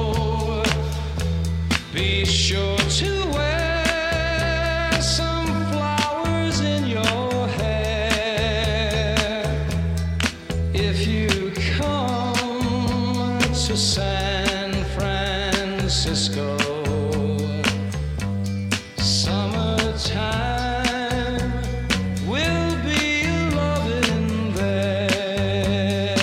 be sure to wear some flowers in your hair. If you come to San Francisco, summertime will be a-lovin' there.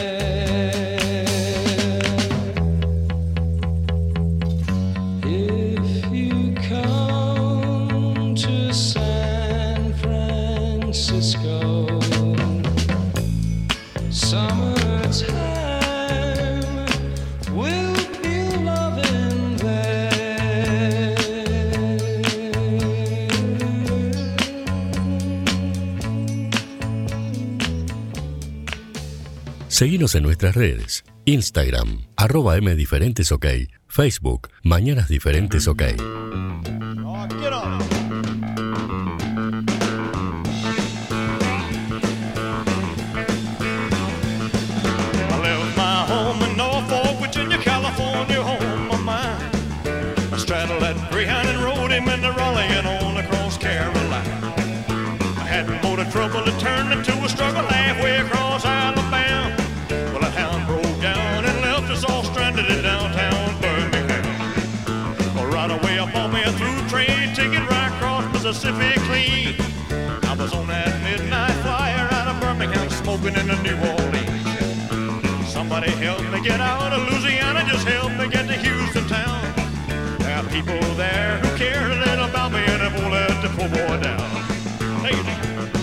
If you come to San Francisco, summertime will be a-lovin' there. Seguinos en nuestras redes. Instagram, @mdiferentesok. Facebook, Mañanas Diferentes OK. Straddled that Greyhound and rode him into Raleigh and on across Carolina. I had motor trouble that turned into a struggle halfway across Alabama. Well, that hound broke down and left us all stranded in downtown Birmingham. Well, right away I bought me a through train ticket right across Mississippi clean. I was on that midnight flyer out of Birmingham smoking in the New Orleans. Somebody help me get out of Louisiana, just help me get to Houston town. People there who care a little about me and it won't let the poor boy down. Hey.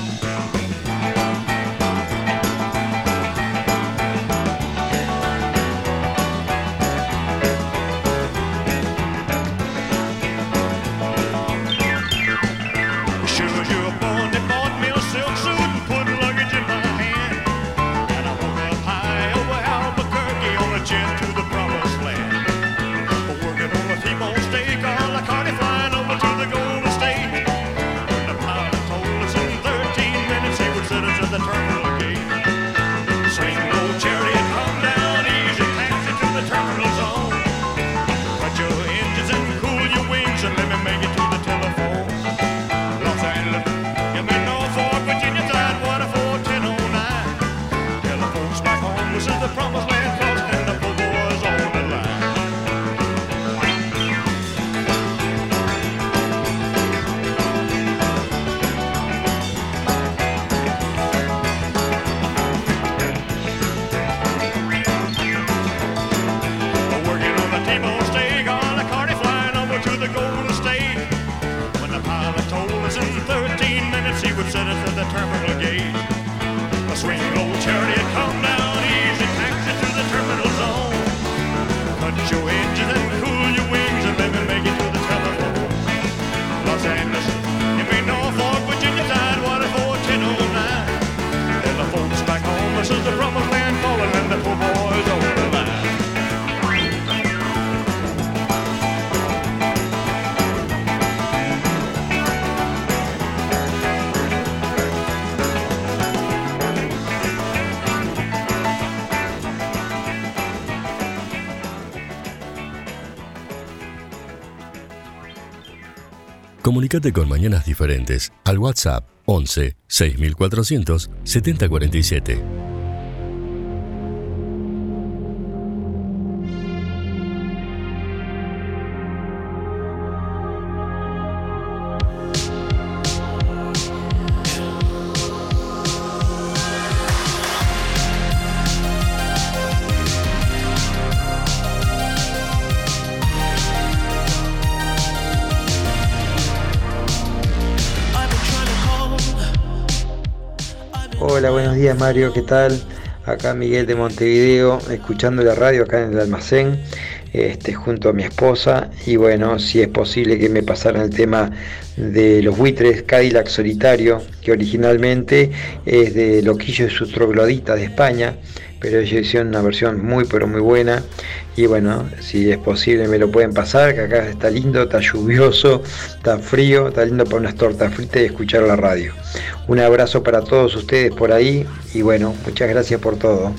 Shoes you up on, they bought me a silk suit and put luggage in my hand. And I woke up high over Albuquerque on a jet to the promised land. Working on a T-bone steak, all the cardi flying over to the Golden State. When the pilot told us in 13 minutes he would send us to the terminal gate. Swing low chariot, come down easy, taxi to the terminal zone. Cut your engines and cool your wings and let me make it to the telephone. Los Angeles, give me Norfolk, Virginia, Tidewater 41009. Telephone's back home, this is the promised land, close and the poor boys on the line. He would send us to the terminal gate. A swing low chariot, come down easy, taxi to the terminal zone. Cut your engines and cool your wings and let me make it to the telephone. Los Angeles, give me Norfolk, Virginia, Tidewater 41009. Telephone's back home, this is the promised land calling and the poor boys over the line. Comunicate con Mañanas Diferentes al WhatsApp 11 6400 7047. Hola, buenos días Mario, ¿qué tal? Acá Miguel de Montevideo, escuchando la radio acá en el almacén, junto a mi esposa. Y bueno, si es posible que me pasaran el tema de los buitres Cadillac Solitario, que originalmente es de Loquillo y sus trogloditas de España, pero ellos hicieron una versión muy pero muy buena. Y bueno, si es posible me lo pueden pasar, que acá está lindo, está lluvioso, está frío, está lindo para unas tortas fritas y escuchar la radio. Un abrazo para todos ustedes por ahí y bueno, muchas gracias por todo.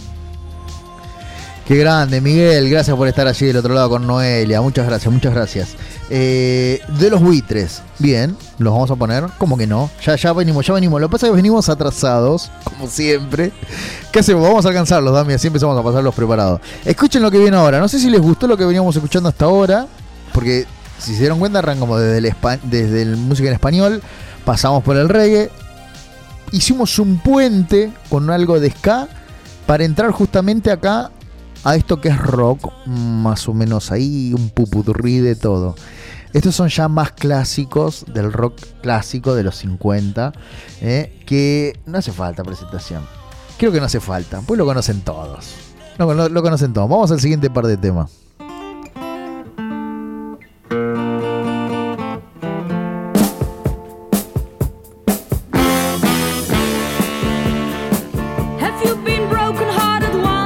Qué grande, Miguel, gracias por estar allí del otro lado con Noelia, muchas gracias, muchas gracias. De los buitres, bien, los vamos a poner, ¿cómo que no? Ya venimos, lo que pasa es que venimos atrasados, como siempre. ¿Qué hacemos? Vamos a alcanzarlos, Dami, así empezamos a pasarlos preparados. Escuchen lo que viene ahora, no sé si les gustó lo que veníamos escuchando hasta ahora, porque si se dieron cuenta arrancamos desde el música en español, pasamos por el reggae, hicimos un puente con algo de ska para entrar justamente acá a esto que es rock, más o menos ahí, un pupurrí de todo. Estos son ya más clásicos del rock clásico de los 50, que no hace falta presentación. Creo que no hace falta, pues lo conocen todos. Lo conocen todos. Vamos al siguiente par de temas. Have you been broken hearted once?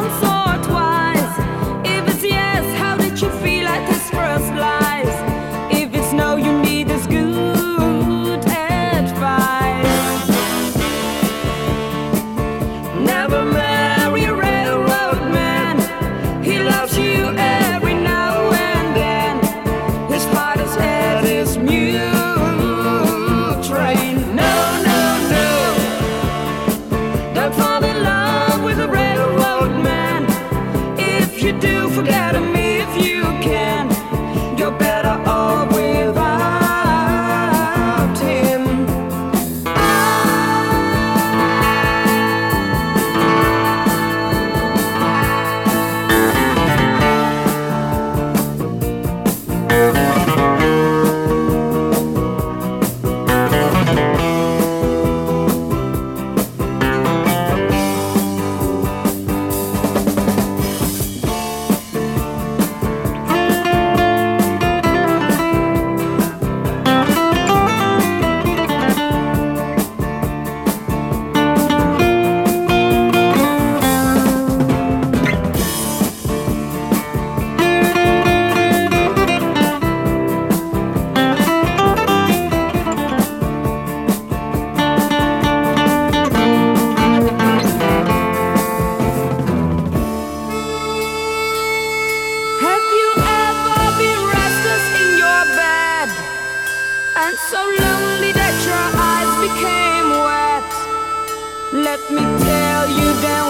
forget him if you can. You're better off without him. Have you ever been restless in your bed and so lonely that your eyes became wet? Let me tell you then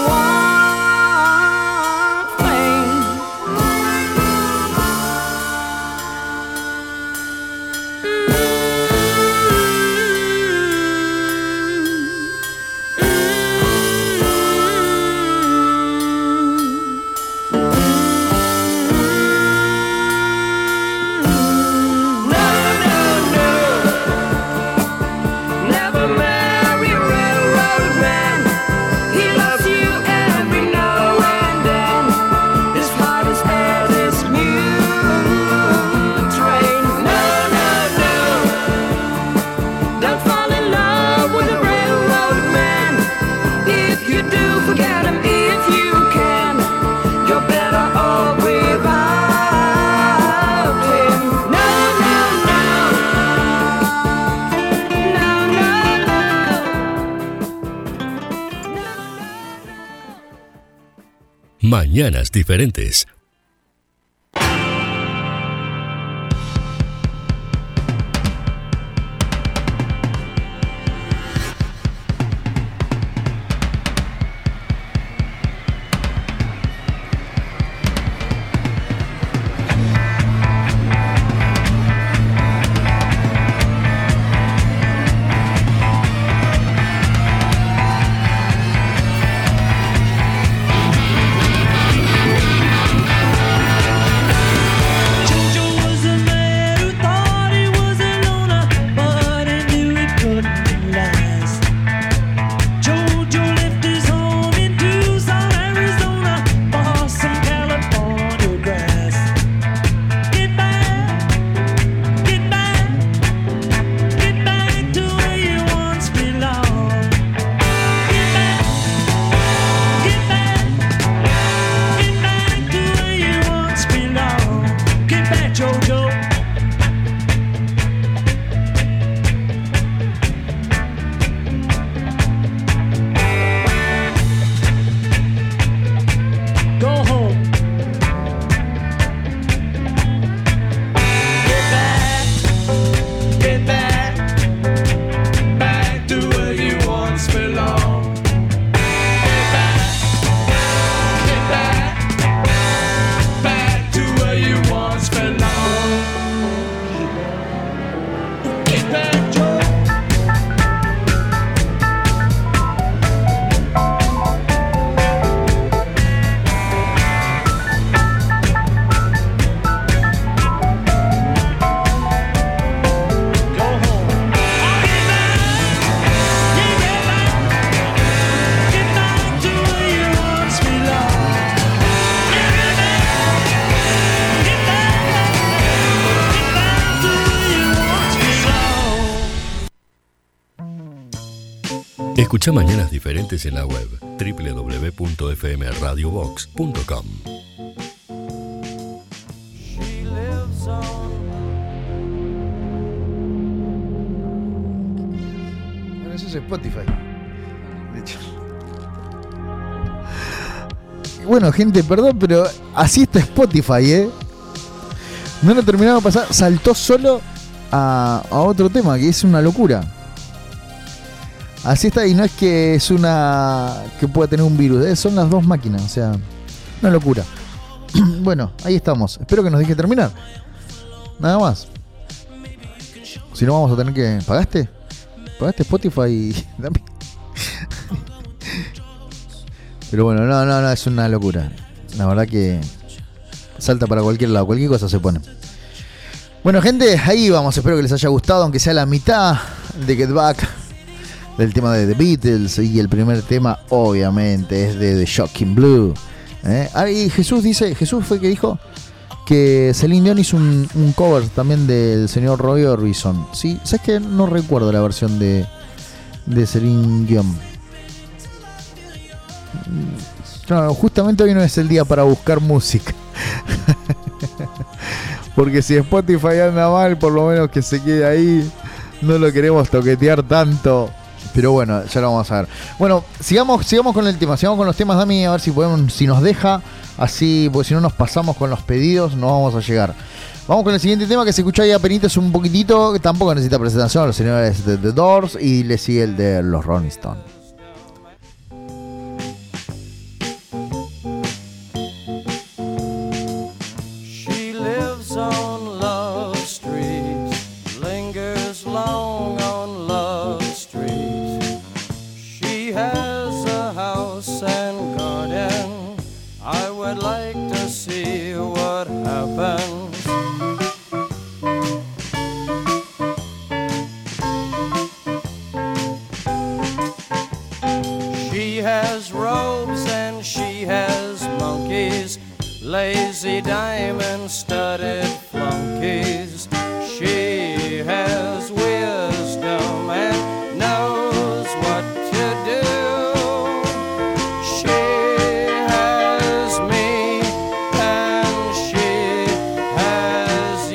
one thing. Never marry a railroad man. He loves you every now and then. His heart is at his mule train. No, no, no. Don't fall in love with a railroad man. If you do, forget him if you can. You're better off without him. No, no, no. No, no, no. Mañanas diferentes. Escucha Mañanas Diferentes en la web www.fmradiobox.com. Bueno, eso es Spotify. De hecho. Bueno, gente, perdón, pero así está Spotify, ¿eh? No lo terminamos de pasar, saltó solo a otro tema, que es una locura. Así está, y no es que es una que pueda tener un virus, son las dos máquinas, o sea, una locura. Bueno, ahí estamos. Espero que nos deje terminar. Nada más. Si no, vamos a tener que... ¿Pagaste? ¿Pagaste Spotify? Pero bueno, no, es una locura. La verdad que salta para cualquier lado, cualquier cosa se pone. Bueno, gente, ahí vamos. Espero que les haya gustado, aunque sea la mitad de Get Back, del tema de The Beatles. Y el primer tema, obviamente, es de The Shocking Blue. Y Jesús fue el que dijo que Celine Dion hizo un cover también del señor Roy Orbison. Sí, ¿sabes qué? No recuerdo la versión de Celine Dion. No, justamente hoy no es el día para buscar música. Porque si Spotify anda mal, por lo menos que se quede ahí. No lo queremos toquetear tanto. Pero bueno, ya lo vamos a ver. Bueno, sigamos con el tema. Sigamos con los temas, Dami, a ver si nos deja. Así, porque si no nos pasamos con los pedidos, no vamos a llegar. Vamos con el siguiente tema que se escucha ahí apenitas un poquitito. Que tampoco necesita presentación. Los señores de The Doors. Y le sigue el de los Rolling Stones. Lazy diamond-studded flunkies. She has wisdom and knows what to do. She has me and she has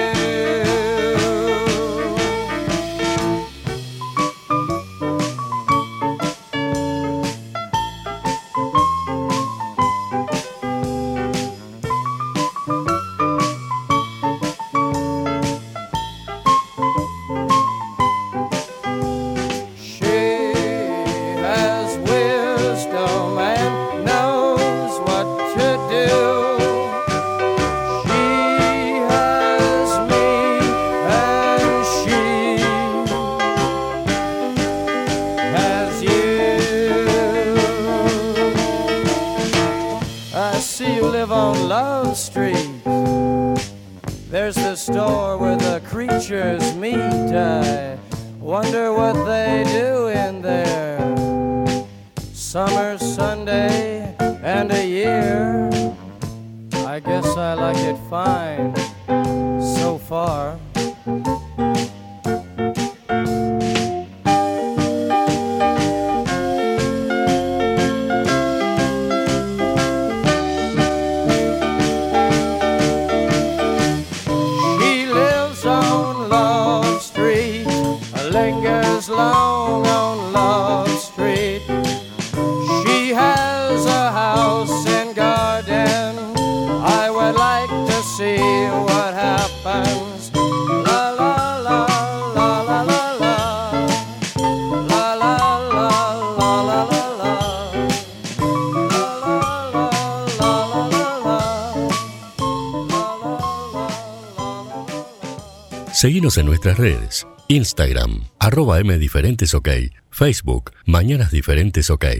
store where the creatures meet. I wonder what they do in there. Summer, Sunday, and a year. I guess I like it fine so far. Long on Love Street. She has a house and garden. I would like to see what happens. La la la la la la la. La la la la la la la. La la la la. Seguinos en nuestras redes. Instagram, @mdiferentesok, Facebook, Mañanas Diferentes OK.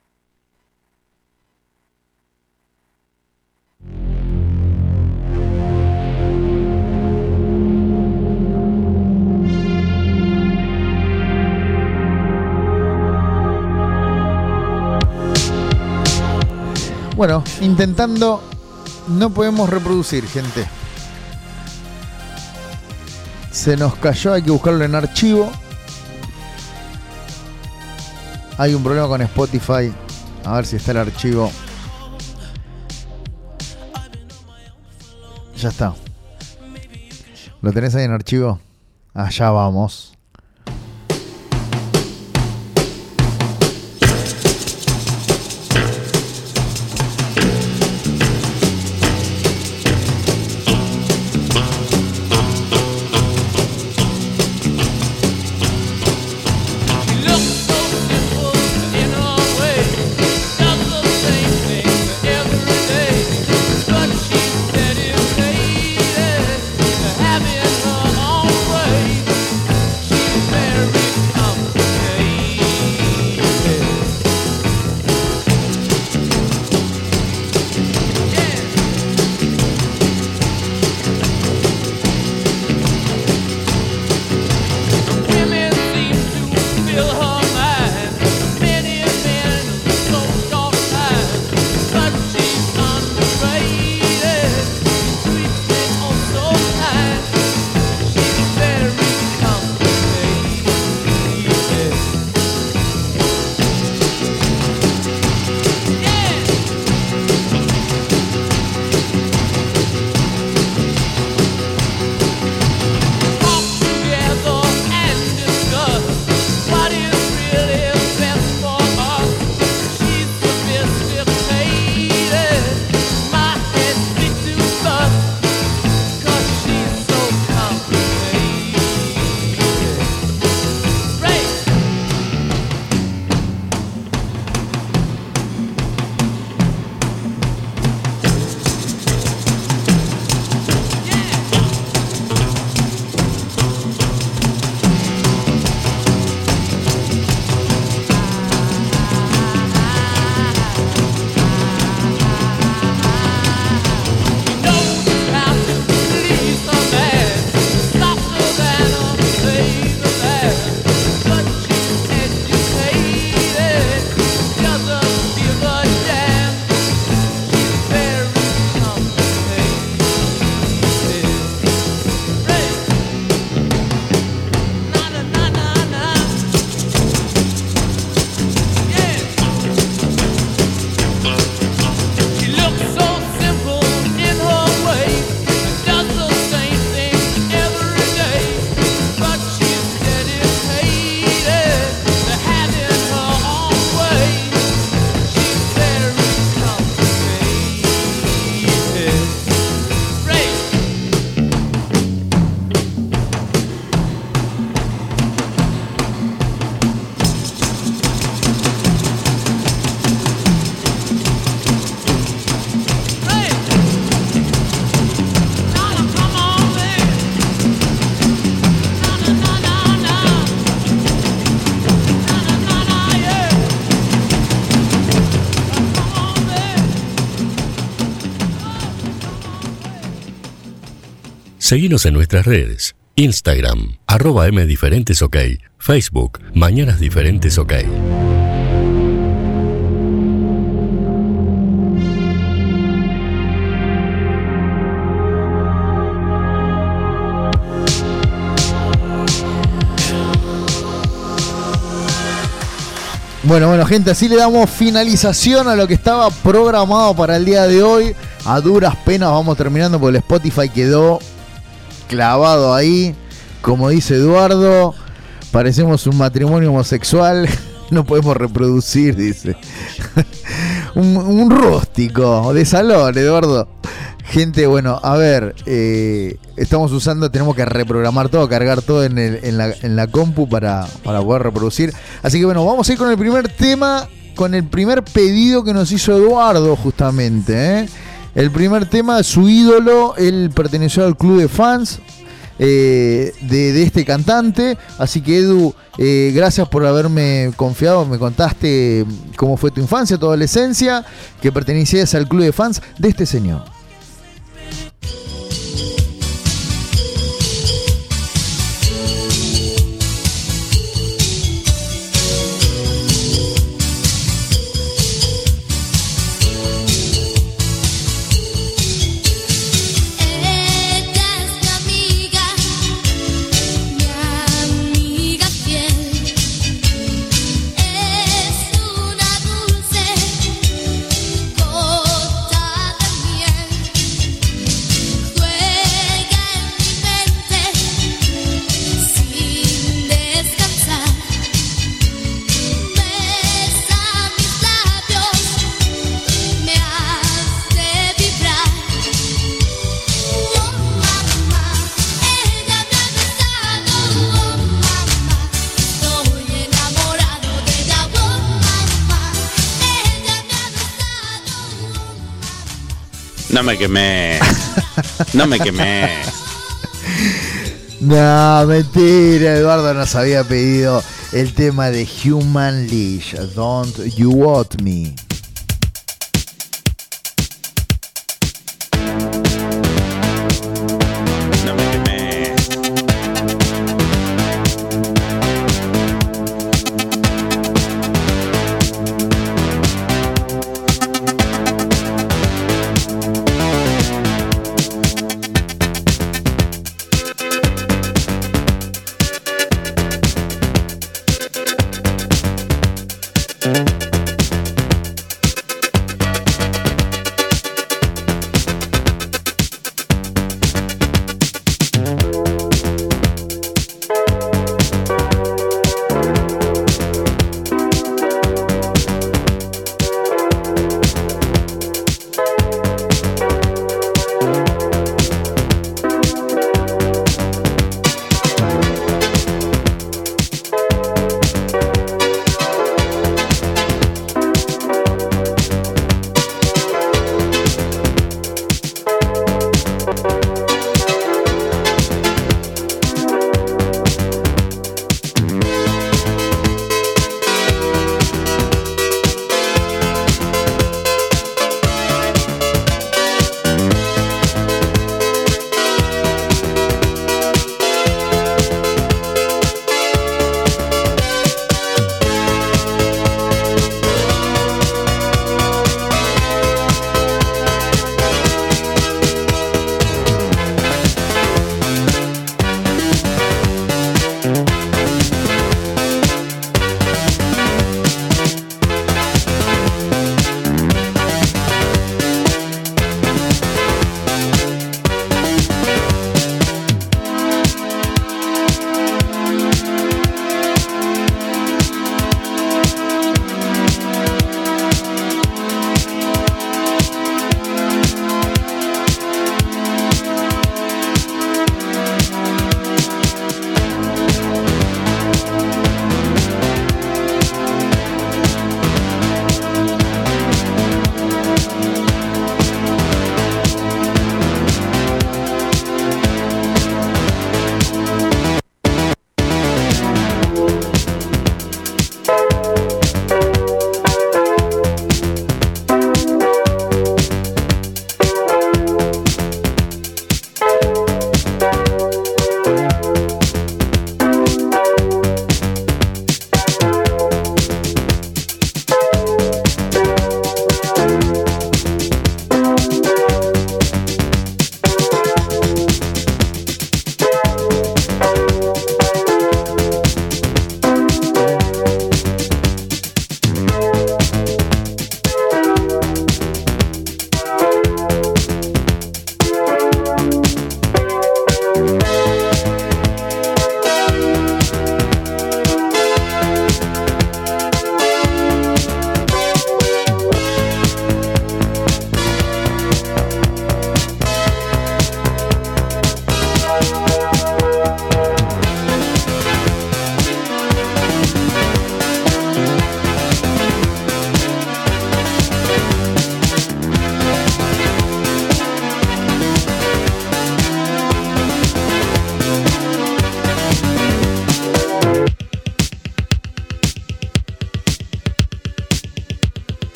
Bueno, intentando, no podemos reproducir, gente. Se nos cayó, hay que buscarlo en archivo. Hay un problema con Spotify. A ver si está el archivo. Ya está. ¿Lo tenés ahí en archivo? Allá vamos. But Seguinos en nuestras redes. Instagram, @mdiferentesok. Facebook, Mañanas Diferentes OK. Bueno, gente, así le damos finalización a lo que estaba programado para el día de hoy. A duras penas vamos terminando porque el Spotify quedó clavado ahí. Como dice Eduardo, parecemos un matrimonio homosexual. No podemos reproducir, dice. un rústico de salón, Eduardo. Gente, bueno, a ver, tenemos que reprogramar todo, cargar todo en la compu para poder reproducir. Así que bueno, vamos a ir con el primer tema, con el primer pedido que nos hizo Eduardo justamente. El primer tema, su ídolo, él perteneció al club de fans de este cantante. Así que Edu, gracias por haberme confiado, me contaste cómo fue tu infancia, tu adolescencia, que pertenecías al club de fans de este señor. No me quemé. No me quemé. No, mentira, Eduardo nos había pedido el tema de Human Leash, Don't You Want Me.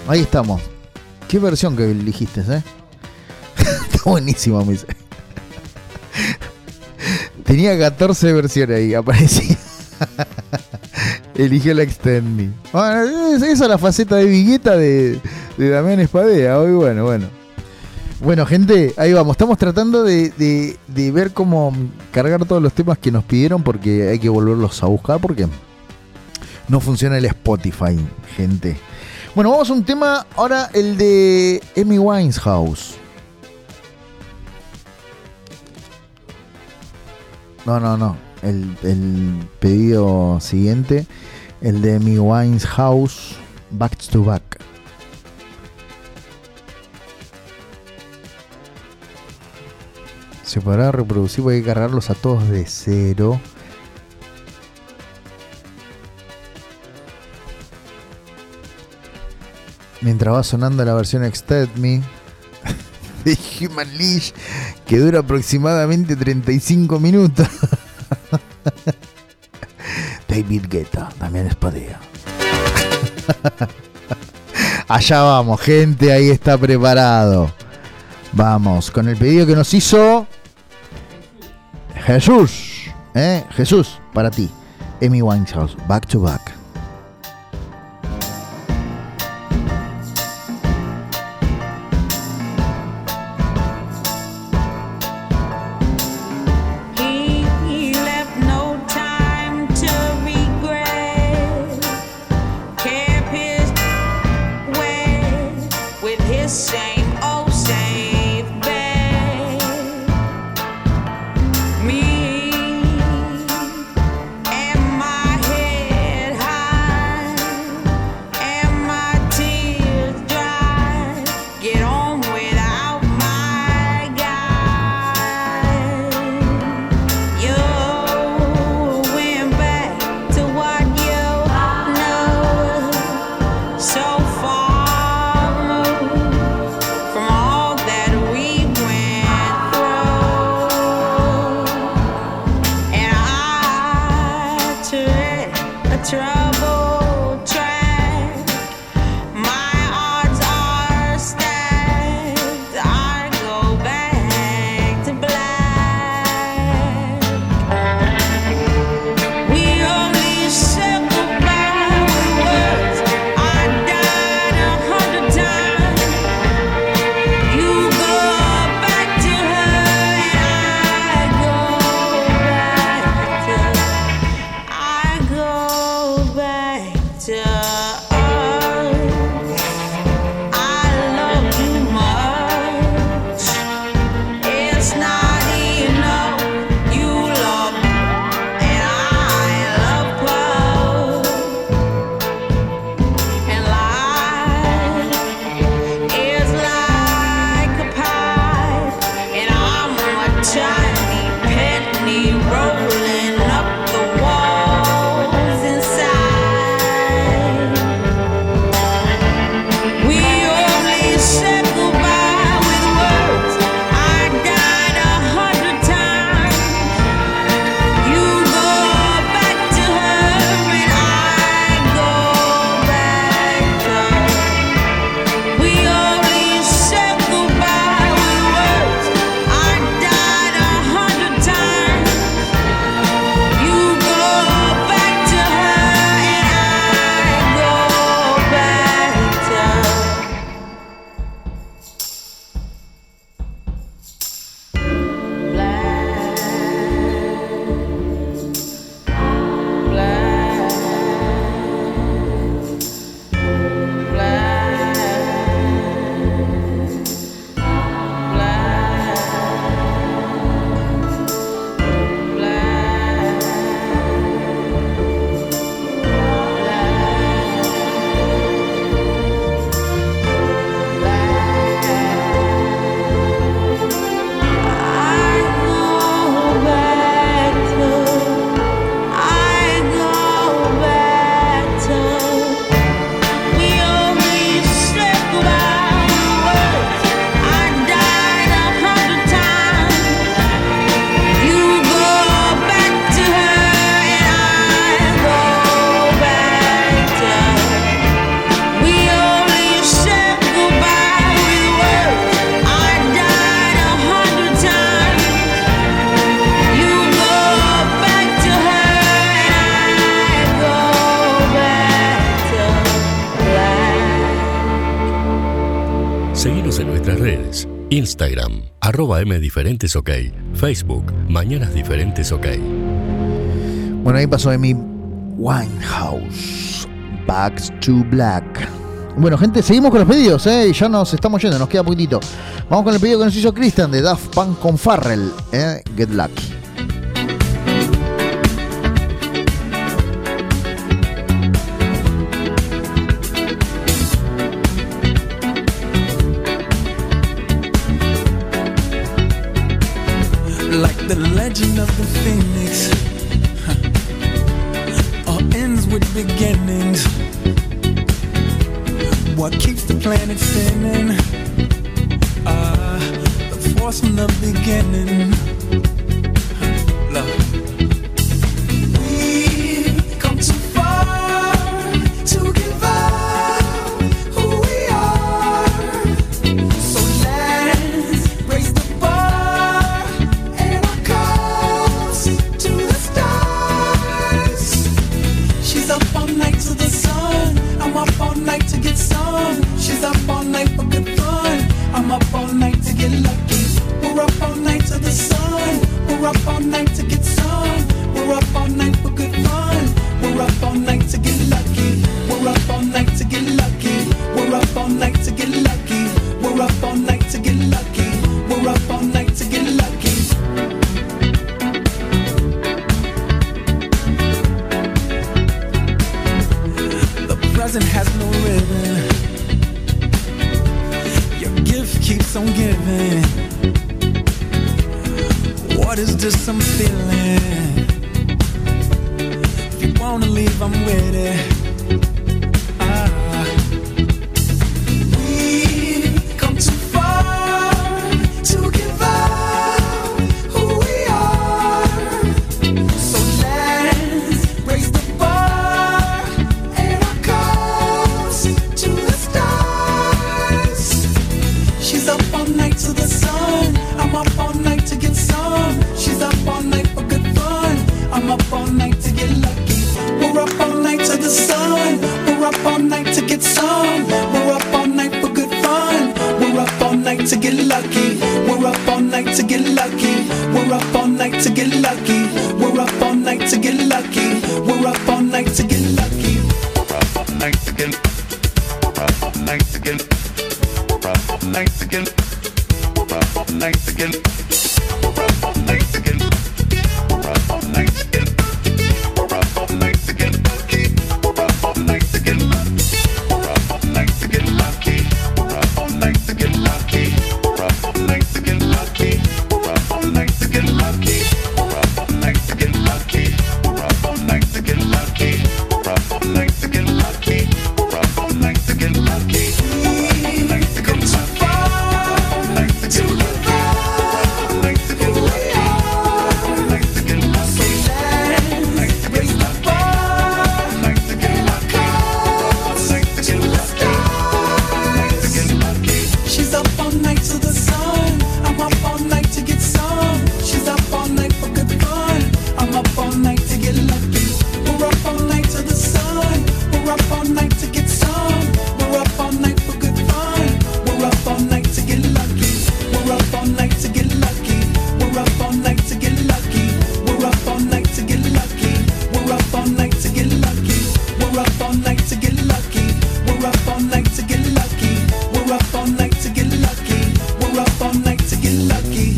Ahí estamos. ¿Qué versión que elegiste, Está buenísimo, me dice. Tenía 14 versiones ahí, aparecía. Eligió la Extend Me. Bueno, esa es la faceta de Vigueta de Damián Espadea. Hoy, bueno. Bueno, gente, ahí vamos. Estamos tratando de ver cómo cargar todos los temas que nos pidieron, porque hay que volverlos a buscar, porque no funciona el Spotify, gente. Bueno, vamos a un tema ahora, el de Amy Winehouse. No. El pedido siguiente, el de Amy Winehouse, Back to Back. Se podrá reproducir, voy a cargarlos a todos de cero. Mientras va sonando la versión Extend Me de Human Leash, que dura aproximadamente 35 minutos. David Guetta, Damián Espadea. Allá vamos, gente, ahí está preparado. Vamos, con el pedido que nos hizo Jesús. Jesús, para ti. Amy Winehouse, Back to Back. Seguinos en nuestras redes. Instagram, @mdiferentesok. Facebook, Mañanas Diferentes OK. Bueno, ahí pasó Amy Winehouse, Back to Black. Bueno, gente, seguimos con los pedidos, y ya nos estamos yendo, nos queda poquitito. Vamos con el pedido que nos hizo Christian de Daft Punk con Farrell, Get Lucky. Like the legend of the phoenix, all ends with beginnings. What keeps the planet spinning? The force from the beginning. Love. We've come too far to give up who we are. So let's raise the bar and our cups to the stars. She's up all night to the sun. I'm up all night to get some. She's up all night for good fun. I'm up all night to get lucky. We're up all night to the sun. We're up all night to get some. We're up all night for good fun. We're up all night to get lucky. We're up all night to get lucky. We're up all night to get lucky. We're up all night to get lucky. We're up all night to get lucky. The present has no ribbon. Your gift keeps on giving. What is this I'm feeling? If you wanna leave, I'm with it. We've come too far to give up who we are. So let's raise the bar and our cups to the stars. She's up all night to the sun. I'm up all night to get some. She's up all night for good fun. I'm up all night to get lucky. We're up all night to the sun. We're up all night to get some. We're up all night for good fun. We're up all night to get lucky. We're up all night to get lucky. We're up all night to get lucky. We're up all night to get lucky. We're up all night to get lucky. We're up all night to get. We're up all night to get. We're up all night to get. We're up all night to get. We're up all night to get. We're up all night to get. We're up all night to get lucky. We're up all night to get lucky. We're up all night to get lucky. We're up all night to get lucky. We're up all night to get lucky. We're up all night to get lucky. We're up all night to get lucky. We're up all night to get lucky. We're up all night to get lucky. We're up all night to get lucky. Come too far to give up who we are. So let's raise the bar and our cups to the stars. She's up all night to the sun. I'm up all night to get some. She's up all night for good fun. I'm up all night to get lucky. We're up all night to the sun. We're up all night to get some. We're up all night for good fun. We're up all night to get lucky. We're up all night to get lucky. We're up all night to get lucky. We're up all night to get lucky. We're up all night to get lucky. We're up all night to get lucky. We're up all night to get lucky. We're up all night to get lucky. We're up all night to get lucky.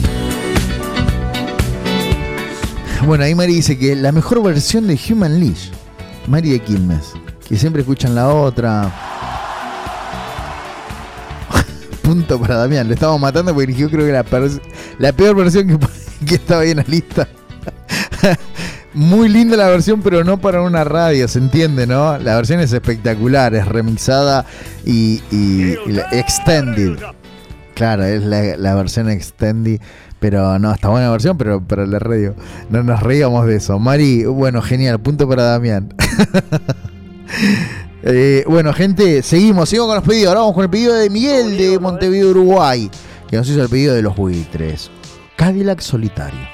Bueno, ahí Mari dice que la mejor versión de Human Leash, Mari de Quilmes, que siempre escuchan la otra. Punto para Damián, lo estamos matando porque yo creo que la peor versión que estaba ahí en la lista. Muy linda la versión, pero no para una radio, se entiende, ¿no? La versión es espectacular, es remixada y la extended. Claro, es la versión extended, pero no, está buena versión, pero para la radio. No nos reíamos de eso. Mari, bueno, genial, punto para Damián. Bueno, gente, seguimos con los pedidos. Ahora vamos con el pedido de Miguel de Montevideo, Uruguay, que nos hizo el pedido de los buitres. Cadillac Solitario.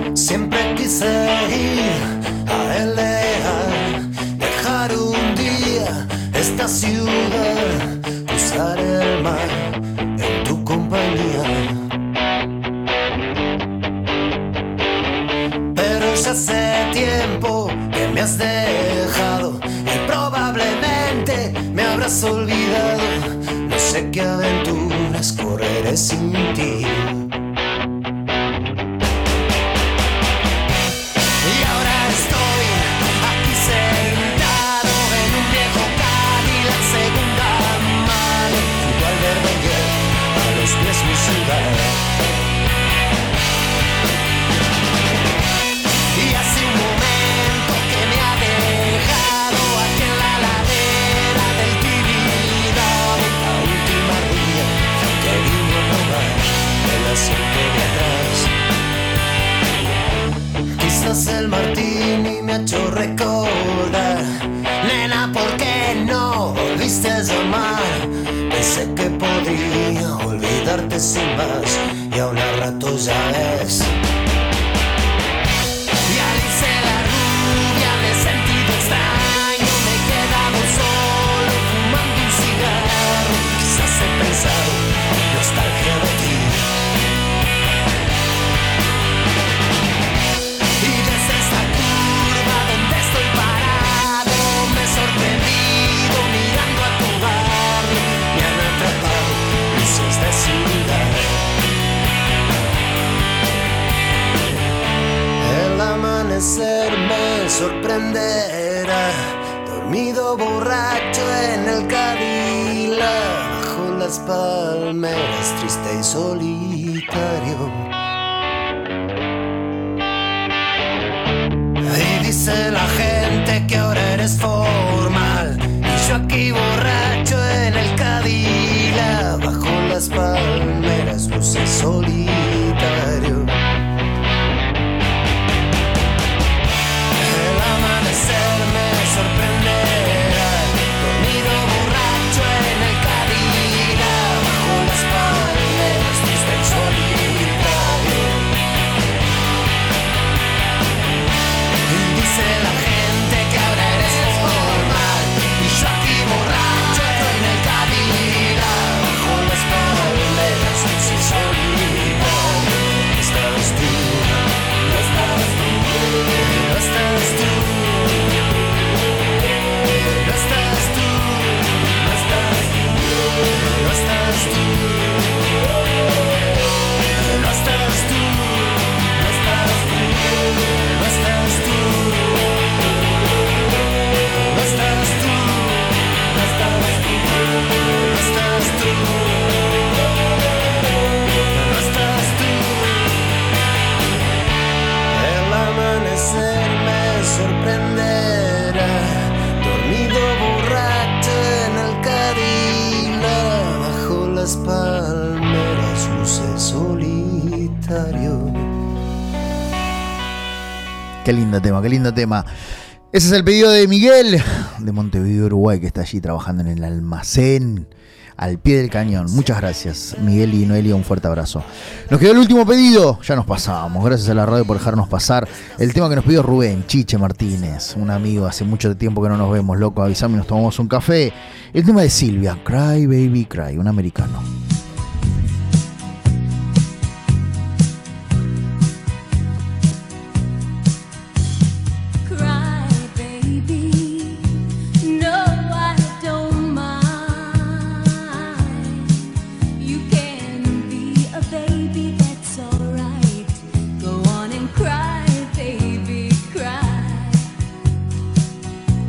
Siempre quise ir a LA, dejar un día esta ciudad, cruzar el mar en tu compañía. Pero ya hace tiempo que me has dejado y probablemente me habrás olvidado. No sé qué aventuras correré sin ti. Y hace un momento que me ha dejado aquí en la ladera del Tibidabo, la última rubia que vino a robar el asiento de atrás. Quizás el martini me ha hecho recordar, nena, ¿por qué no volviste a llamar? Pensé que podía olvidarte sin más y aún a rato ya ves. Y Alice la rubia me he sentido extraño, me he quedado solo fumando un cigarro. Quizás he pensado nostalgia de ti. Y desde esta curva donde estoy parado me he sorprendido mirando a tu bar. Me han atrapado luces de ciudad. El amanecer me sorprenderá, dormido borracho en el Cadillac, bajo las palmeras, triste y solitario. Y dice la gente que ahora eres formal, y yo aquí borracho en el Cadillac, bajo las palmeras, luces solitario. El amanecer me sorprenderá, dormido borracho en el Cadillac, bajo las palmeras, triste y solitario. Y dice la gente que ahora eres formal, y yo aquí borracho en el Cadillac, bajo las palmeras, triste y solitario. Estás tú, no estás tú, no estás tú, no estás tú, no estás tú, no estás tú, no estás tú, no estás tú, no estás tú, no estás tú, no estás tú, no estás tú, no estás tú. El amanecer me sorprenderá, dormido borracho en el Cadillac, bajo las palmeras, luces solitario. Qué lindo tema, qué lindo tema. Ese es el pedido de Miguel, de Montevideo, Uruguay, que está allí trabajando en el almacén, al pie del cañón. Muchas gracias, Miguel y Noelia, un fuerte abrazo. Nos quedó el último pedido, ya nos pasamos. Gracias a la radio por dejarnos pasar el tema que nos pidió Rubén Chiche Martínez, un amigo, hace mucho tiempo que no nos vemos, loco, avisame y nos tomamos un café. El tema de Silvia, Cry Baby Cry, un americano. Cry, baby. No, I don't mind. You can be a baby, that's alright. Go on and cry, baby, cry.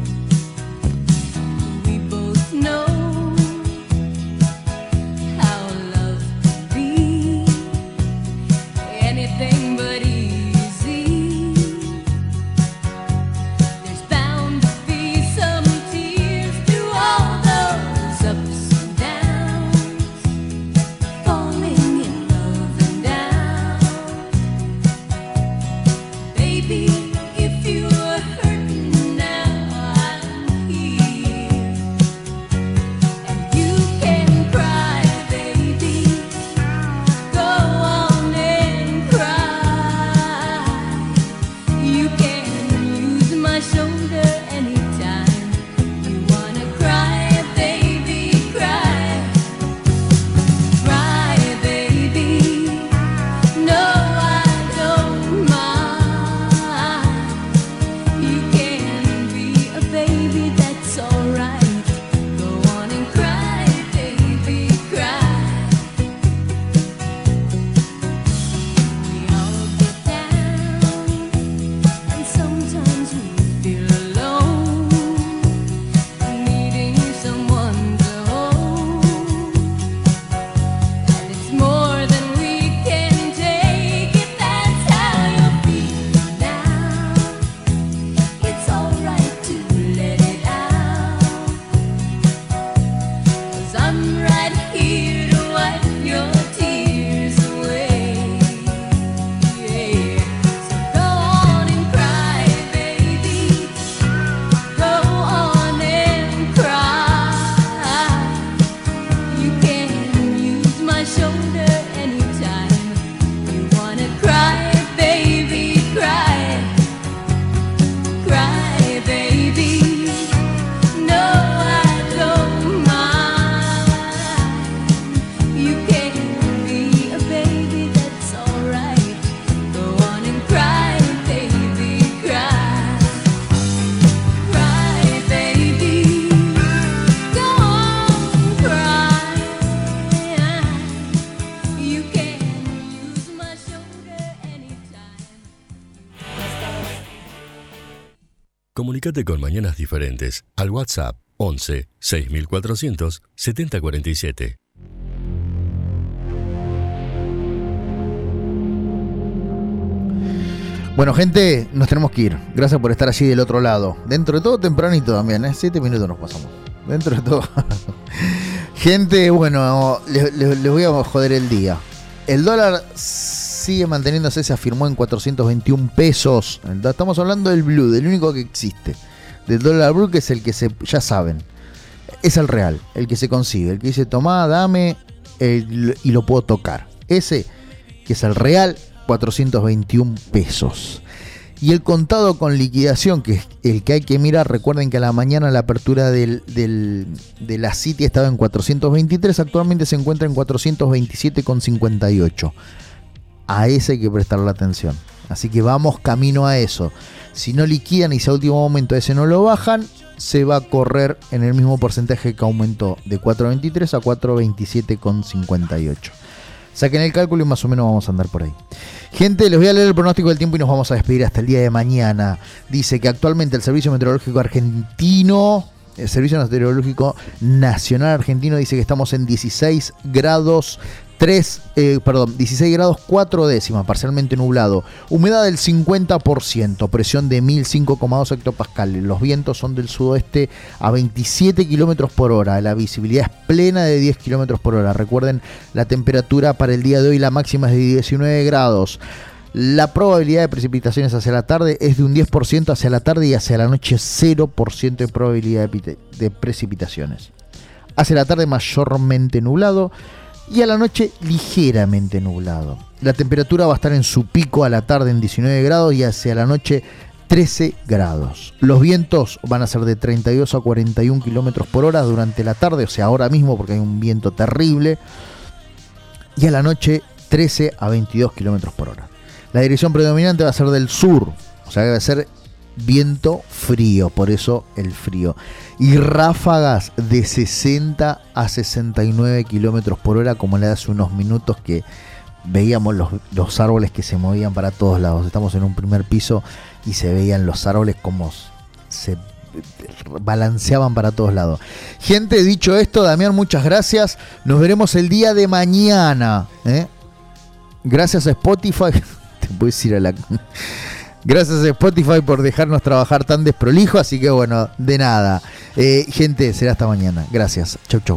We both know how shoulder anytime you wanna cry, baby, cry. Cry, baby. No, I don't mind. You can be a baby, that's alright. Go on and cry, baby, cry. Cry, baby. Go on, cry. You can use my shoulder anytime. Comunicate con Mañanas Diferentes al WhatsApp 11 6400 7047. Bueno, gente, nos tenemos que ir. Gracias por estar allí del otro lado. Dentro de todo, tempranito también, 7 minutos nos pasamos. Dentro de todo. Gente, bueno, les voy a joder el día. El dólar sigue manteniéndose, se afirmó en 421 pesos. Estamos hablando del blue, del único que existe. Del dólar blue, que es el que ya saben. Es el real, el que se consigue. El que dice, tomá, dame, y lo puedo tocar. Ese, que es el real, 421 pesos. Y el contado con liquidación, que es el que hay que mirar, recuerden que a la mañana la apertura de la City estaba en 423, actualmente se encuentra en 427,58. A ese hay que prestarle atención. Así que vamos camino a eso. Si no liquidan y si a último momento ese no lo bajan, se va a correr en el mismo porcentaje que aumentó de 4.23 a 4.27,58. Saquen el cálculo y más o menos vamos a andar por ahí. Gente, les voy a leer el pronóstico del tiempo y nos vamos a despedir hasta el día de mañana. Dice que actualmente el Servicio Meteorológico Argentino, el Servicio Meteorológico Nacional Argentino, dice que estamos en 16 grados 16 grados 4 décimas, parcialmente nublado. Humedad del 50%, presión de 1005,2 hectopascales. Los vientos son del sudoeste a 27 kilómetros por hora. La visibilidad es plena de 10 kilómetros por hora. Recuerden, la temperatura para el día de hoy, la máxima es de 19 grados. La probabilidad de precipitaciones hacia la tarde es de un 10% hacia la tarde y hacia la noche 0% de probabilidad de precipitaciones. Hacia la tarde mayormente nublado y a la noche ligeramente nublado. La temperatura va a estar en su pico a la tarde en 19 grados y hacia la noche 13 grados. Los vientos van a ser de 32 a 41 kilómetros por hora durante la tarde, o sea, ahora mismo porque hay un viento terrible. Y a la noche 13 a 22 kilómetros por hora. La dirección predominante va a ser del sur, o sea que va a ser viento frío, por eso el frío. Y ráfagas de 60 a 69 kilómetros por hora, como le hace unos minutos que veíamos los árboles que se movían para todos lados. Estamos en un primer piso y se veían los árboles como se balanceaban para todos lados. Gente, dicho esto, Damián, muchas gracias. Nos veremos el día de mañana. Gracias a Spotify. Te puedes ir a la... Gracias a Spotify por dejarnos trabajar tan desprolijo, así que bueno, de nada. Gente, será hasta mañana. Gracias. Chau, chau.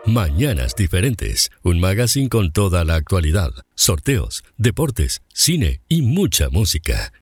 Mañanas Diferentes, un magazine con toda la actualidad, sorteos, deportes, cine y mucha música.